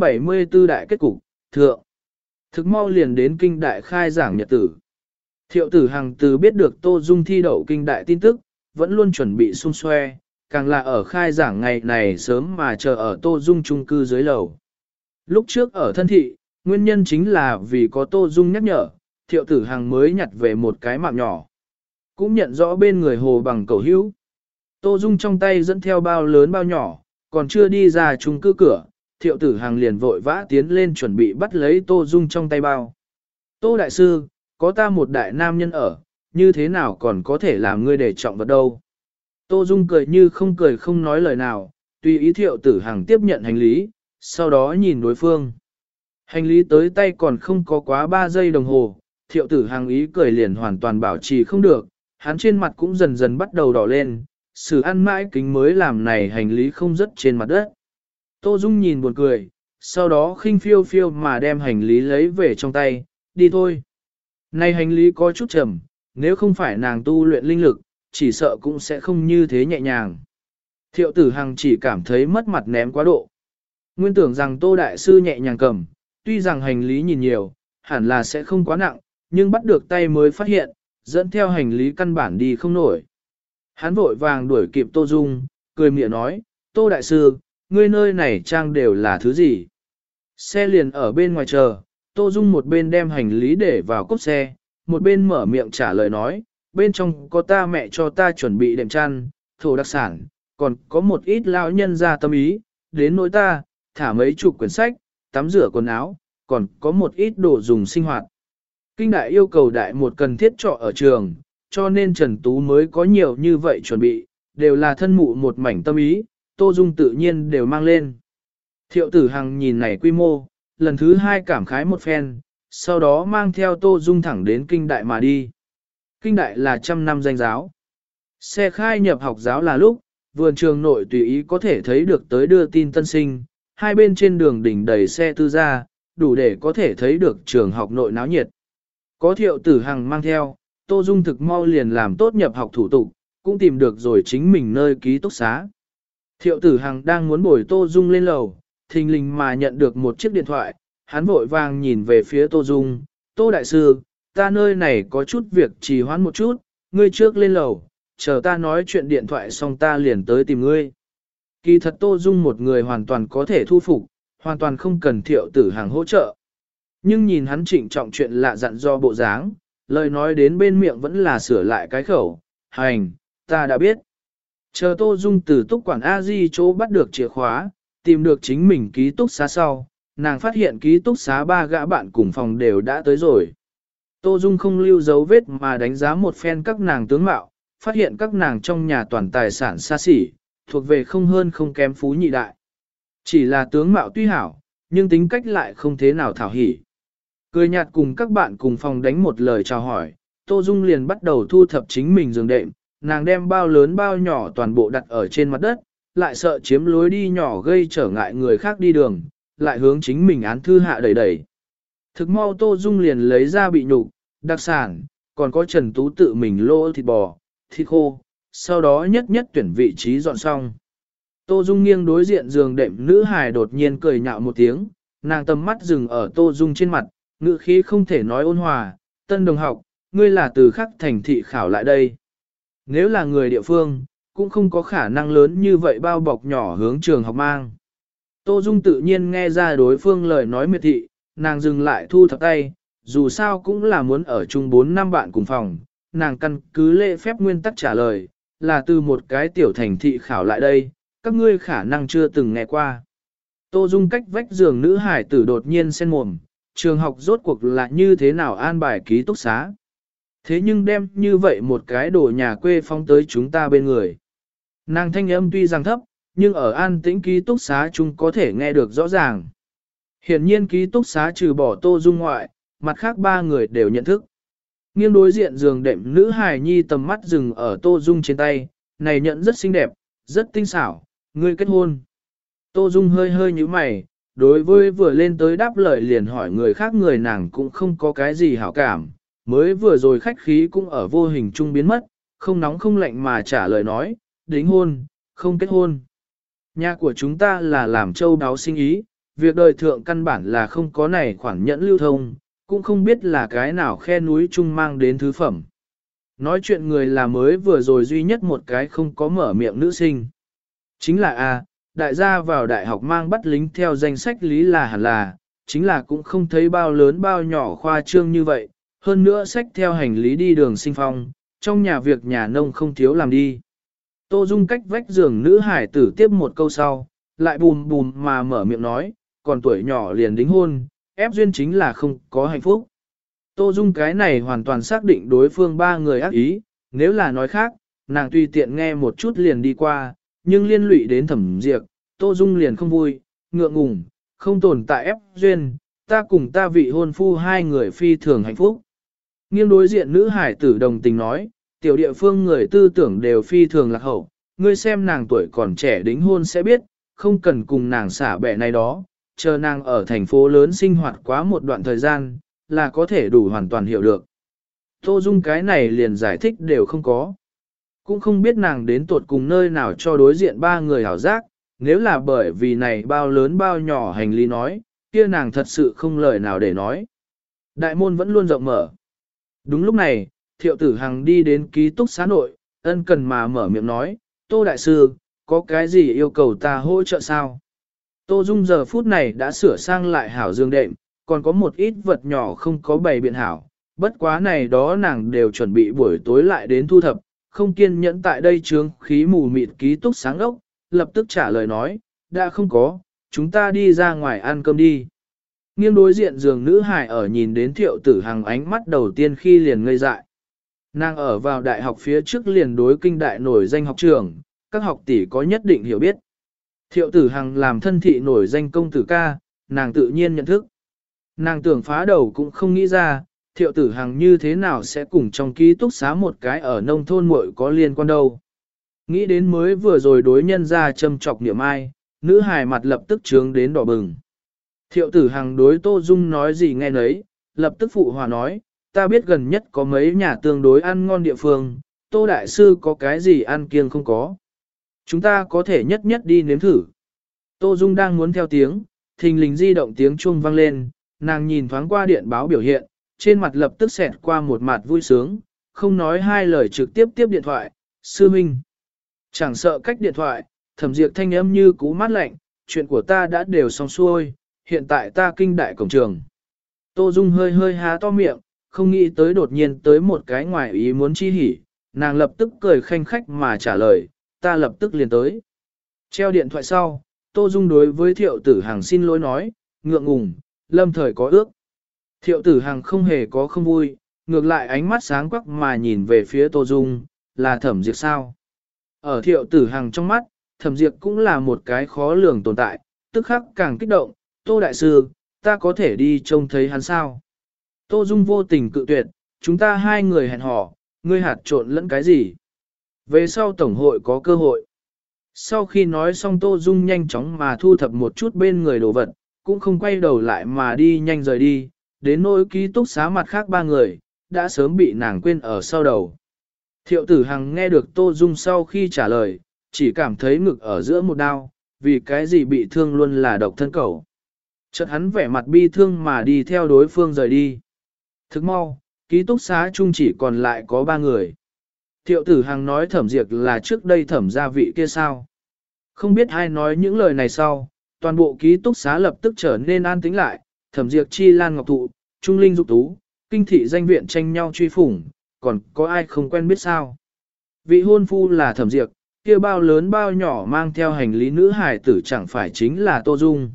174 đại kết cục, thượng. Thực mau liền đến kinh đại khai giảng nhật tử. Thiệu tử Hằng từ biết được Tô Dung thi đậu kinh đại tin tức, vẫn luôn chuẩn bị xung xoe, càng là ở khai giảng ngày này sớm mà chờ ở Tô Dung chung cư dưới lầu. Lúc trước ở thân thị, nguyên nhân chính là vì có Tô Dung nhắc nhở, Thiệu tử Hằng mới nhặt về một cái mạng nhỏ. Cũng nhận rõ bên người hồ bằng cầu hữu. Tô Dung trong tay dẫn theo bao lớn bao nhỏ, còn chưa đi ra chung cư cửa, Thiệu tử Hằng liền vội vã tiến lên chuẩn bị bắt lấy Tô Dung trong tay bao. Tô Đại Sư, có ta một đại nam nhân ở, như thế nào còn có thể làm ngươi để trọng vật đâu. Tô Dung cười không nói lời nào, tùy ý Thiệu tử Hằng tiếp nhận hành lý, sau đó nhìn đối phương. Hành lý tới tay còn không có quá 3 giây đồng hồ, Thiệu tử Hằng ý cười liền hoàn toàn bảo trì không được, hắn trên mặt cũng dần dần bắt đầu đỏ lên, sự ăn mãi kính mới làm này hành lý không rớt trên mặt đất. Tô Dung nhìn buồn cười, sau đó khinh phiêu mà đem hành lý lấy về trong tay, đi thôi. Này hành lý có chút trầm, nếu không phải nàng tu luyện linh lực, chỉ sợ cũng sẽ không như thế nhẹ nhàng. Thiệu tử Hằng chỉ cảm thấy mất mặt ném quá độ. Nguyên tưởng rằng Tô Đại Sư nhẹ nhàng cầm, tuy rằng hành lý nhìn nhiều, hẳn là sẽ không quá nặng, nhưng bắt được tay mới phát hiện, dẫn theo hành lý căn bản đi không nổi. Hắn vội vàng đuổi kịp Tô Dung, cười miệng nói, Tô Đại Sư, ngươi nơi này trang đều là thứ gì? Xe liền ở bên ngoài chờ, Tô Dung một bên đem hành lý để vào cốp xe, một bên mở miệng trả lời nói, bên trong có ta mẹ cho ta chuẩn bị đệm chăn, thổ đặc sản, còn có một ít lão nhân ra tâm ý, đến nỗi ta, thả mấy chục quyển sách, tắm rửa quần áo, còn có một ít đồ dùng sinh hoạt. Kinh đại yêu cầu đại một cần thiết trọ ở trường, cho nên Trần Tú mới có nhiều như vậy chuẩn bị, đều là thân mụ một mảnh tâm ý, Tô Dung tự nhiên đều mang lên. Thiệu tử Hằng nhìn này quy mô, lần thứ 2 cảm khái một phen, sau đó mang theo Tô Dung thẳng đến kinh đại mà đi. Kinh đại là 100 năm danh giáo. Xe khai nhập học giáo là lúc, vườn trường nội tùy ý có thể thấy được tới đưa tin tân sinh, hai bên trên đường đỉnh đầy xe tư gia, đủ để có thể thấy được trường học nội náo nhiệt. Có Thiệu tử Hằng mang theo, Tô Dung thực mau liền làm tốt nhập học thủ tục, cũng tìm được rồi chính mình nơi ký túc xá. Thiệu tử Hằng đang muốn bồi Tô Dung lên lầu, thình lình mà nhận được một chiếc điện thoại, hắn vội vàng nhìn về phía Tô Dung, Tô Đại Sư, ta nơi này có chút việc trì hoãn một chút, ngươi trước lên lầu, chờ ta nói chuyện điện thoại xong ta liền tới tìm ngươi. Kỳ thật Tô Dung một người hoàn toàn có thể thu phục, hoàn toàn không cần Thiệu tử Hằng hỗ trợ. Nhưng nhìn hắn trịnh trọng chuyện lạ dặn do bộ dáng, lời nói đến bên miệng vẫn là sửa lại cái khẩu, hành, ta đã biết. Chờ Tô Dung từ túc quản A-di chỗ bắt được chìa khóa, tìm được chính mình ký túc xá sau, nàng phát hiện ký túc xá 3 gã bạn cùng phòng đều đã tới rồi. Tô Dung không lưu dấu vết mà đánh giá một phen các nàng tướng mạo, phát hiện các nàng trong nhà toàn tài sản xa xỉ, thuộc về không hơn không kém phú nhị đại. Chỉ là tướng mạo tuy hảo, nhưng tính cách lại không thế nào thảo hỉ. Cười nhạt cùng các bạn cùng phòng đánh một lời chào hỏi, Tô Dung liền bắt đầu thu thập chính mình giường đệm, nàng đem bao lớn bao nhỏ toàn bộ đặt ở trên mặt đất, lại sợ chiếm lối đi nhỏ gây trở ngại người khác đi đường, lại hướng chính mình án thư hạ đẩy. Thực mau Tô Dung liền lấy ra bị nhục, đặc sản, còn có Trần Tú tự mình lô thịt bò, thịt khô, sau đó nhất tuyển vị trí dọn xong. Tô Dung nghiêng đối diện giường đệm nữ hài đột nhiên cười nhạo một tiếng, nàng tầm mắt dừng ở Tô Dung trên mặt, ngữ khí không thể nói ôn hòa, Tân đồng học, ngươi là từ khắc thành thị khảo lại đây. Nếu là người địa phương, cũng không có khả năng lớn như vậy bao bọc nhỏ hướng trường học mang. Tô Dung tự nhiên nghe ra đối phương lời nói miệt thị, nàng dừng lại thu thập tay, dù sao cũng là muốn ở chung 4 năm bạn cùng phòng, nàng căn cứ lễ phép nguyên tắc trả lời, là từ một cái tiểu thành thị khảo lại đây, các ngươi khả năng chưa từng nghe qua. Tô Dung cách vách giường nữ hải tử đột nhiên sen mồm, trường học rốt cuộc là như thế nào an bài ký túc xá. Thế nhưng đem như vậy một cái đồ nhà quê phóng tới chúng ta bên người. Nàng thanh âm tuy rằng thấp, nhưng ở an tĩnh ký túc xá chúng có thể nghe được rõ ràng. Hiển nhiên ký túc xá trừ bỏ Tô Dung ngoại, mặt khác 3 người đều nhận thức. Nghiêng đối diện giường đệm nữ hài nhi tầm mắt dừng ở Tô Dung trên tay, này nhận rất xinh đẹp, rất tinh xảo, ngươi kết hôn. Tô Dung hơi hơi như mày, đối với vừa lên tới đáp lời liền hỏi người khác người nàng cũng không có cái gì hảo cảm, mới vừa rồi khách khí cũng ở vô hình trung biến mất, không nóng không lạnh mà trả lời nói, đính hôn, không kết hôn. Nhà của chúng ta là làm châu đáo sinh ý, việc đời thượng căn bản là không có này khoản nhẫn lưu thông, cũng không biết là cái nào khe núi chung mang đến thứ phẩm. Nói chuyện người là mới vừa rồi duy nhất một cái không có mở miệng nữ sinh. Chính là đại gia vào đại học mang bắt lính theo danh sách lý là hẳn là, chính là cũng không thấy bao lớn bao nhỏ khoa trương như vậy, hơn nữa sách theo hành lý đi đường sinh phong, trong nhà việc nhà nông không thiếu làm đi. Tô Dung cách vách giường nữ hải tử tiếp một câu sau, lại bùm bùm mà mở miệng nói, còn tuổi nhỏ liền đính hôn, ép duyên chính là không có hạnh phúc. Tô Dung cái này hoàn toàn xác định đối phương ba người ác ý, nếu là nói khác, nàng tùy tiện nghe một chút liền đi qua, nhưng liên lụy đến Thẩm Diệp, Tô Dung liền không vui, ngượng ngùng, không tồn tại ép duyên, ta cùng ta vị hôn phu hai người phi thường hạnh phúc. Nghiêng đối diện nữ hải tử đồng tình nói, tiểu địa phương người tư tưởng đều phi thường lạc hậu, ngươi xem nàng tuổi còn trẻ đính hôn sẽ biết, không cần cùng nàng xả bẻ này đó, chờ nàng ở thành phố lớn sinh hoạt quá một đoạn thời gian, là có thể đủ hoàn toàn hiểu được. Tô Dung cái này liền giải thích đều không có. Cũng không biết nàng đến tuột cùng nơi nào cho đối diện ba người hảo giác, nếu là bởi vì này bao lớn bao nhỏ hành lý nói, kia nàng thật sự không lời nào để nói. Đại môn vẫn luôn rộng mở. Đúng lúc này, Thiệu Tử Hằng đi đến ký túc xá nội, ân cần mà mở miệng nói, Tô Đại Sư, có cái gì yêu cầu ta hỗ trợ sao? Tô Dung giờ phút này đã sửa sang lại hảo dương đệm, còn có một ít vật nhỏ không có bày biện hảo, bất quá này đó nàng đều chuẩn bị buổi tối lại đến thu thập, không kiên nhẫn tại đây chướng khí mù mịt ký túc sáng ốc, lập tức trả lời nói, đã không có, chúng ta đi ra ngoài ăn cơm đi. Nghiêng đối diện giường nữ hải ở nhìn đến Thiệu Tử Hằng ánh mắt đầu tiên khi liền ngây dại. Nàng ở vào đại học phía trước liền đối kinh đại nổi danh học trường, các học tỷ có nhất định hiểu biết. Thiệu Tử Hằng làm thân thị nổi danh công tử ca, nàng tự nhiên nhận thức. Nàng tưởng phá đầu cũng không nghĩ ra, Thiệu Tử Hằng như thế nào sẽ cùng trong ký túc xá một cái ở nông thôn muội có liên quan đâu. Nghĩ đến mới vừa rồi đối nhân ra châm chọc niệm ai, nữ hài mặt lập tức trướng đến đỏ bừng. Thiệu Tử Hằng đối Tô Dung nói gì nghe nấy, lập tức phụ hòa nói, ta biết gần nhất có mấy nhà tương đối ăn ngon địa phương, Tô Đại Sư có cái gì ăn kiêng không có. Chúng ta có thể nhất nhất đi nếm thử. Tô Dung đang muốn theo tiếng, thình lình di động tiếng chuông vang lên, nàng nhìn thoáng qua điện báo biểu hiện, trên mặt lập tức xẹt qua một mặt vui sướng, không nói hai lời trực tiếp tiếp điện thoại, sư minh. Chẳng sợ cách điện thoại, Thẩm Diệp thanh âm như cú mát lạnh, chuyện của ta đã đều xong xuôi, hiện tại ta kinh đại cổng trường. Tô Dung hơi hơi há to miệng, không nghĩ tới đột nhiên tới một cái ngoài ý muốn chi hỉ, nàng lập tức cười khanh khách mà trả lời, ta lập tức liền tới. Treo điện thoại sau, Tô Dung đối với Thiệu Tử Hằng xin lỗi nói, ngượng ngùng, lâm thời có ước. Thiệu Tử Hằng không hề có không vui, ngược lại ánh mắt sáng quắc mà nhìn về phía Tô Dung, là Thẩm Diệp sao. Ở Thiệu Tử Hằng trong mắt, Thẩm Diệp cũng là một cái khó lường tồn tại, tức khắc càng kích động, Tô Đại Sư, ta có thể đi trông thấy hắn sao? Tô Dung vô tình cự tuyệt, chúng ta hai người hẹn hò, ngươi hạt trộn lẫn cái gì? Về sau Tổng hội có cơ hội. Sau khi nói xong Tô Dung nhanh chóng mà thu thập một chút bên người đồ vật, cũng không quay đầu lại mà đi nhanh rời đi, đến nỗi ký túc xá mặt khác ba người, đã sớm bị nàng quên ở sau đầu. Thiệu Tử Hằng nghe được Tô Dung sau khi trả lời, chỉ cảm thấy ngực ở giữa một đau, vì cái gì bị thương luôn là độc thân cầu. Chợt hắn vẻ mặt bi thương mà đi theo đối phương rời đi. Thức mau, ký túc xá chung chỉ còn lại có ba người. Thiệu Tử Hằng nói Thẩm Diệp là trước đây Thẩm gia vị kia sao. Không biết ai nói những lời này sau, toàn bộ ký túc xá lập tức trở nên an tĩnh lại, Thẩm Diệp chi lan ngọc thụ, trung linh dục tú, kinh thị danh viện tranh nhau truy phủng, còn có ai không quen biết sao. Vị hôn phu là Thẩm Diệp, kia bao lớn bao nhỏ mang theo hành lý nữ hài tử chẳng phải chính là Tô Dung.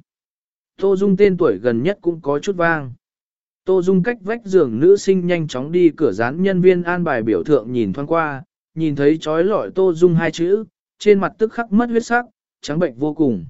Tô Dung tên tuổi gần nhất cũng có chút vang. Tô Dung cách vách giường nữ sinh nhanh chóng đi cửa dán nhân viên an bài biểu thượng nhìn thoáng qua, nhìn thấy trói lọi Tô Dung hai chữ, trên mặt tức khắc mất huyết sắc, trắng bệnh vô cùng.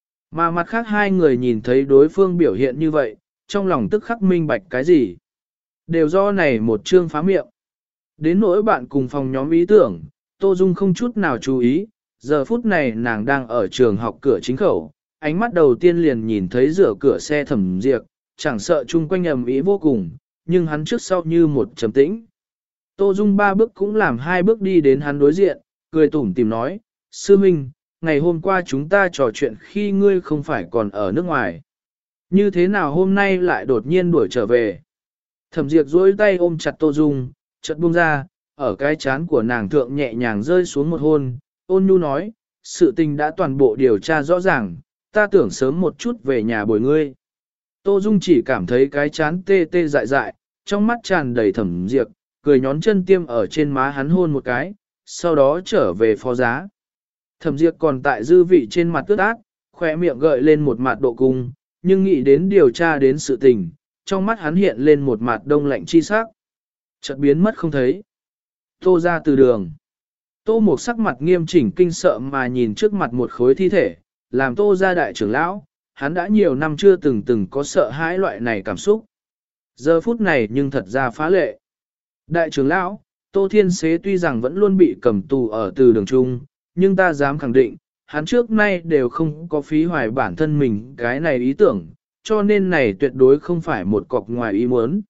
Mà mặt khác hai người nhìn thấy đối phương biểu hiện như vậy, trong lòng tức khắc minh bạch cái gì. Đều do này một chương phá miệng. Đến nỗi bạn cùng phòng nhóm ý tưởng, Tô Dung không chút nào chú ý, giờ phút này nàng đang ở trường học cửa chính khẩu, ánh mắt đầu tiên liền nhìn thấy rửa cửa xe Thẩm Diệp, chẳng sợ chung quanh ầm ĩ vô cùng, nhưng hắn trước sau như một trầm tĩnh. Tô Dung 3 bước cũng làm 2 bước đi đến hắn đối diện, cười tủm tìm nói, sư minh, ngày hôm qua chúng ta trò chuyện khi ngươi không phải còn ở nước ngoài. Như thế nào hôm nay lại đột nhiên đuổi trở về? Thẩm Diệp duỗi tay ôm chặt Tô Dung, chợt buông ra, ở cái chán của nàng thượng nhẹ nhàng rơi xuống một hôn, ôn nhu nói, sự tình đã toàn bộ điều tra rõ ràng, ta tưởng sớm một chút về nhà bồi ngươi. Tô Dung chỉ cảm thấy cái chán tê tê dại dại, trong mắt tràn đầy Thẩm Diệp, cười nhón chân tiêm ở trên má hắn hôn một cái, sau đó trở về phó giá. Thẩm Diệp còn tại dư vị trên mặt ướt át, khỏe miệng gợi lên một mặt độ cung, nhưng nghĩ đến điều tra đến sự tình, trong mắt hắn hiện lên một mặt đông lạnh chi sắc. Chợt biến mất không thấy. Tô ra từ đường. Tô một sắc mặt nghiêm chỉnh kinh sợ mà nhìn trước mặt một khối thi thể, làm Tô ra đại trưởng lão, hắn đã nhiều năm chưa từng có sợ hãi loại này cảm xúc. Giờ phút này nhưng thật ra phá lệ. Đại trưởng lão, Tô Thiên Xế tuy rằng vẫn luôn bị cầm tù ở từ đường trung, nhưng ta dám khẳng định, hắn trước nay đều không có phí hoài bản thân mình cái này ý tưởng, cho nên này tuyệt đối không phải một cọc ngoài ý muốn.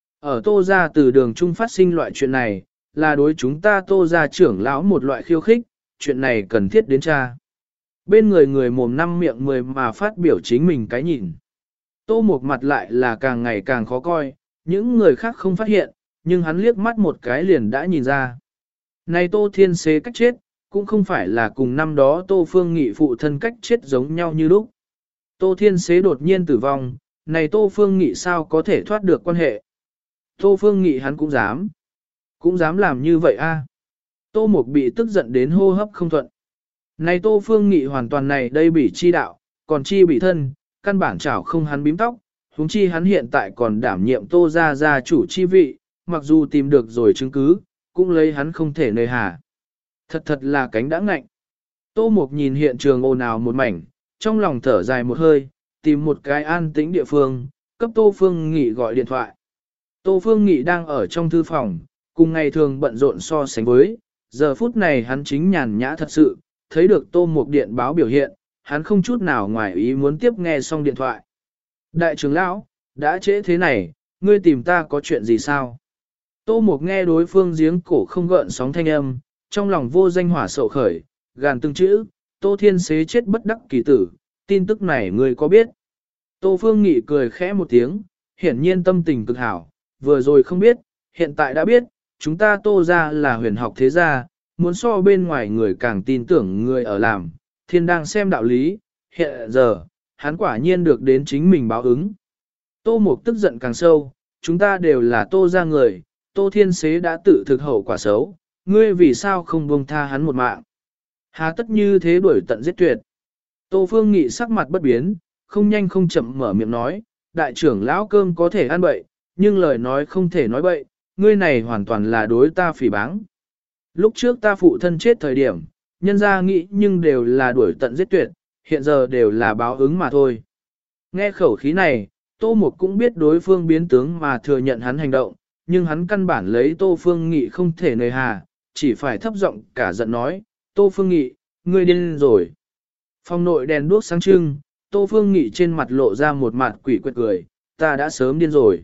Ở Tô gia từ đường trung phát sinh loại chuyện này, là đối chúng ta Tô gia trưởng lão một loại khiêu khích, chuyện này cần thiết đến cha. Bên người người mồm năm miệng mười mà phát biểu chính mình cái nhìn. Tô một mặt lại là càng ngày càng khó coi, những người khác không phát hiện, nhưng hắn liếc mắt một cái liền đã nhìn ra. Này Tô Thiên Xế cách chết, cũng không phải là cùng năm đó Tô Phương Nghị phụ thân cách chết giống nhau như lúc. Tô Thiên Xế đột nhiên tử vong, này Tô Phương Nghị sao có thể thoát được quan hệ. Tô Phương Nghị hắn cũng dám làm như vậy a. Tô Mục bị tức giận đến hô hấp không thuận. Này Tô Phương Nghị hoàn toàn này đây bị chi đạo, còn chi bị thân, căn bản chảo không hắn bím tóc, huống chi hắn hiện tại còn đảm nhiệm Tô gia chủ chi vị, mặc dù tìm được rồi chứng cứ, cũng lấy hắn không thể nơi hà. Thật là cánh đã ngạnh. Tô Mục nhìn hiện trường ồn ào một mảnh, trong lòng thở dài một hơi, tìm một cái an tĩnh địa phương, cấp Tô Phương Nghị gọi điện thoại. Tô Phương Nghị đang ở trong thư phòng, cùng ngày thường bận rộn so sánh với, giờ phút này hắn chính nhàn nhã thật sự, thấy được Tô Mục điện báo biểu hiện, hắn không chút nào ngoài ý muốn tiếp nghe xong điện thoại. Đại trưởng lão, đã trễ thế này, ngươi tìm ta có chuyện gì sao? Tô Mục nghe đối phương giếng cổ không gợn sóng thanh âm, trong lòng vô danh hỏa sậu khởi, gàn từng chữ, Tô Thiên Xế chết bất đắc kỳ tử, tin tức này ngươi có biết? Tô Phương Nghị cười khẽ một tiếng, hiển nhiên tâm tình cực hảo, vừa rồi không biết, hiện tại đã biết, chúng ta Tô ra là huyền học thế gia, muốn so bên ngoài người càng tin tưởng người ở làm, thiên đang xem đạo lý, hiện giờ, hắn quả nhiên được đến chính mình báo ứng. Tô Mục tức giận càng sâu, chúng ta đều là Tô ra người, Tô Thiên Xế đã tự thực hậu quả xấu, ngươi vì sao không buông tha hắn một mạng? Hà tất như thế đuổi tận giết tuyệt. Tô Phương Nghị sắc mặt bất biến, không nhanh không chậm mở miệng nói, đại trưởng lão cơm có thể ăn bậy, nhưng lời nói không thể nói bậy, ngươi này hoàn toàn là đối ta phỉ báng. Lúc trước ta phụ thân chết thời điểm, nhân ra nghĩ nhưng đều là đuổi tận giết tuyệt, hiện giờ đều là báo ứng mà thôi. Nghe khẩu khí này, Tô Mục cũng biết đối phương biến tướng mà thừa nhận hắn hành động, nhưng hắn căn bản lấy Tô Phương Nghị không thể nơi hà, chỉ phải thấp giọng cả giận nói, Tô Phương Nghị, ngươi điên rồi. Phòng nội đèn đuốc sáng trưng, Tô Phương Nghị trên mặt lộ ra một mặt quỷ quệt cười, ta đã sớm điên rồi.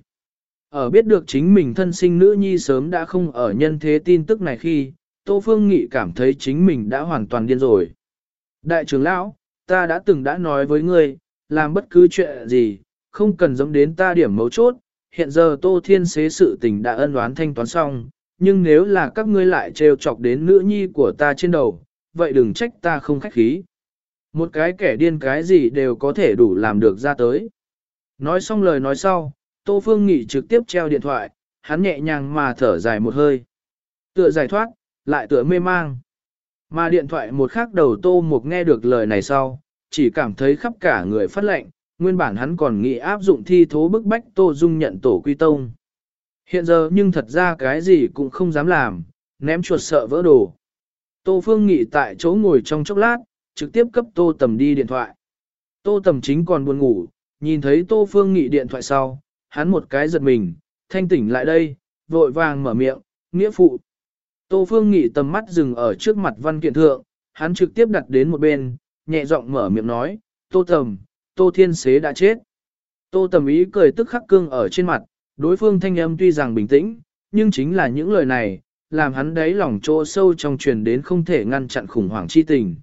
Ở biết được chính mình thân sinh nữ nhi sớm đã không ở nhân thế tin tức này khi, Tô Phương Nghị cảm thấy chính mình đã hoàn toàn điên rồi. Đại trưởng lão, ta đã nói với ngươi, làm bất cứ chuyện gì, không cần giống đến ta điểm mấu chốt, hiện giờ Tô Thiên Xế sự tình đã ân oán thanh toán xong, nhưng nếu là các ngươi lại trêu chọc đến nữ nhi của ta trên đầu, vậy đừng trách ta không khách khí. Một cái kẻ điên cái gì đều có thể đủ làm được ra tới. Nói xong lời nói sau, Tô Phương Nghị trực tiếp treo điện thoại, hắn nhẹ nhàng mà thở dài một hơi. Tựa giải thoát, lại tựa mê mang. Mà điện thoại một khắc đầu Tô Mục nghe được lời này sau, chỉ cảm thấy khắp cả người phát lệnh, nguyên bản hắn còn nghĩ áp dụng thi thố bức bách Tô Dung nhận tổ quy tông. Hiện giờ nhưng thật ra cái gì cũng không dám làm, ném chuột sợ vỡ đồ. Tô Phương Nghị tại chỗ ngồi trong chốc lát, trực tiếp cấp Tô Tầm đi điện thoại. Tô Tầm chính còn buồn ngủ, nhìn thấy Tô Phương Nghị điện thoại sau, hắn một cái giật mình, thanh tỉnh lại đây, vội vàng mở miệng, nghĩa phụ. Tô Phương Nghị tầm mắt dừng ở trước mặt văn kiện thượng, hắn trực tiếp đặt đến một bên, nhẹ giọng mở miệng nói, Tô Tầm, Tô Thiên Xế đã chết. Tô Tầm ý cười tức khắc cương ở trên mặt, đối phương thanh âm tuy rằng bình tĩnh, nhưng chính là những lời này, làm hắn đáy lòng chỗ sâu trong truyền đến không thể ngăn chặn khủng hoảng chi tình.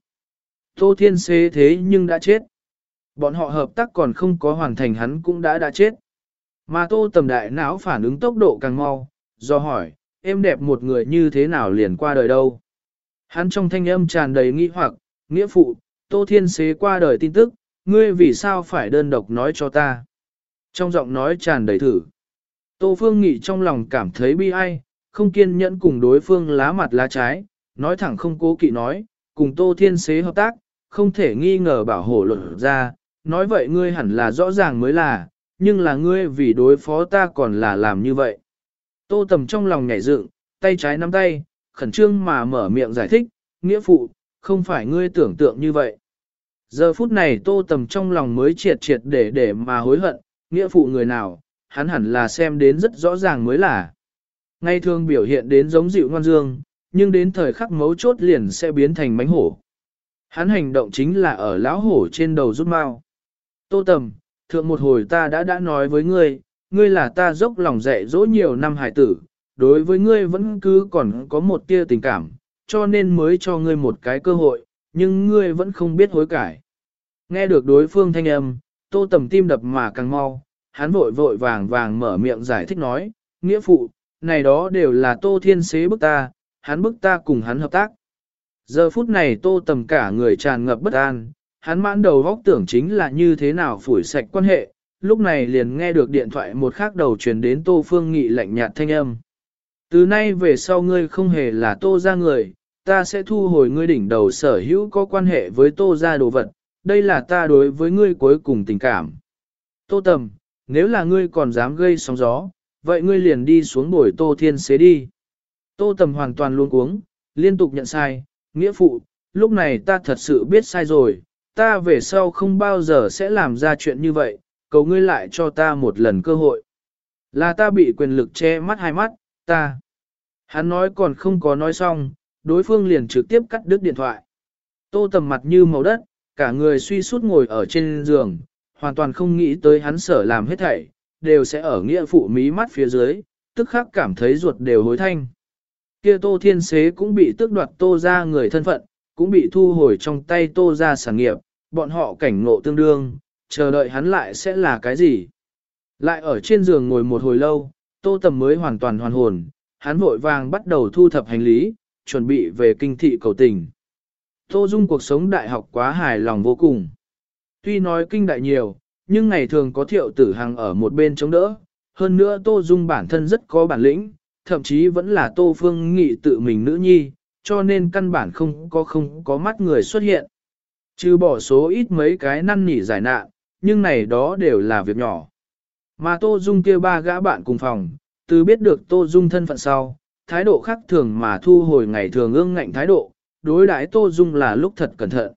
Tô Thiên Xế thế nhưng đã chết. Bọn họ hợp tác còn không có hoàn thành hắn cũng đã chết. Mà Tô Tầm đại não phản ứng tốc độ càng mau, do hỏi, em đẹp một người như thế nào liền qua đời đâu. Hắn trong thanh âm tràn đầy nghi hoặc, nghĩa phụ, Tô Thiên Xế qua đời tin tức, ngươi vì sao phải đơn độc nói cho ta. Trong giọng nói tràn đầy thử. Tô Phương Nghị trong lòng cảm thấy bi ai, không kiên nhẫn cùng đối phương lá mặt lá trái, nói thẳng không cố kỵ nói, cùng Tô Thiên Xế hợp tác, không thể nghi ngờ bảo hộ luận ra, nói vậy ngươi hẳn là rõ ràng mới là, nhưng là ngươi vì đối phó ta còn là làm như vậy. Tô Tầm trong lòng nhảy dựng, tay trái nắm tay, khẩn trương mà mở miệng giải thích, nghĩa phụ, không phải ngươi tưởng tượng như vậy. Giờ phút này Tô Tầm trong lòng mới triệt để mà hối hận, nghĩa phụ người nào, hắn hẳn là xem đến rất rõ ràng mới là. Ngày thường biểu hiện đến giống dịu ngoan dương, nhưng đến thời khắc mấu chốt liền sẽ biến thành mánh hổ. Hắn hành động chính là ở lão hổ trên đầu rút mau. Tô Tầm, thượng một hồi ta đã nói với ngươi, ngươi là ta dốc lòng dạy dỗ nhiều năm hải tử, đối với ngươi vẫn cứ còn có một tia tình cảm, cho nên mới cho ngươi một cái cơ hội, nhưng ngươi vẫn không biết hối cải. Nghe được đối phương thanh âm, Tô Tầm tim đập mà càng mau, hắn vội vàng mở miệng giải thích nói, nghĩa phụ, này đó đều là Tô Thiên Xế bức ta, hắn bức ta cùng hắn hợp tác. Giờ phút này Tô Tầm cả người tràn ngập bất an, hắn mãn đầu góc tưởng chính là như thế nào phủi sạch quan hệ, lúc này liền nghe được điện thoại một khắc đầu truyền đến Tô Phương Nghị lạnh nhạt thanh âm. Từ nay về sau ngươi không hề là Tô gia người, ta sẽ thu hồi ngươi đỉnh đầu sở hữu có quan hệ với Tô gia đồ vật, đây là ta đối với ngươi cuối cùng tình cảm. Tô Tầm, nếu là ngươi còn dám gây sóng gió, vậy ngươi liền đi xuống bồi Tô Thiên Xế đi. Tô Tầm hoàn toàn luống cuống, liên tục nhận sai, nghĩa phụ, lúc này ta thật sự biết sai rồi, ta về sau không bao giờ sẽ làm ra chuyện như vậy, cầu ngươi lại cho ta một lần cơ hội. Là ta bị quyền lực che mắt hai mắt, ta. Hắn nói còn không có nói xong, đối phương liền trực tiếp cắt đứt điện thoại. Tô Tầm mặt như màu đất, cả người suy sút ngồi ở trên giường, hoàn toàn không nghĩ tới hắn sở làm hết thảy, đều sẽ ở nghĩa phụ mí mắt phía dưới, tức khắc cảm thấy ruột đều hối thanh. Kia Tô Thiên Xế cũng bị tước đoạt Tô ra người thân phận, cũng bị thu hồi trong tay Tô ra sản nghiệp, bọn họ cảnh ngộ tương đương, chờ đợi hắn lại sẽ là cái gì. Lại ở trên giường ngồi một hồi lâu, Tô Tầm mới hoàn toàn hoàn hồn, hắn vội vàng bắt đầu thu thập hành lý, chuẩn bị về kinh thị cầu tình. Tô Dung cuộc sống đại học quá hài lòng vô cùng. Tuy nói kinh đại nhiều, nhưng ngày thường có Thiệu Tử Hằng ở một bên chống đỡ, hơn nữa Tô Dung bản thân rất có bản lĩnh, thậm chí vẫn là Tô Phương Nghị tự mình nữ nhi, cho nên căn bản không có mắt người xuất hiện. Trừ bỏ số ít mấy cái năn nỉ giải nạn, nhưng này đó đều là việc nhỏ. Mà Tô Dung kia ba gã bạn cùng phòng, từ biết được Tô Dung thân phận sau, thái độ khác thường mà thu hồi ngày thường ương ngạnh thái độ, đối đãi Tô Dung là lúc thật cẩn thận.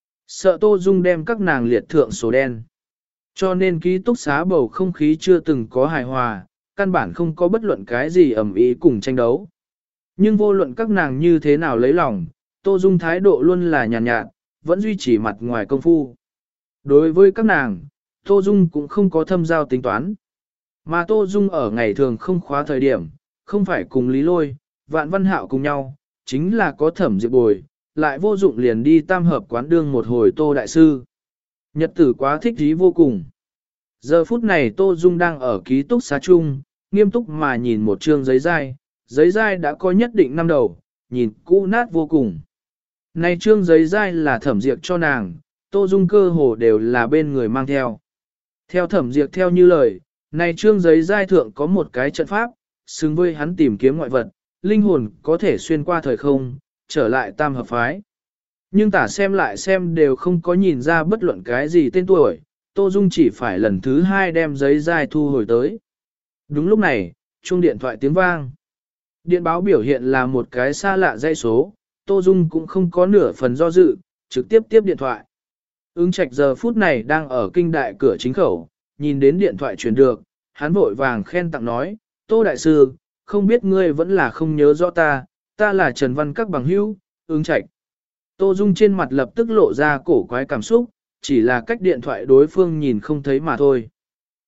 Sợ Tô Dung đem các nàng liệt thượng số đen. Cho nên ký túc xá bầu không khí chưa từng có hài hòa, căn bản không có bất luận cái gì ầm ĩ cùng tranh đấu. Nhưng vô luận các nàng như thế nào lấy lòng, Tô Dung thái độ luôn là nhàn nhạt, vẫn duy trì mặt ngoài công phu. Đối với các nàng, Tô Dung cũng không có thâm giao tính toán. Mà Tô Dung ở ngày thường không khóa thời điểm, không phải cùng Lý Lôi, Vạn Văn Hạo cùng nhau, chính là có Thẩm Diệp bồi, lại vô dụng liền đi tam hợp quán đương một hồi Tô Đại Sư. Nhật tử quá thích ý vô cùng. Giờ phút này Tô Dung đang ở ký túc xá chung, nghiêm túc mà nhìn một chương giấy dai đã có nhất định năm đầu, nhìn cũ nát vô cùng. Này chương giấy dai là Thẩm Diệp cho nàng, Tô Dung cơ hồ đều là bên người mang theo. Theo Thẩm Diệp theo như lời, này chương giấy dai thượng có một cái trận pháp, xứng với hắn tìm kiếm ngoại vật, linh hồn có thể xuyên qua thời không, trở lại tam hợp phái. Nhưng tả xem lại xem đều không có nhìn ra bất luận cái gì tên tuổi, Tô Dung chỉ phải lần thứ hai đem giấy dai thu hồi tới. Đúng lúc này, chuông điện thoại tiếng vang. Điện báo biểu hiện là một cái xa lạ dãy số, Tô Dung cũng không có nửa phần do dự, trực tiếp tiếp điện thoại. Ứng Trạch giờ phút này đang ở kinh đại cửa chính khẩu, nhìn đến điện thoại truyền được, hắn vội vàng khen tặng nói, Tô Đại Sư, không biết ngươi vẫn là không nhớ rõ ta là Trần Văn các bằng hữu, Ứng Trạch. Tô Dung trên mặt lập tức lộ ra cổ quái cảm xúc, chỉ là cách điện thoại đối phương nhìn không thấy mà thôi.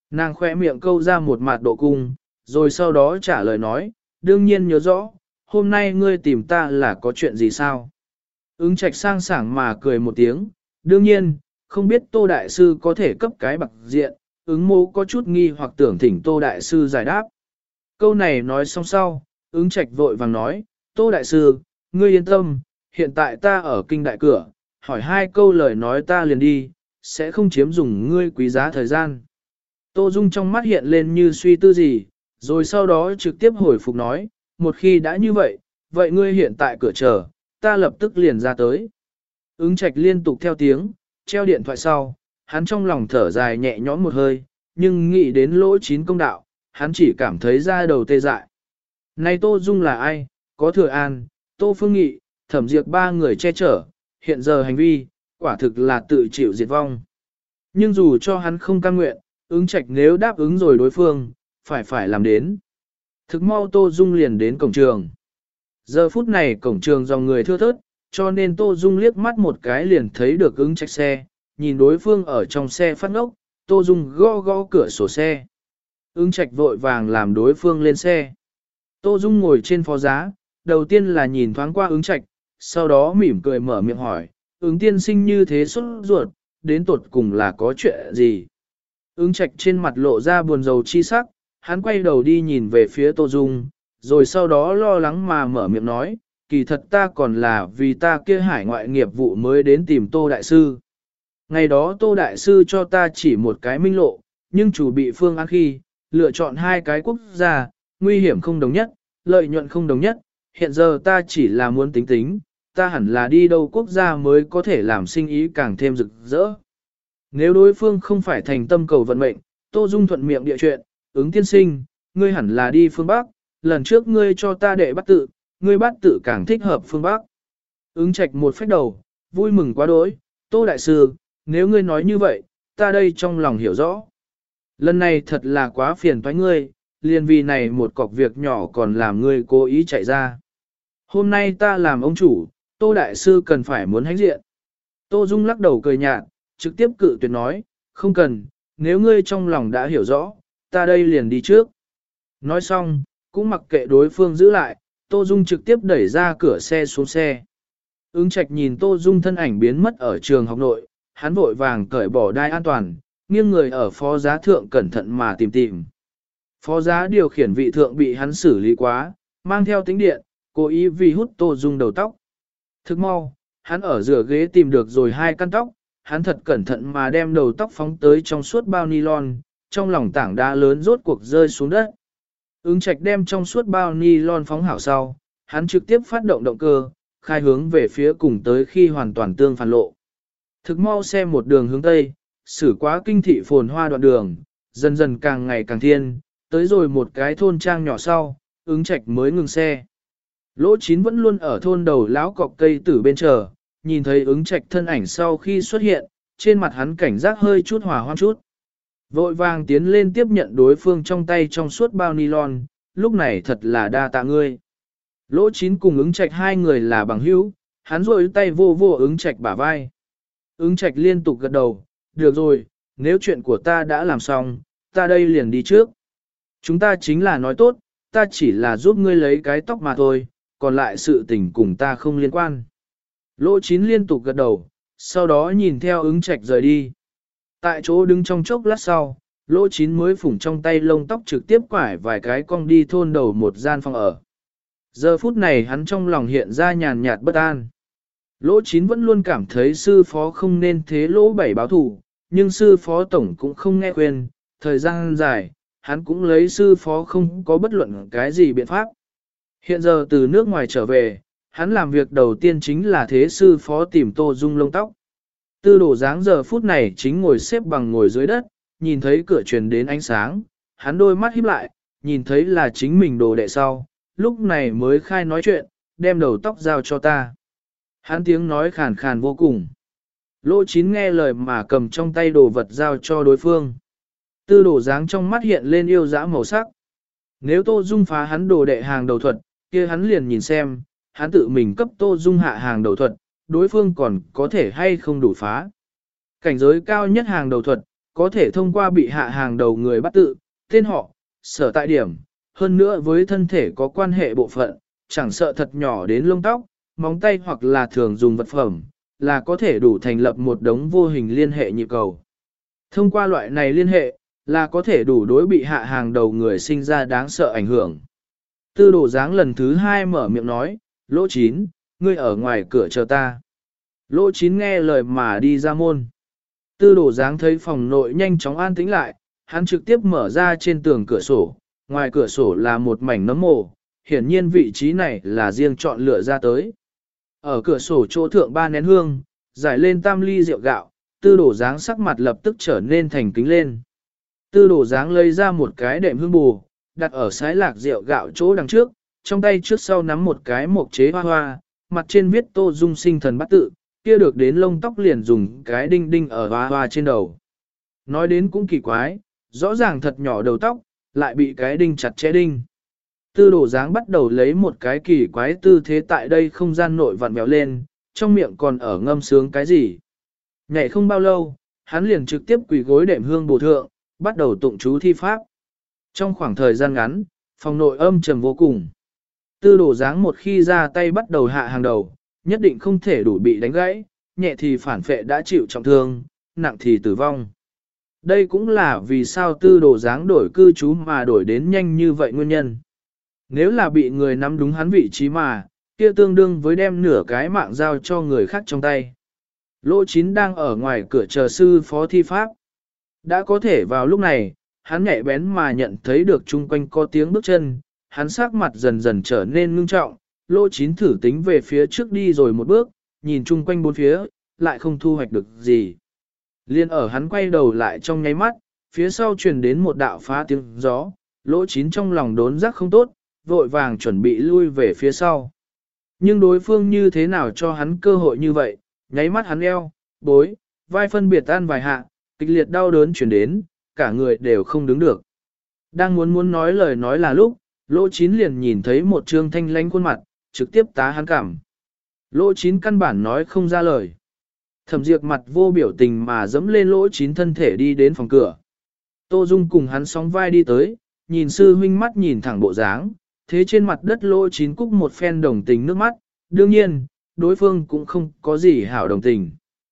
Nàng khoe miệng câu ra một mặt độ cung, rồi sau đó trả lời nói, đương nhiên nhớ rõ, hôm nay ngươi tìm ta là có chuyện gì sao? Ứng Trạch sang sảng mà cười một tiếng, đương nhiên, không biết Tô Đại Sư có thể cấp cái bạc diện, ứng mô có chút nghi hoặc tưởng thỉnh Tô Đại Sư giải đáp. Câu này nói xong sau, ứng Trạch vội vàng nói, Tô Đại Sư, ngươi yên tâm, hiện tại ta ở kinh đại cửa, hỏi 2 câu lời nói ta liền đi, sẽ không chiếm dùng ngươi quý giá thời gian. Tô Dung trong mắt hiện lên như suy tư gì, rồi sau đó trực tiếp hồi phục nói, một khi đã như vậy, vậy ngươi hiện tại cửa chờ, ta lập tức liền ra tới. Ứng Trạch liên tục theo tiếng, treo điện thoại sau, hắn trong lòng thở dài nhẹ nhõm một hơi, nhưng nghĩ đến lỗ 9 công đạo, hắn chỉ cảm thấy da đầu tê dại. Này Tô Dung là ai? Có Thừa An, Tô Phương Nghị, Thẩm Diệp 3 người che chở, hiện giờ hành vi, quả thực là tự chịu diệt vong. Nhưng dù cho hắn không cam nguyện, ứng Trạch nếu đáp ứng rồi đối phương, phải làm đến. Thực mau Tô Dung liền đến cổng trường. Giờ phút này cổng trường dòng người thưa thớt, cho nên Tô Dung liếc mắt một cái liền thấy được ứng Trạch xe, nhìn đối phương ở trong xe phát ngốc, Tô Dung gõ gõ cửa sổ xe. Ứng Trạch vội vàng làm đối phương lên xe. Tô Dung ngồi trên phó giá, đầu tiên là nhìn thoáng qua ứng Trạch, sau đó mỉm cười mở miệng hỏi, ứng tiên sinh như thế sốt ruột, đến tột cùng là có chuyện gì? Ứng Trạch trên mặt lộ ra buồn rầu chi sắc, hắn quay đầu đi nhìn về phía Tô Dung, rồi sau đó lo lắng mà mở miệng nói, kỳ thật ta còn là vì ta kia hải ngoại nghiệp vụ mới đến tìm Tô Đại Sư. Ngày đó Tô Đại Sư cho ta chỉ một cái minh lộ, nhưng chủ bị phương án khi, lựa chọn 2 cái quốc gia, nguy hiểm không đồng nhất, lợi nhuận không đồng nhất, hiện giờ ta chỉ là muốn tính tính, ta hẳn là đi đâu quốc gia mới có thể làm sinh ý càng thêm rực rỡ. Nếu đối phương không phải thành tâm cầu vận mệnh, Tô Dung thuận miệng địa chuyện, ứng tiên sinh, ngươi hẳn là đi phương Bắc, lần trước ngươi cho ta đệ bắt tự, ngươi bắt tự càng thích hợp phương Bắc. Ứng Trạch một phách đầu, vui mừng quá đỗi, Tô Đại Sư, nếu ngươi nói như vậy, ta đây trong lòng hiểu rõ. Lần này thật là quá phiền toái ngươi, liền vì này một cọc việc nhỏ còn làm ngươi cố ý chạy ra. Hôm nay ta làm ông chủ, Tô Đại Sư cần phải muốn hãnh diện. Tô Dung lắc đầu cười nhạt, trực tiếp cự tuyệt nói, không cần, nếu ngươi trong lòng đã hiểu rõ, ta đây liền đi trước. Nói xong, cũng mặc kệ đối phương giữ lại, Tô Dung trực tiếp đẩy ra cửa xe xuống xe. Ứng Trạch nhìn Tô Dung thân ảnh biến mất ở trường học nội, hắn vội vàng cởi bỏ đai an toàn, nghiêng người ở phó giá thượng cẩn thận mà tìm. Phó giá điều khiển vị thượng bị hắn xử lý quá, mang theo tính điện, cố ý vì hút Tô Dung đầu tóc. Thức mau, hắn ở rửa ghế tìm được rồi 2 căn tóc, hắn thật cẩn thận mà đem đầu tóc phóng tới trong suốt bao nylon, trong lòng tảng đá lớn rốt cuộc rơi xuống đất. Ứng Trạch đem trong suốt bao nylon phóng hảo sau, hắn trực tiếp phát động động cơ, khai hướng về phía cùng tới khi hoàn toàn tương phản lộ. Thực mau xe một đường hướng Tây, xử quá kinh thị phồn hoa đoạn đường, dần dần càng ngày càng thiên, tới rồi một cái thôn trang nhỏ sau, ứng Trạch mới ngừng xe. Lỗ 9 vẫn luôn ở thôn đầu lão cọc cây tử bên chờ, nhìn thấy ứng Trạch thân ảnh sau khi xuất hiện, trên mặt hắn cảnh giác hơi chút hỏa hoang chút. Vội vàng tiến lên tiếp nhận đối phương trong tay trong suốt bao nylon, lúc này thật là đa tạ ngươi. Lỗ 9 cùng ứng Trạch 2 người là bằng hữu, hắn rôi tay vô vô ứng Trạch bả vai. Ứng Trạch liên tục gật đầu, được rồi, nếu chuyện của ta đã làm xong, ta đây liền đi trước. Chúng ta chính là nói tốt, ta chỉ là giúp ngươi lấy cái tóc mà thôi, còn lại sự tình cùng ta không liên quan. Lỗ 9 liên tục gật đầu, sau đó nhìn theo ứng Trạch rời đi. Tại chỗ đứng trong chốc lát sau, Lỗ 9 mới phủng trong tay lông tóc trực tiếp quải vài cái cong đi thôn đầu một gian phòng ở. Giờ phút này hắn trong lòng hiện ra nhàn nhạt bất an. Lỗ 9 vẫn luôn cảm thấy sư phó không nên thế Lỗ 7 báo thủ, nhưng sư phó tổng cũng không nghe khuyên, thời gian dài, hắn cũng lấy sư phó không có bất luận cái gì biện pháp. Hiện giờ từ nước ngoài trở về, hắn làm việc đầu tiên chính là thế sư phó tìm Tô Dung lông tóc. Tư đổ dáng giờ phút này chính ngồi xếp bằng ngồi dưới đất, nhìn thấy cửa truyền đến ánh sáng, hắn đôi mắt híp lại, nhìn thấy là chính mình đồ đệ sau, lúc này mới khai nói chuyện, đem đầu tóc giao cho ta. Hắn tiếng nói khàn khàn vô cùng. Lỗ 9 nghe lời mà cầm trong tay đồ vật giao cho đối phương. Tư đổ dáng trong mắt hiện lên yêu dã màu sắc. Nếu Tô Dung phá hắn đồ đệ hàng đầu thuật, kia hắn liền nhìn xem, hắn tự mình cấp Tô Dung hạ hàng đầu thuật, đối phương còn có thể hay không đủ phá. Cảnh giới cao nhất hàng đầu thuật, có thể thông qua bị hạ hàng đầu người bắt tự, tên họ, sở tại điểm, hơn nữa với thân thể có quan hệ bộ phận, chẳng sợ thật nhỏ đến lông tóc, móng tay hoặc là thường dùng vật phẩm, là có thể đủ thành lập một đống vô hình liên hệ nhịp cầu. Thông qua loại này liên hệ, là có thể đủ đối bị hạ hàng đầu người sinh ra đáng sợ ảnh hưởng. Tư đồ dáng lần thứ 2 mở miệng nói, Lỗ Chín, ngươi ở ngoài cửa chờ ta. Lỗ Chín nghe lời mà đi ra môn. Tư đồ dáng thấy phòng nội nhanh chóng an tĩnh lại, hắn trực tiếp mở ra trên tường cửa sổ, ngoài cửa sổ là một mảnh nấm mồ, hiển nhiên vị trí này là riêng chọn lựa ra tới. Ở cửa sổ chỗ thượng 3 nén hương, giải lên tam ly rượu gạo, tư đồ dáng sắc mặt lập tức trở nên thành kính lên. Tư đồ dáng lấy ra một cái đệm hương bù, đặt ở sái lạc rượu gạo chỗ đằng trước, trong tay trước sau nắm một cái mộc chế hoa hoa, mặt trên viết Tô Dung sinh thần bắt tự, kia được đến lông tóc liền dùng cái đinh đinh ở hoa hoa trên đầu. Nói đến cũng kỳ quái, rõ ràng thật nhỏ đầu tóc, lại bị cái đinh chặt chẽ đinh. Tư đồ dáng bắt đầu lấy một cái kỳ quái tư thế tại đây không gian nội vặn béo lên, trong miệng còn ở ngâm sướng cái gì. Nhảy không bao lâu, hắn liền trực tiếp quỳ gối đệm hương bổ thượng, bắt đầu tụng chú thi pháp. Trong khoảng thời gian ngắn, phòng nội âm trầm vô cùng. Tư đồ dáng một khi ra tay bắt đầu hạ hàng đầu, nhất định không thể đủ bị đánh gãy, nhẹ thì phản phệ đã chịu trọng thương, nặng thì tử vong. Đây cũng là vì sao tư đồ dáng đổi cư trú mà đổi đến nhanh như vậy nguyên nhân. Nếu là bị người nắm đúng hắn vị trí mà, kia tương đương với đem nửa cái mạng giao cho người khác trong tay. Lỗ Chín đang ở ngoài cửa chờ sư phó thi pháp. Đã có thể vào lúc này, hắn nhạy bén mà nhận thấy được chung quanh có tiếng bước chân, hắn sắc mặt dần dần trở nên ngưng trọng, Lỗ Chín thử tính về phía trước đi rồi một bước, nhìn chung quanh bốn phía, lại không thu hoạch được gì. Liên ở hắn quay đầu lại trong nháy mắt, phía sau truyền đến một đạo phá tiếng gió, Lỗ Chín trong lòng đốn giác không tốt, vội vàng chuẩn bị lui về phía sau. Nhưng đối phương như thế nào cho hắn cơ hội như vậy, nháy mắt hắn eo, bối, vai phân biệt tan vài hạ, kịch liệt đau đớn chuyển đến, cả người đều không đứng được. Đang muốn nói lời nói là lúc, Lỗ Chín liền nhìn thấy một trương thanh lãnh khuôn mặt, trực tiếp tá hắn cảm. Lỗ Chín căn bản nói không ra lời. Thẩm Diệp mặt vô biểu tình mà dẫm lên Lỗ Chín thân thể đi đến phòng cửa. Tô Dung cùng hắn sóng vai đi tới, nhìn sư huynh mắt nhìn thẳng bộ dáng, thế trên mặt đất Lỗ Chín cúc một phen đồng tình nước mắt, đương nhiên, đối phương cũng không có gì hảo đồng tình.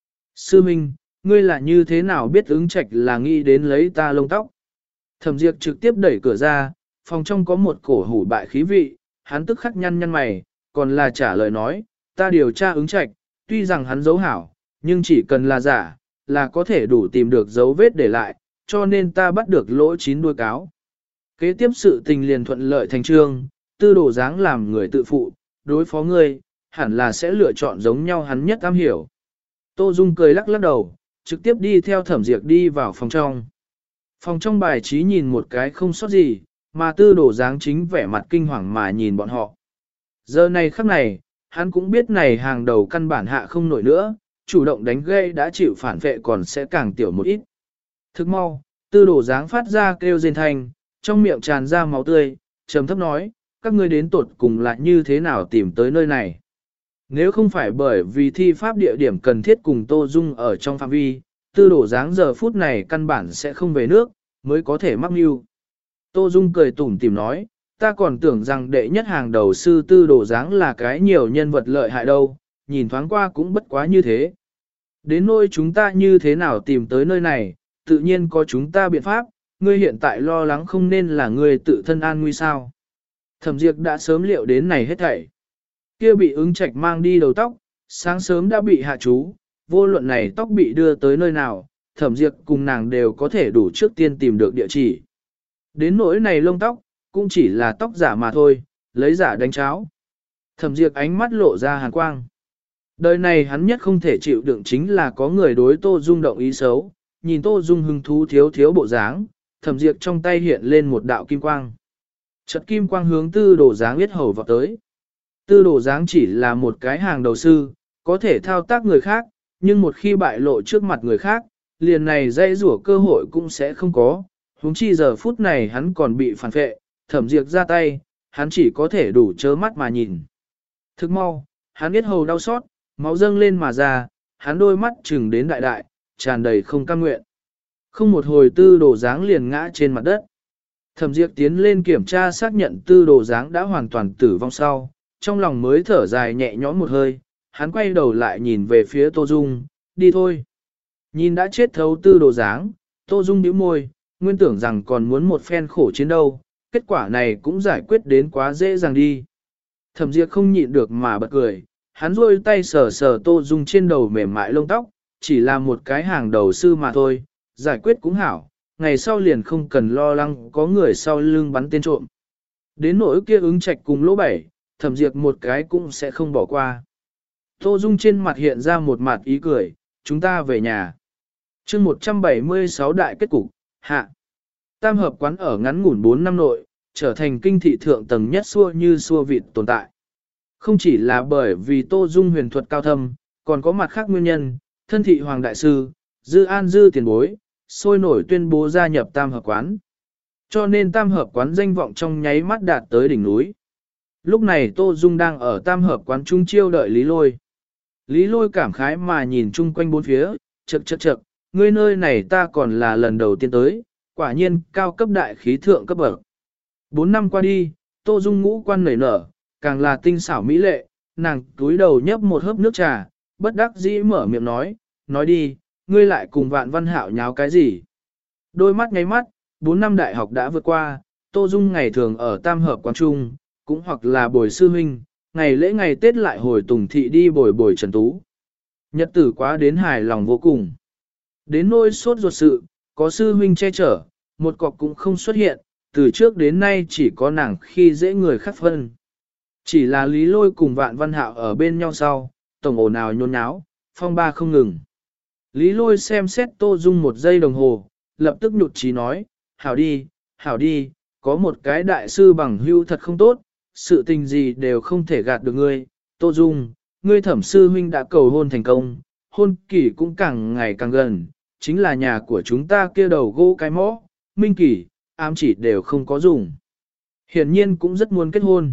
Sư huynh, ngươi là như thế nào biết ứng trạch là nghĩ đến lấy ta lông tóc? Thẩm Diệp trực tiếp đẩy cửa ra, phòng trong có một cổ hủ bại khí vị, hắn tức khắc nhăn mày, còn là trả lời nói, ta điều tra ứng trạch, tuy rằng hắn giấu hảo, nhưng chỉ cần là giả, là có thể đủ tìm được dấu vết để lại, cho nên ta bắt được Lỗ Chín đuôi cáo. Kế tiếp sự tình liền thuận lợi thành trương, tư đồ dáng làm người tự phụ, đối phó ngươi, hẳn là sẽ lựa chọn giống nhau hắn nhất am hiểu. Tô Dung cười lắc lắc đầu, trực tiếp đi theo Thẩm Diệp đi vào phòng trong. Phòng trong bài trí nhìn một cái không sót gì, mà tư đồ dáng chính vẻ mặt kinh hoàng mà nhìn bọn họ. Giờ này khắc này, hắn cũng biết này hàng đầu căn bản hạ không nổi nữa, chủ động đánh gây đã chịu phản vệ còn sẽ càng tiểu một ít. Thức mau, tư đồ dáng phát ra kêu rên thanh, trong miệng tràn ra máu tươi, trầm thấp nói, các ngươi đến tột cùng là như thế nào tìm tới nơi này. Nếu không phải bởi vì thi pháp địa điểm cần thiết cùng Tô Dung ở trong phạm vi, tư đồ dáng giờ phút này căn bản sẽ không về nước, mới có thể mắc mưu. Tô Dung cười tủm tỉm nói, ta còn tưởng rằng đệ nhất hàng đầu sư tư đồ dáng là cái nhiều nhân vật lợi hại đâu, nhìn thoáng qua cũng bất quá như thế. Đến nỗi chúng ta như thế nào tìm tới nơi này, tự nhiên có chúng ta biện pháp, ngươi hiện tại lo lắng không nên là ngươi tự thân an nguy sao. Thẩm Diệp đã sớm liệu đến này hết thảy. Kia bị ứng trạch mang đi đầu tóc, sáng sớm đã bị hạ chú, vô luận này tóc bị đưa tới nơi nào, Thẩm Diệp cùng nàng đều có thể đủ trước tiên tìm được địa chỉ. Đến nỗi này lông tóc, cũng chỉ là tóc giả mà thôi, lấy giả đánh cháo. Thẩm Diệp ánh mắt lộ ra hàn quang. Đời này hắn nhất không thể chịu đựng chính là có người đối Tô Dung động ý xấu, nhìn Tô Dung hứng thú thiếu thiếu bộ dáng, Thẩm Diệp trong tay hiện lên một đạo kim quang. Chợt kim quang hướng tư đồ dáng biết hầu vào tới. Tư đồ dáng chỉ là một cái hàng đầu sư, có thể thao tác người khác, nhưng một khi bại lộ trước mặt người khác, liền này dây rủa cơ hội cũng sẽ không có. Huống chi giờ phút này hắn còn bị phản phệ, Thẩm Diệp ra tay, hắn chỉ có thể đủ chớ mắt mà nhìn. Thức mau, hắn biết hầu đau xót, máu dâng lên mà ra, hắn đôi mắt chừng đến đại đại, tràn đầy không cam nguyện. Không một hồi tư đồ dáng liền ngã trên mặt đất. Thẩm Diệp tiến lên kiểm tra xác nhận tư đồ dáng đã hoàn toàn tử vong sau, trong lòng mới thở dài nhẹ nhõm một hơi, hắn quay đầu lại nhìn về phía Tô Dung, đi thôi. Nhìn đã chết thấu tư đồ dáng, Tô Dung nhíu môi, nguyên tưởng rằng còn muốn một phen khổ chiến đâu, kết quả này cũng giải quyết đến quá dễ dàng đi. Thẩm Diệp không nhịn được mà bật cười, hắn rôi tay sờ sờ Tô Dung trên đầu mềm mại lông tóc, chỉ là một cái hàng đầu sư mà thôi, giải quyết cũng hảo, ngày sau liền không cần lo lắng có người sau lưng bắn tên trộm. Đến nỗi kia ứng trạch cùng lỗ bảy, Thẩm Diệp một cái cũng sẽ không bỏ qua. Tô Dung trên mặt hiện ra một mặt ý cười, chúng ta về nhà. chương 176 đại kết cục, hạ. Tam hợp quán ở ngắn ngủn 4 năm nội, trở thành kinh thị thượng tầng nhất xua như xua vịt tồn tại. Không chỉ là bởi vì Tô Dung huyền thuật cao thâm, còn có mặt khác nguyên nhân, thân thị hoàng đại sư, Dư An Dư tiền bối, sôi nổi tuyên bố gia nhập tam hợp quán. Cho nên tam hợp quán danh vọng trong nháy mắt đạt tới đỉnh núi. Lúc này Tô Dung đang ở tam hợp quán trung chiêu đợi Lý Lôi. Lý Lôi cảm khái mà nhìn chung quanh bốn phía, chậc, ngươi nơi này ta còn là lần đầu tiên tới, quả nhiên cao cấp đại khí thượng cấp bậc. 4 năm qua đi, Tô Dung ngũ quan nảy nở, càng là tinh xảo mỹ lệ, nàng túi đầu nhấp một hớp nước trà, bất đắc dĩ mở miệng nói đi, ngươi lại cùng Vạn Văn Hạo nháo cái gì? Đôi mắt nháy mắt, 4 năm đại học đã vượt qua, Tô Dung ngày thường ở tam hợp quán trung, cũng hoặc là bồi sư huynh, ngày lễ ngày Tết lại hồi Tùng Thị đi bồi Trần Tú. Nhật tử quá đến hài lòng vô cùng. Đến nỗi sốt ruột sự, có sư huynh che chở, một cọc cũng không xuất hiện, từ trước đến nay chỉ có nàng khi dễ người khác phân. Chỉ là Lý Lôi cùng Vạn Văn Hạo ở bên nhau sau, tổng ồn ào nhôn nháo, phong ba không ngừng. Lý Lôi xem xét Tô Dung một giây đồng hồ, lập tức nhụt chí nói, hảo đi, có một cái đại sư bằng hưu thật không tốt, sự tình gì đều không thể gạt được ngươi. Tô Dung, ngươi thẩm sư huynh đã cầu hôn thành công, hôn kỳ cũng càng ngày càng gần, chính là nhà của chúng ta kia đầu gỗ cái mõ, minh kỳ, ám chỉ đều không có dùng. Hiển nhiên cũng rất muốn kết hôn.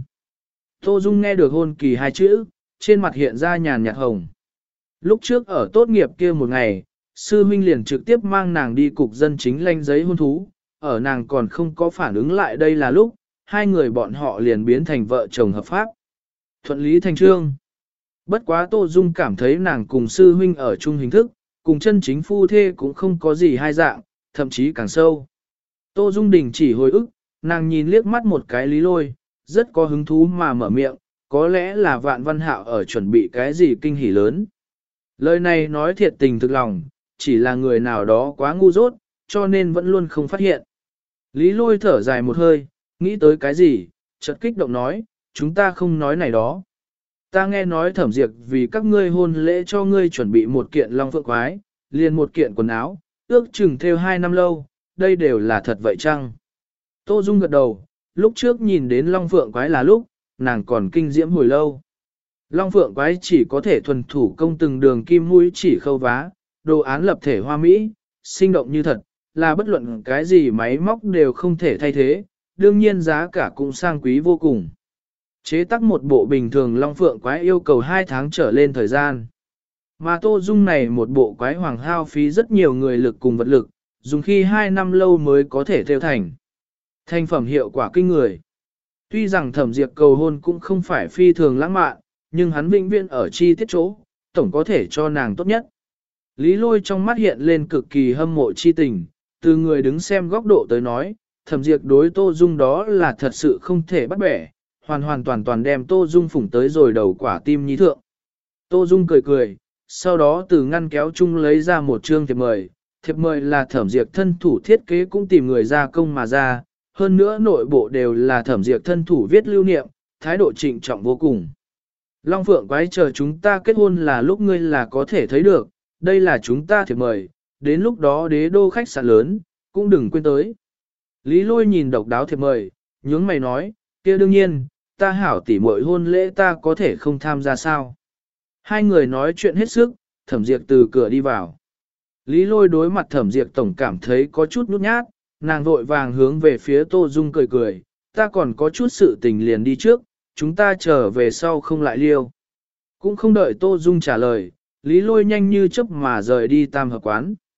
Tô Dung nghe được hôn kỳ hai chữ, trên mặt hiện ra nhàn nhạt hồng. Lúc trước ở tốt nghiệp kia một ngày, sư huynh liền trực tiếp mang nàng đi cục dân chính lanh giấy hôn thú, ở nàng còn không có phản ứng lại đây là lúc, hai người bọn họ liền biến thành vợ chồng hợp pháp. Thuận lý thành trương. Bất quá Tô Dung cảm thấy nàng cùng sư huynh ở chung hình thức, cùng chân chính phu thê cũng không có gì hai dạng, thậm chí càng sâu. Tô Dung đình chỉ hồi ức, nàng nhìn liếc mắt một cái Lý Lôi, rất có hứng thú mà mở miệng, có lẽ là Vạn Văn Hạo ở chuẩn bị cái gì kinh hỉ lớn. Lời này nói thiệt tình thực lòng, chỉ là người nào đó quá ngu dốt, cho nên vẫn luôn không phát hiện. Lý Lôi thở dài một hơi, nghĩ tới cái gì, chợt kích động nói, chúng ta không nói này đó. Ta nghe nói Thẩm Diệp vì các ngươi hôn lễ cho ngươi chuẩn bị một kiện long phượng quái, liền một kiện quần áo, ước chừng theo 2 năm lâu, đây đều là thật vậy chăng? Tô Dung gật đầu, lúc trước nhìn đến long phượng quái là lúc, nàng còn kinh diễm hồi lâu. Long phượng quái chỉ có thể thuần thủ công từng đường kim mũi chỉ khâu vá, đồ án lập thể hoa mỹ, sinh động như thật, là bất luận cái gì máy móc đều không thể thay thế, đương nhiên giá cả cũng sang quý vô cùng. Chế tác một bộ bình thường long phượng quái yêu cầu 2 tháng trở lên thời gian. Mà Tô Dung này một bộ quái hoàng hao phí rất nhiều người lực cùng vật lực, dùng khi 2 năm lâu mới có thể theo thành. Thành phẩm hiệu quả kinh người. Tuy rằng Thẩm Diệp cầu hôn cũng không phải phi thường lãng mạn, nhưng hắn vĩnh viễn ở chi tiết chỗ, tổng có thể cho nàng tốt nhất. Lý Lôi trong mắt hiện lên cực kỳ hâm mộ chi tình, từ người đứng xem góc độ tới nói, Thẩm Diệp đối Tô Dung đó là thật sự không thể bắt bẻ, hoàn toàn đem Tô Dung phủng tới rồi đầu quả tim nhí thượng. Tô Dung cười, sau đó từ ngăn kéo chung lấy ra một chương thiệp mời là Thẩm Diệp thân thủ thiết kế cũng tìm người ra công mà ra, hơn nữa nội bộ đều là Thẩm Diệp thân thủ viết lưu niệm, thái độ trịnh trọng vô cùng. Long Phượng quái chờ chúng ta kết hôn là lúc ngươi là có thể thấy được, đây là chúng ta thiệp mời, đến lúc đó đế đô khách sạn lớn, cũng đừng quên tới. Lý Lôi nhìn độc đáo thiệp mời, nhướng mày nói, kia đương nhiên, ta hảo tỉ muội hôn lễ ta có thể không tham gia sao. Hai người nói chuyện hết sức, Thẩm Diệp từ cửa đi vào. Lý Lôi đối mặt Thẩm Diệp tổng cảm thấy có chút nhút nhát, nàng vội vàng hướng về phía Tô Dung cười, ta còn có chút sự tình liền đi trước, chúng ta trở về sau không lại liêu. Cũng không đợi Tô Dung trả lời, Lý Lôi nhanh như chớp mà rời đi tam hợp quán.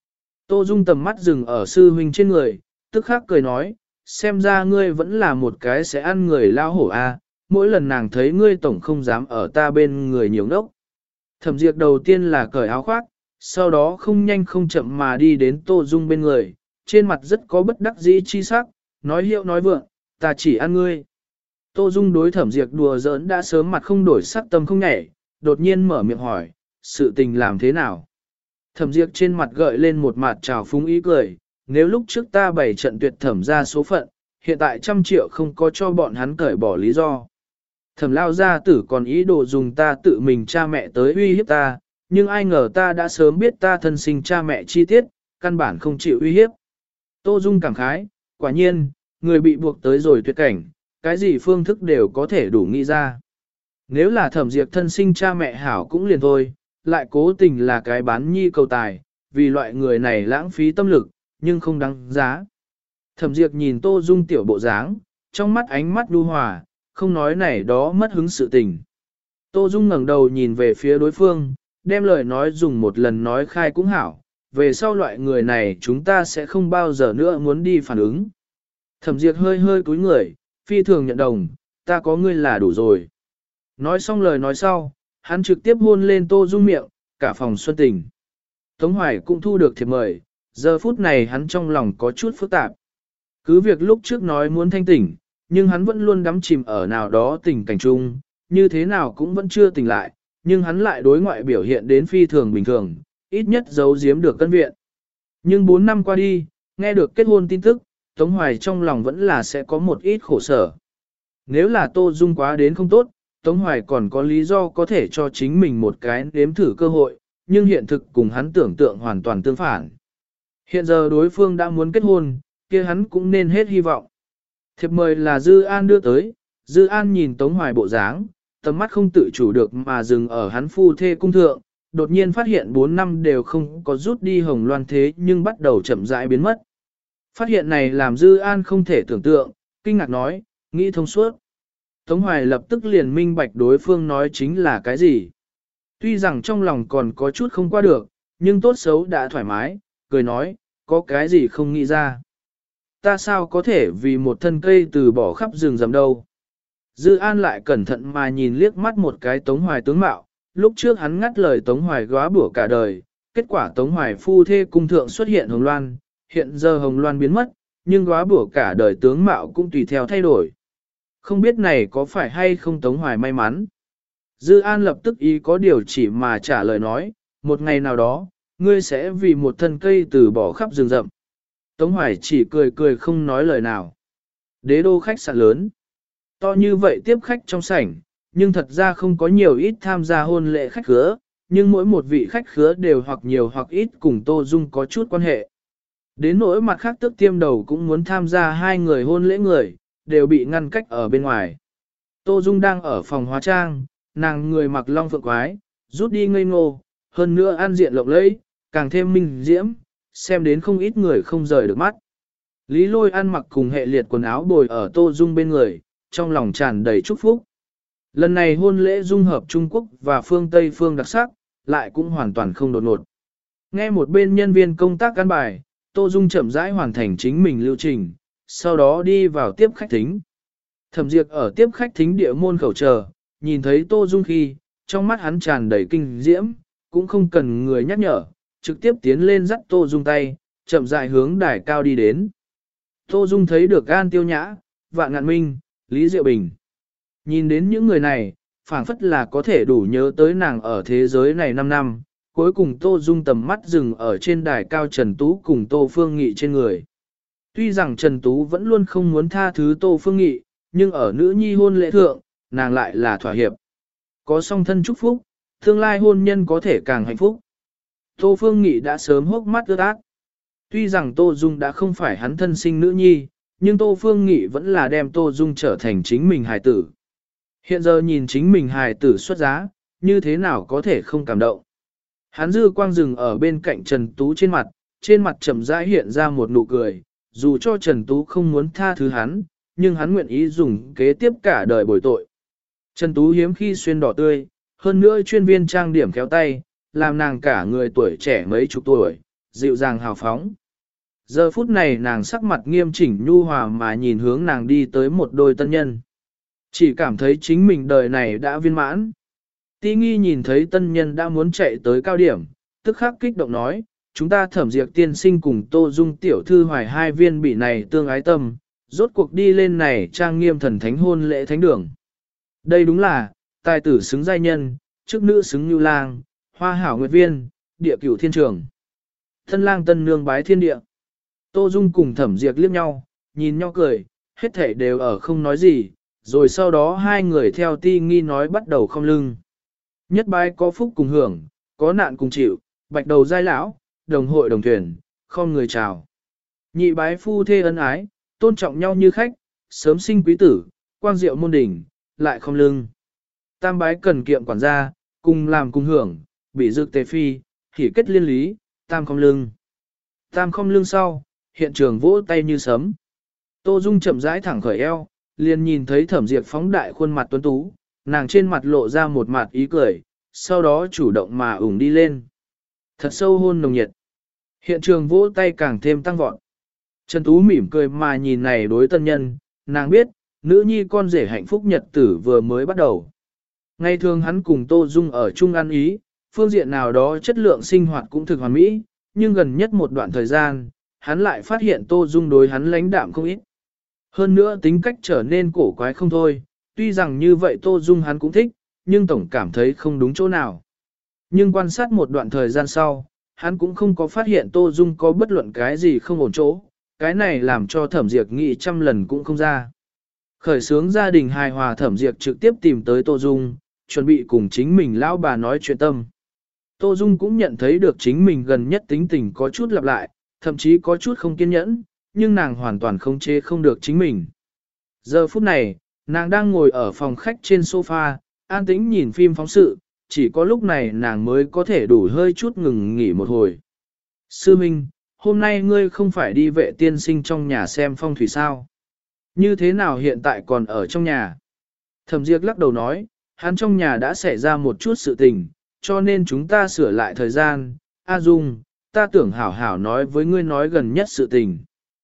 Tô Dung tầm mắt dừng ở sư huynh trên người, tức khắc cười nói, xem ra ngươi vẫn là một cái sẽ ăn người lao hổ a. Mỗi lần nàng thấy ngươi tổng không dám ở ta bên người nhiều ngốc. Thẩm Diệp đầu tiên là cởi áo khoác, sau đó không nhanh không chậm mà đi đến Tô Dung bên người, trên mặt rất có bất đắc dĩ chi sắc, nói hiệu nói vượng, ta chỉ ăn ngươi. Tô Dung đối Thẩm Diệp đùa giỡn đã sớm mặt không đổi sắc tâm không nhảy, đột nhiên mở miệng hỏi, sự tình làm thế nào? Thẩm Diệp trên mặt gợi lên một mặt trào phúng ý cười, nếu lúc trước ta bày trận tuyệt thẩm ra số phận, hiện tại 100 triệu không có cho bọn hắn cởi bỏ lý do. Thẩm lao gia tử còn ý đồ dùng ta tự mình cha mẹ tới uy hiếp ta, nhưng ai ngờ ta đã sớm biết ta thân sinh cha mẹ chi tiết, căn bản không chịu uy hiếp. Tô Dung cảm khái, quả nhiên, người bị buộc tới rồi tuyệt cảnh, cái gì phương thức đều có thể đủ nghĩ ra. Nếu là Thẩm Diệp thân sinh cha mẹ hảo cũng liền thôi, lại cố tình là cái bán nhi cầu tài, vì loại người này lãng phí tâm lực, nhưng không đáng giá. Thẩm Diệp nhìn Tô Dung tiểu bộ dáng, trong mắt ánh mắt nhu hòa, không nói này đó mất hứng sự tình. Tô Dung ngẩng đầu nhìn về phía đối phương, đem lời nói dùng một lần nói khai cũng hảo, về sau loại người này chúng ta sẽ không bao giờ nữa muốn đi phản ứng. Thẩm Diệp hơi hơi cúi người, phi thường nhận đồng, ta có ngươi là đủ rồi. Nói xong lời nói sau, hắn trực tiếp hôn lên Tô Dung miệng, cả phòng xuân tình. Tống Hoài cũng thu được thiệp mời, giờ phút này hắn trong lòng có chút phức tạp. Cứ việc lúc trước nói muốn thanh tỉnh, nhưng hắn vẫn luôn đắm chìm ở nào đó tình cảnh chung, như thế nào cũng vẫn chưa tỉnh lại, nhưng hắn lại đối ngoại biểu hiện đến phi thường bình thường, ít nhất giấu giếm được cân viện. Nhưng 4 năm qua đi, nghe được kết hôn tin tức, Tống Hoài trong lòng vẫn là sẽ có một ít khổ sở. Nếu là Tô Dung quá đến không tốt, Tống Hoài còn có lý do có thể cho chính mình một cái nếm thử cơ hội, nhưng hiện thực cùng hắn tưởng tượng hoàn toàn tương phản. Hiện giờ đối phương đã muốn kết hôn, kia hắn cũng nên hết hy vọng. Thiệp mời là Dư An đưa tới, Dư An nhìn Tống Hoài bộ dáng, tầm mắt không tự chủ được mà dừng ở hắn phu thê cung thượng, đột nhiên phát hiện 4 năm đều không có rút đi hồng loan thế nhưng bắt đầu chậm rãi biến mất. Phát hiện này làm Dư An không thể tưởng tượng, kinh ngạc nói, nghĩ thông suốt. Tống Hoài lập tức liền minh bạch đối phương nói chính là cái gì. Tuy rằng trong lòng còn có chút không qua được, nhưng tốt xấu đã thoải mái, cười nói, có cái gì không nghĩ ra. Ta sao có thể vì một thân cây từ bỏ khắp rừng rậm đâu. Dư An lại cẩn thận mà nhìn liếc mắt một cái Tống Hoài tướng mạo, lúc trước hắn ngắt lời Tống Hoài góa bủa cả đời, kết quả Tống Hoài phu thê cung thượng xuất hiện hồng loan, hiện giờ hồng loan biến mất, nhưng góa bủa cả đời tướng mạo cũng tùy theo thay đổi. Không biết này có phải hay không Tống Hoài may mắn. Dư An lập tức ý có điều chỉ mà trả lời nói, một ngày nào đó, ngươi sẽ vì một thân cây từ bỏ khắp rừng rậm. Tống Hoài chỉ cười cười không nói lời nào. Đế đô khách sạn lớn. To như vậy tiếp khách trong sảnh, nhưng thật ra không có nhiều ít tham gia hôn lễ khách khứa, nhưng mỗi một vị khách khứa đều hoặc nhiều hoặc ít cùng Tô Dung có chút quan hệ. Đến nỗi mặt khác Tước Tiêm Đầu cũng muốn tham gia 2 người hôn lễ người, đều bị ngăn cách ở bên ngoài. Tô Dung đang ở phòng hóa trang, nàng người mặc long phượng quái, rút đi ngây ngô, hơn nữa ăn diện lộng lẫy, càng thêm minh diễm, xem đến không ít người không rời được mắt. Lý Lôi ăn mặc cùng hệ liệt quần áo bồi ở Tô Dung bên người, trong lòng tràn đầy chúc phúc. Lần này hôn lễ dung hợp Trung Quốc và phương Tây phương đặc sắc, lại cũng hoàn toàn không đột ngột. Nghe một bên nhân viên công tác căn bài, Tô Dung chậm rãi hoàn thành chính mình lưu trình, sau đó đi vào tiếp khách thính. Thẩm Diệp ở tiếp khách thính địa môn khẩu chờ, nhìn thấy Tô Dung khi, trong mắt hắn tràn đầy kinh diễm, cũng không cần người nhắc nhở, trực tiếp tiến lên dắt Tô Dung tay, chậm rãi hướng đài cao đi đến. Tô Dung thấy được An Tiêu Nhã, Vạn Ngạn Minh, Lý Diệu Bình. Nhìn đến những người này, phảng phất là có thể đủ nhớ tới nàng ở thế giới này 5 năm, cuối cùng Tô Dung tầm mắt dừng ở trên đài cao Trần Tú cùng Tô Phương Nghị trên người. Tuy rằng Trần Tú vẫn luôn không muốn tha thứ Tô Phương Nghị, nhưng ở nữ nhi hôn lễ thượng, nàng lại là thỏa hiệp. Có song thân chúc phúc, tương lai hôn nhân có thể càng hạnh phúc. Tô Phương Nghị đã sớm hốc mắt ướt át. Tuy rằng Tô Dung đã không phải hắn thân sinh nữ nhi, nhưng Tô Phương Nghị vẫn là đem Tô Dung trở thành chính mình hài tử. Hiện giờ nhìn chính mình hài tử xuất giá, như thế nào có thể không cảm động. Hắn dư quang rừng ở bên cạnh Trần Tú trên mặt chậm rãi hiện ra một nụ cười, dù cho Trần Tú không muốn tha thứ hắn, nhưng hắn nguyện ý dùng kế tiếp cả đời bồi tội. Trần Tú hiếm khi xuyên đỏ tươi, hơn nữa chuyên viên trang điểm khéo tay, làm nàng cả người tuổi trẻ mấy chục tuổi, dịu dàng hào phóng. Giờ phút này nàng sắc mặt nghiêm chỉnh nhu hòa mà nhìn hướng nàng đi tới một đôi tân nhân. Chỉ cảm thấy chính mình đời này đã viên mãn. Ti nghi nhìn thấy tân nhân đã muốn chạy tới cao điểm, tức khắc kích động nói, chúng ta Thẩm Diệp tiên sinh cùng Tô Dung tiểu thư hoài hai viên bị này tương ái tâm, rốt cuộc đi lên này trang nghiêm thần thánh hôn lễ thánh đường. Đây đúng là, tài tử xứng giai nhân, chức nữ xứng như lang, hoa hảo nguyệt viên, địa cửu thiên trường. Thân lang tân nương bái thiên địa. Tô Dung cùng Thẩm Diệp liếc nhau, nhìn nhau cười, hết thảy đều ở không nói gì, rồi sau đó hai người theo Ti nghi nói bắt đầu không lưng. Nhất bái có phúc cùng hưởng, có nạn cùng chịu, bạch đầu giai lão, đồng hội đồng thuyền, không người chào. Nhị bái phu thê ân ái, tôn trọng nhau như khách, sớm sinh quý tử, quang diệu môn đỉnh, lại không lưng. Tam bái cần kiệm quản gia, cùng làm cùng hưởng, bị dược tề phi, hỉ kết liên lý, tam không lưng. Tam không lưng sau, hiện trường vỗ tay như sấm. Tô Dung chậm rãi thẳng khởi eo, liền nhìn thấy Thẩm Diệp phóng đại khuôn mặt tuấn tú, nàng trên mặt lộ ra một mặt ý cười, sau đó chủ động mà ủng đi lên. Thật sâu hôn nồng nhiệt. Hiện trường vỗ tay càng thêm tăng vọt. Trần Tú mỉm cười mà nhìn này đối tân nhân, nàng biết, nữ nhi con rể hạnh phúc nhật tử vừa mới bắt đầu. Ngày thường hắn cùng Tô Dung ở chung ăn ý, phương diện nào đó chất lượng sinh hoạt cũng thực hoàn mỹ, nhưng gần nhất một đoạn thời gian, hắn lại phát hiện Tô Dung đối hắn lãnh đạm không ít. Hơn nữa tính cách trở nên cổ quái không thôi, tuy rằng như vậy Tô Dung hắn cũng thích, nhưng tổng cảm thấy không đúng chỗ nào. Nhưng quan sát một đoạn thời gian sau, hắn cũng không có phát hiện Tô Dung có bất luận cái gì không ổn chỗ, cái này làm cho Thẩm Diệp nghĩ trăm lần cũng không ra. Khởi sướng gia đình hài hòa, Thẩm Diệp trực tiếp tìm tới Tô Dung, chuẩn bị cùng chính mình lão bà nói chuyện tâm. Tô Dung cũng nhận thấy được chính mình gần nhất tính tình có chút lặp lại, thậm chí có chút không kiên nhẫn, nhưng nàng hoàn toàn không chế không được chính mình. Giờ phút này, nàng đang ngồi ở phòng khách trên sofa, an tĩnh nhìn phim phóng sự, chỉ có lúc này nàng mới có thể đủ hơi chút ngừng nghỉ một hồi. Sư Minh, hôm nay ngươi không phải đi vệ tiên sinh trong nhà xem phong thủy sao? Như thế nào hiện tại còn ở trong nhà? Thẩm Diệp lắc đầu nói, hắn trong nhà đã xảy ra một chút sự tình, cho nên chúng ta sửa lại thời gian. A Dung, ta tưởng hảo hảo nói với ngươi nói gần nhất sự tình.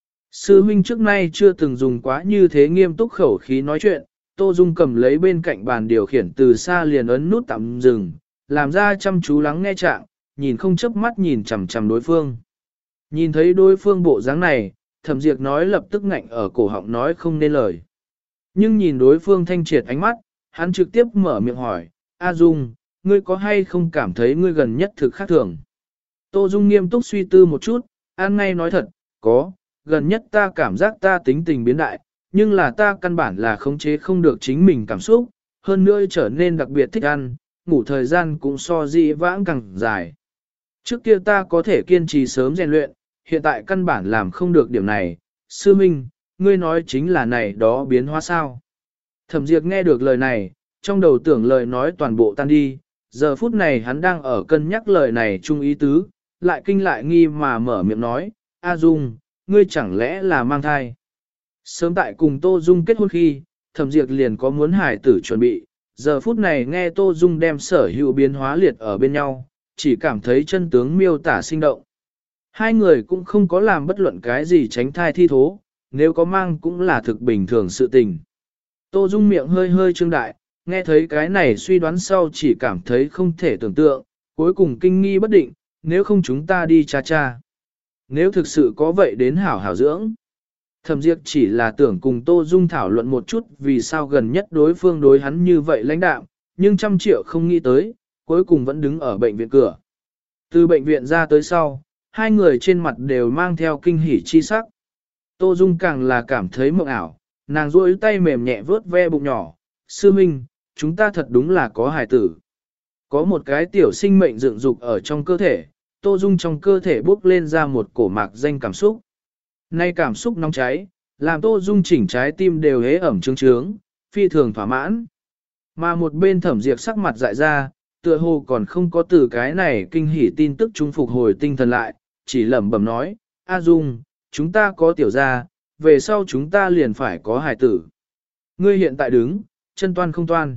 Sư huynh trước nay chưa từng dùng quá như thế nghiêm túc khẩu khí nói chuyện, Tô Dung cầm lấy bên cạnh bàn điều khiển từ xa liền ấn nút tạm dừng, làm ra chăm chú lắng nghe trạng, nhìn không chớp mắt nhìn chằm chằm đối phương. Nhìn thấy đối phương bộ dáng này, Thẩm Diệp nói lập tức ngạnh ở cổ họng nói không nên lời. Nhưng nhìn đối phương thanh triệt ánh mắt, hắn trực tiếp mở miệng hỏi, A Dung, ngươi có hay không cảm thấy ngươi gần nhất thực khác thường? Tô Dung nghiêm túc suy tư một chút, an ngay nói thật, có, gần nhất ta cảm giác ta tính tình biến đại, nhưng là ta căn bản là khống chế không được chính mình cảm xúc, hơn nữa trở nên đặc biệt thích ăn, ngủ thời gian cũng so dị vãng càng dài. Trước kia ta có thể kiên trì sớm rèn luyện, hiện tại căn bản làm không được điểm này. Sư Minh, ngươi nói chính là này đó biến hóa sao? Thẩm Diệp nghe được lời này, trong đầu tưởng lời nói toàn bộ tan đi, giờ phút này hắn đang ở cân nhắc lời này chung ý tứ, lại kinh lại nghi mà mở miệng nói, A Dung, ngươi chẳng lẽ là mang thai? Sớm tại cùng Tô Dung kết hôn khi, Thẩm Diệp liền có muốn hải tử chuẩn bị, giờ phút này nghe Tô Dung đem sở hữu biến hóa liệt ở bên nhau, chỉ cảm thấy chân tướng miêu tả sinh động. Hai người cũng không có làm bất luận cái gì tránh thai thi thố, nếu có mang cũng là thực bình thường sự tình. Tô Dung miệng hơi hơi trương đại, nghe thấy cái này suy đoán sau chỉ cảm thấy không thể tưởng tượng, cuối cùng kinh nghi bất định, nếu không chúng ta đi cha cha. Nếu thực sự có vậy đến hảo hảo dưỡng. Thẩm Diệp chỉ là tưởng cùng Tô Dung thảo luận một chút vì sao gần nhất đối phương đối hắn như vậy lãnh đạm, nhưng trăm triệu không nghĩ tới, cuối cùng vẫn đứng ở bệnh viện cửa. Từ bệnh viện ra tới sau, hai người trên mặt đều mang theo kinh hỉ chi sắc. Tô Dung càng là cảm thấy mộng ảo, nàng duỗi tay mềm nhẹ vớt ve bụng nhỏ, sư minh, chúng ta thật đúng là có hài tử. Có một cái tiểu sinh mệnh dựng dục ở trong cơ thể, Tô Dung trong cơ thể bốc lên ra một cổ mạc danh cảm xúc. Nay cảm xúc nóng cháy, làm Tô Dung chỉnh trái tim đều hế ẩm trướng trướng, phi thường thỏa mãn. Mà một bên Thẩm Diệp sắc mặt dại ra, tựa hồ còn không có từ cái này kinh hỉ tin tức trung phục hồi tinh thần lại, chỉ lẩm bẩm nói, A Dung, chúng ta có tiểu gia, về sau chúng ta liền phải có hài tử. Ngươi hiện tại đứng, chân toan không toan.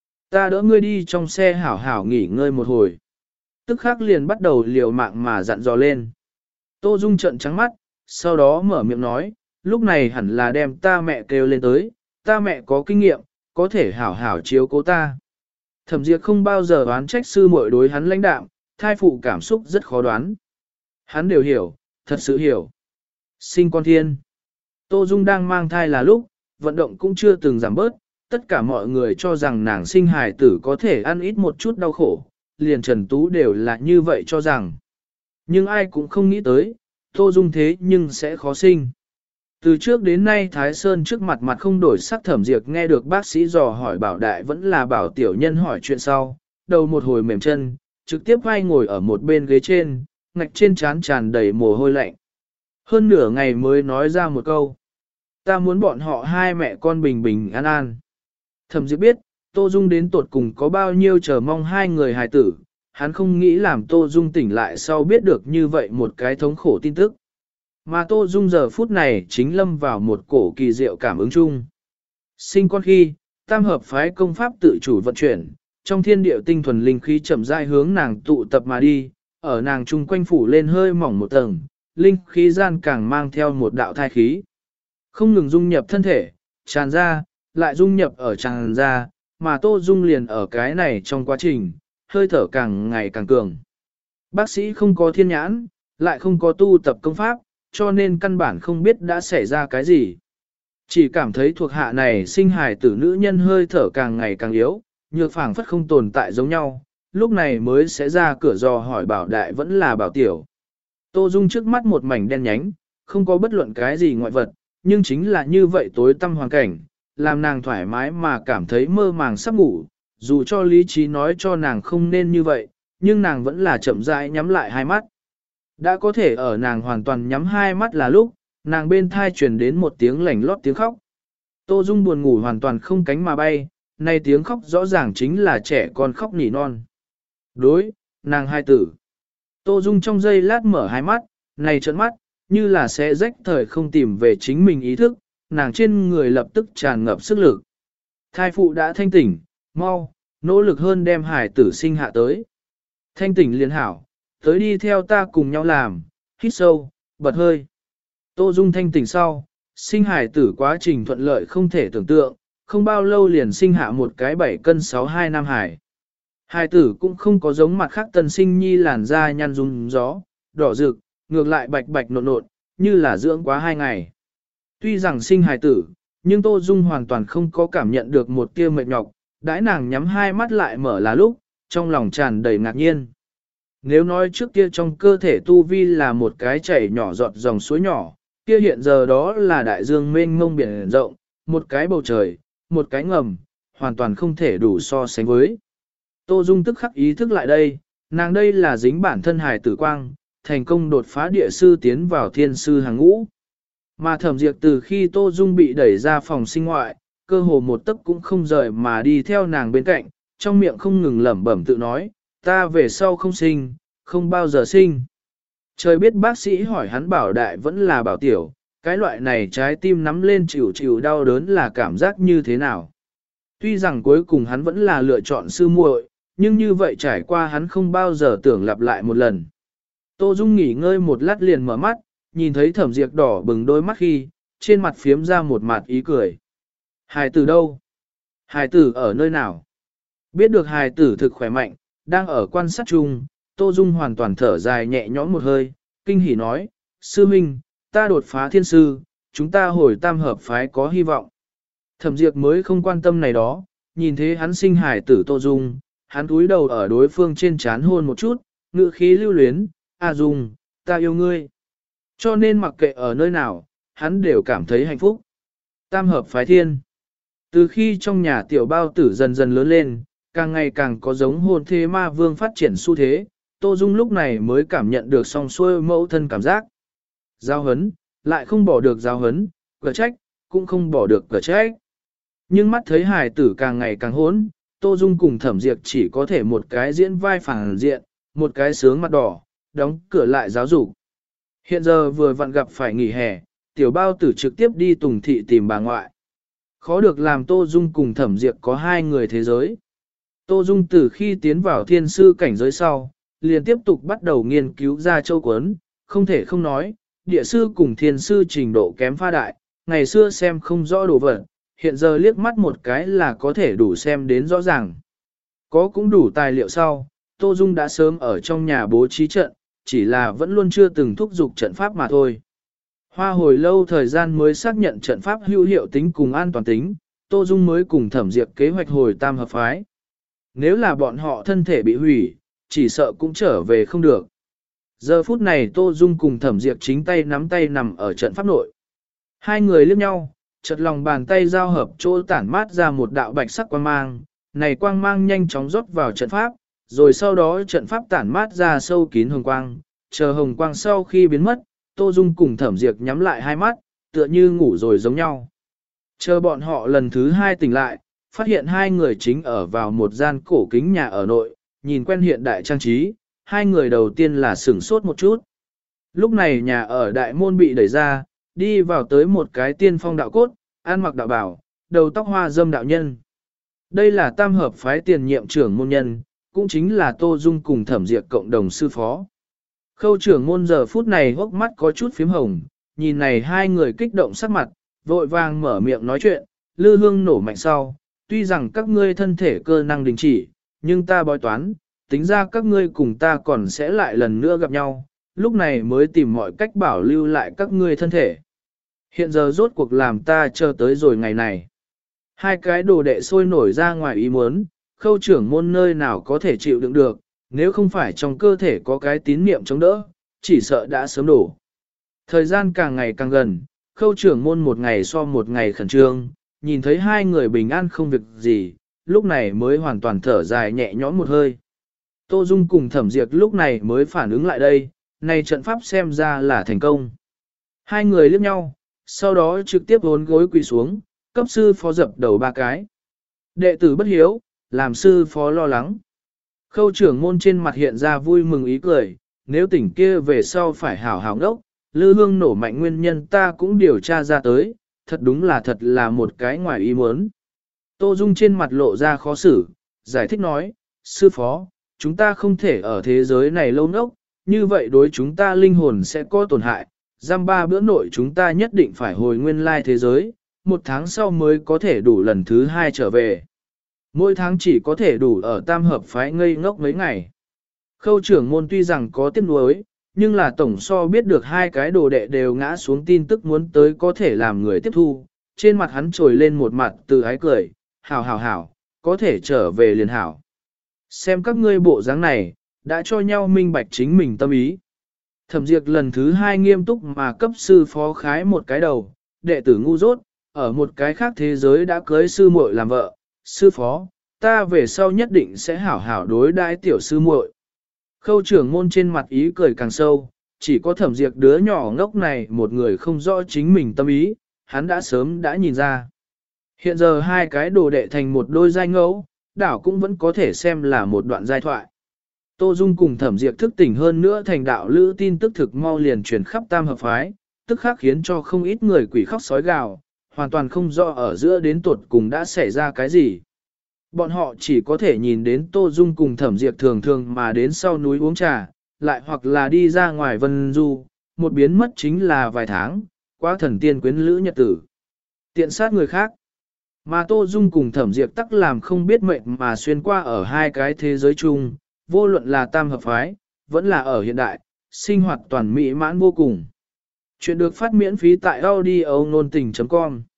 Ta đỡ ngươi đi trong xe hảo hảo nghỉ ngơi một hồi. Tức khắc liền bắt đầu liều mạng mà dặn dò lên. Tô Dung trợn trắng mắt, sau đó mở miệng nói, lúc này hẳn là đem ta mẹ kêu lên tới, ta mẹ có kinh nghiệm, có thể hảo hảo chiếu cố ta. Thẩm Diệp không bao giờ đoán trách sư muội đối hắn lãnh đạm, thai phụ cảm xúc rất khó đoán. Hắn đều hiểu, thật sự hiểu. Sinh con thiên. Tô Dung đang mang thai là lúc, vận động cũng chưa từng giảm bớt, tất cả mọi người cho rằng nàng sinh hài tử có thể ăn ít một chút đau khổ, liền Trần Tú đều là như vậy cho rằng. Nhưng ai cũng không nghĩ tới, Tô Dung thế nhưng sẽ khó sinh. Từ trước đến nay Thái Sơn trước mặt mặt không đổi sắc. Thẩm Diệp nghe được bác sĩ dò hỏi Bảo Đại vẫn là Bảo tiểu nhân hỏi chuyện sau, đầu một hồi mềm chân, trực tiếp vai ngồi ở một bên ghế trên, ngạch trên trán tràn đầy mồ hôi lạnh. Hơn nửa ngày mới nói ra một câu. Ta muốn bọn họ hai mẹ con bình bình an an. Thẩm Diệp biết, Tô Dung đến tột cùng có bao nhiêu chờ mong hai người hài tử, hắn không nghĩ làm Tô Dung tỉnh lại sau biết được như vậy một cái thống khổ tin tức. Mà Tô Dung giờ phút này chính lâm vào một cổ kỳ diệu cảm ứng chung. Sinh con khi, tam hợp phái công pháp tự chủ vận chuyển, trong thiên địa tinh thuần linh khí chậm rãi hướng nàng tụ tập mà đi, ở nàng chung quanh phủ lên hơi mỏng một tầng, linh khí gian càng mang theo một đạo thai khí. Không ngừng dung nhập thân thể, tràn ra, lại dung nhập ở tràn ra, mà Tô Dung liền ở cái này trong quá trình, hơi thở càng ngày càng cường. Bác sĩ không có thiên nhãn, lại không có tu tập công pháp, cho nên căn bản không biết đã xảy ra cái gì. Chỉ cảm thấy thuộc hạ này sinh hài tử nữ nhân hơi thở càng ngày càng yếu, nhược phảng phất không tồn tại giống nhau, lúc này mới sẽ ra cửa dò hỏi Bảo Đại vẫn là Bảo Tiểu. Tô Dung trước mắt một mảnh đen nhánh, không có bất luận cái gì ngoại vật, nhưng chính là như vậy tối tăm hoàn cảnh, làm nàng thoải mái mà cảm thấy mơ màng sắp ngủ, dù cho lý trí nói cho nàng không nên như vậy, nhưng nàng vẫn là chậm rãi nhắm lại hai mắt. Đã có thể ở nàng hoàn toàn nhắm hai mắt là lúc, nàng bên thai truyền đến một tiếng lảnh lót tiếng khóc. Tô Dung buồn ngủ hoàn toàn không cánh mà bay, nay tiếng khóc rõ ràng chính là trẻ con khóc nỉ non. Đối, nàng hai tử. Tô Dung trong giây lát mở hai mắt, này trợn mắt, như là sẽ rách thời không tìm về chính mình ý thức, nàng trên người lập tức tràn ngập sức lực. Thai phụ đã thanh tỉnh, mau, nỗ lực hơn đem hải tử sinh hạ tới. Thanh tỉnh liền hảo, tới đi theo ta cùng nhau làm, hít sâu, bật hơi. Tô Dung thanh tỉnh sau, sinh hải tử quá trình thuận lợi không thể tưởng tượng, không bao lâu liền sinh hạ một cái 7 cân 62 nam hải. Hải tử cũng không có giống mặt khác tân sinh nhi làn da nhăn rung gió, đỏ rực, ngược lại bạch bạch nộn nộn, như là dưỡng quá 2 ngày. Tuy rằng sinh hài tử, nhưng Tô Dung hoàn toàn không có cảm nhận được một tia mệt nhọc, đãi nàng nhắm hai mắt lại mở là lúc, trong lòng tràn đầy ngạc nhiên. Nếu nói trước kia trong cơ thể Tu Vi là một cái chảy nhỏ giọt dòng suối nhỏ, kia hiện giờ đó là đại dương mênh mông biển rộng, một cái bầu trời, một cái ngầm, hoàn toàn không thể đủ so sánh với. Tô Dung tức khắc ý thức lại đây, nàng đây là dính bản thân hài tử quang, thành công đột phá địa sư tiến vào thiên sư hàng ngũ. Mà Thẩm Diệp từ khi Tô Dung bị đẩy ra phòng sinh ngoại, cơ hồ một tấc cũng không rời mà đi theo nàng bên cạnh, trong miệng không ngừng lẩm bẩm tự nói, ta về sau không sinh, không bao giờ sinh. Trời biết bác sĩ hỏi hắn Bảo Đại vẫn là Bảo Tiểu, cái loại này trái tim nắm lên chịu chịu đau đớn là cảm giác như thế nào. Tuy rằng cuối cùng hắn vẫn là lựa chọn sư muội, nhưng như vậy trải qua hắn không bao giờ tưởng lặp lại một lần. Tô Dung nghỉ ngơi một lát liền mở mắt, nhìn thấy Thẩm Diệp đỏ bừng đôi mắt khi, trên mặt phiếm ra một mặt ý cười. Hài tử đâu? Hài tử ở nơi nào? Biết được hài tử thực khỏe mạnh, đang ở quan sát chung, Tô Dung hoàn toàn thở dài nhẹ nhõm một hơi, kinh hỉ nói, sư minh, ta đột phá thiên sư, chúng ta hồi tam hợp phái có hy vọng. Thẩm Diệp mới không quan tâm này đó, nhìn thấy hắn sinh hài tử Tô Dung, hắn cúi đầu ở đối phương trên trán hôn một chút, ngữ khí lưu luyến, A Dung, ta yêu ngươi. Cho nên mặc kệ ở nơi nào, hắn đều cảm thấy hạnh phúc. Tam hợp phái thiên. Từ khi trong nhà tiểu bao tử dần dần lớn lên, càng ngày càng có giống hồn thế ma vương phát triển xu thế, Tô Dung lúc này mới cảm nhận được song xuôi mẫu thân cảm giác. Giao hấn, lại không bỏ được giao hấn, cờ trách, cũng không bỏ được cờ trách. Nhưng mắt thấy hài tử càng ngày càng hốn, Tô Dung cùng Thẩm Diệp chỉ có thể một cái diễn vai phản diện, một cái sướng mặt đỏ, đóng cửa lại giáo dục. Hiện giờ vừa vặn gặp phải nghỉ hè, tiểu bao tử trực tiếp đi Tùng thị tìm bà ngoại. Khó được làm Tô Dung cùng Thẩm Diệp có hai người thế giới. Tô Dung từ khi tiến vào thiên sư cảnh giới sau, liền tiếp tục bắt đầu nghiên cứu ra châu quấn, không thể không nói, địa sư cùng thiên sư trình độ kém pha đại, ngày xưa xem không rõ đồ vật, hiện giờ liếc mắt một cái là có thể đủ xem đến rõ ràng. Có cũng đủ tài liệu sau, Tô Dung đã sớm ở trong nhà bố trí trận, chỉ là vẫn luôn chưa từng thúc giục trận pháp mà thôi. Hoa hồi lâu thời gian mới xác nhận trận pháp hữu hiệu tính cùng an toàn tính, Tô Dung mới cùng Thẩm Diệp kế hoạch hồi tam hợp phái. Nếu là bọn họ thân thể bị hủy, chỉ sợ cũng trở về không được. Giờ phút này Tô Dung cùng Thẩm Diệp chính tay nằm ở trận pháp nội. Hai người liếc nhau, chợt lòng bàn tay giao hợp chỗ tản mát ra một đạo bạch sắc quang mang, này quang mang nhanh chóng rót vào trận pháp, rồi sau đó trận pháp tản mát ra sâu kín hồng quang, chờ hồng quang sau khi biến mất, Tô Dung cùng Thẩm Diệp nhắm lại hai mắt, tựa như ngủ rồi giống nhau. Chờ bọn họ lần thứ hai tỉnh lại, phát hiện hai người chính ở vào một gian cổ kính nhà ở nội, nhìn quen hiện đại trang trí, hai người đầu tiên là sửng sốt một chút. Lúc này nhà ở đại môn bị đẩy ra, đi vào tới một cái tiên phong đạo cốt, ăn mặc đạo bảo, đầu tóc hoa dâm đạo nhân. Đây là tam hợp phái tiền nhiệm trưởng môn nhân, cũng chính là Tô Dung cùng Thẩm Diệp cộng đồng sư phó. Khâu trưởng môn giờ phút này hốc mắt có chút phím hồng, nhìn này hai người kích động sắc mặt, vội vàng mở miệng nói chuyện, lư hương nổ mạnh sau, tuy rằng các ngươi thân thể cơ năng đình chỉ, nhưng ta bói toán, tính ra các ngươi cùng ta còn sẽ lại lần nữa gặp nhau, lúc này mới tìm mọi cách bảo lưu lại các ngươi thân thể. Hiện giờ rốt cuộc làm ta chờ tới rồi ngày này. Hai cái đồ đệ sôi nổi ra ngoài ý muốn, khâu trưởng môn nơi nào có thể chịu đựng được, nếu không phải trong cơ thể có cái tín niệm chống đỡ, chỉ sợ đã sớm đổ. Thời gian càng ngày càng gần, khâu trưởng môn một ngày so một ngày khẩn trương, nhìn thấy hai người bình an không việc gì, lúc này mới hoàn toàn thở dài nhẹ nhõm một hơi. Tô Dung cùng Thẩm Diệp lúc này mới phản ứng lại đây, này trận pháp xem ra là thành công. Hai người liếc nhau, sau đó trực tiếp vốn gối quỳ xuống, cấp sư phó dập đầu ba cái. Đệ tử bất hiếu, làm sư phó lo lắng. Khâu trưởng môn trên mặt hiện ra vui mừng ý cười, nếu tỉnh kia về sau phải hảo hảo ngốc, lư hương nổ mạnh nguyên nhân ta cũng điều tra ra tới, thật đúng là thật là một cái ngoài ý muốn. Tô Dung trên mặt lộ ra khó xử, giải thích nói, sư phó, chúng ta không thể ở thế giới này lâu ngốc, như vậy đối chúng ta linh hồn sẽ có tổn hại, giam ba bữa nội chúng ta nhất định phải hồi nguyên lai thế giới, một tháng sau mới có thể đủ lần thứ hai trở về. Mỗi tháng chỉ có thể đủ ở tam hợp phái ngây ngốc mấy ngày. Khâu trưởng môn tuy rằng có tiếc nuối, nhưng là tổng so biết được hai cái đồ đệ đều ngã xuống tin tức muốn tới có thể làm người tiếp thu. Trên mặt hắn trồi lên một mặt từ ái cười, hảo hảo hảo, có thể trở về liền hảo. Xem các ngươi bộ dáng này, đã cho nhau minh bạch chính mình tâm ý. Thẩm Diệp lần thứ hai nghiêm túc mà cấp sư phó khái một cái đầu, đệ tử ngu dốt, ở một cái khác thế giới đã cưới sư muội làm vợ, sư phó, ta về sau nhất định sẽ hảo hảo đối đãi tiểu sư muội. Khâu trưởng môn trên mặt ý cười càng sâu, chỉ có Thẩm Diệp đứa nhỏ ngốc này một người không rõ chính mình tâm ý, hắn đã sớm đã nhìn ra. Hiện giờ hai cái đồ đệ thành một đôi giai ngẫu, đảo cũng vẫn có thể xem là một đoạn giai thoại. Tô Dung cùng Thẩm Diệp thức tỉnh hơn nữa thành đạo lữ tin tức thực mau liền truyền khắp tam hợp phái, tức khắc khiến cho không ít người quỷ khóc sói gào, hoàn toàn không rõ ở giữa đến tuột cùng đã xảy ra cái gì. Bọn họ chỉ có thể nhìn đến Tô Dung cùng Thẩm Diệp thường thường mà đến sau núi uống trà, lại hoặc là đi ra ngoài vân du, một biến mất chính là vài tháng, quá thần tiên quyến lữ nhật tử. Tiện sát người khác. Mà Tô Dung cùng Thẩm Diệp tắc làm không biết mệnh mà xuyên qua ở hai cái thế giới chung, vô luận là tam hợp phái, vẫn là ở hiện đại, sinh hoạt toàn mỹ mãn vô cùng. Chuyện được phát miễn phí tại audio nôn tình.com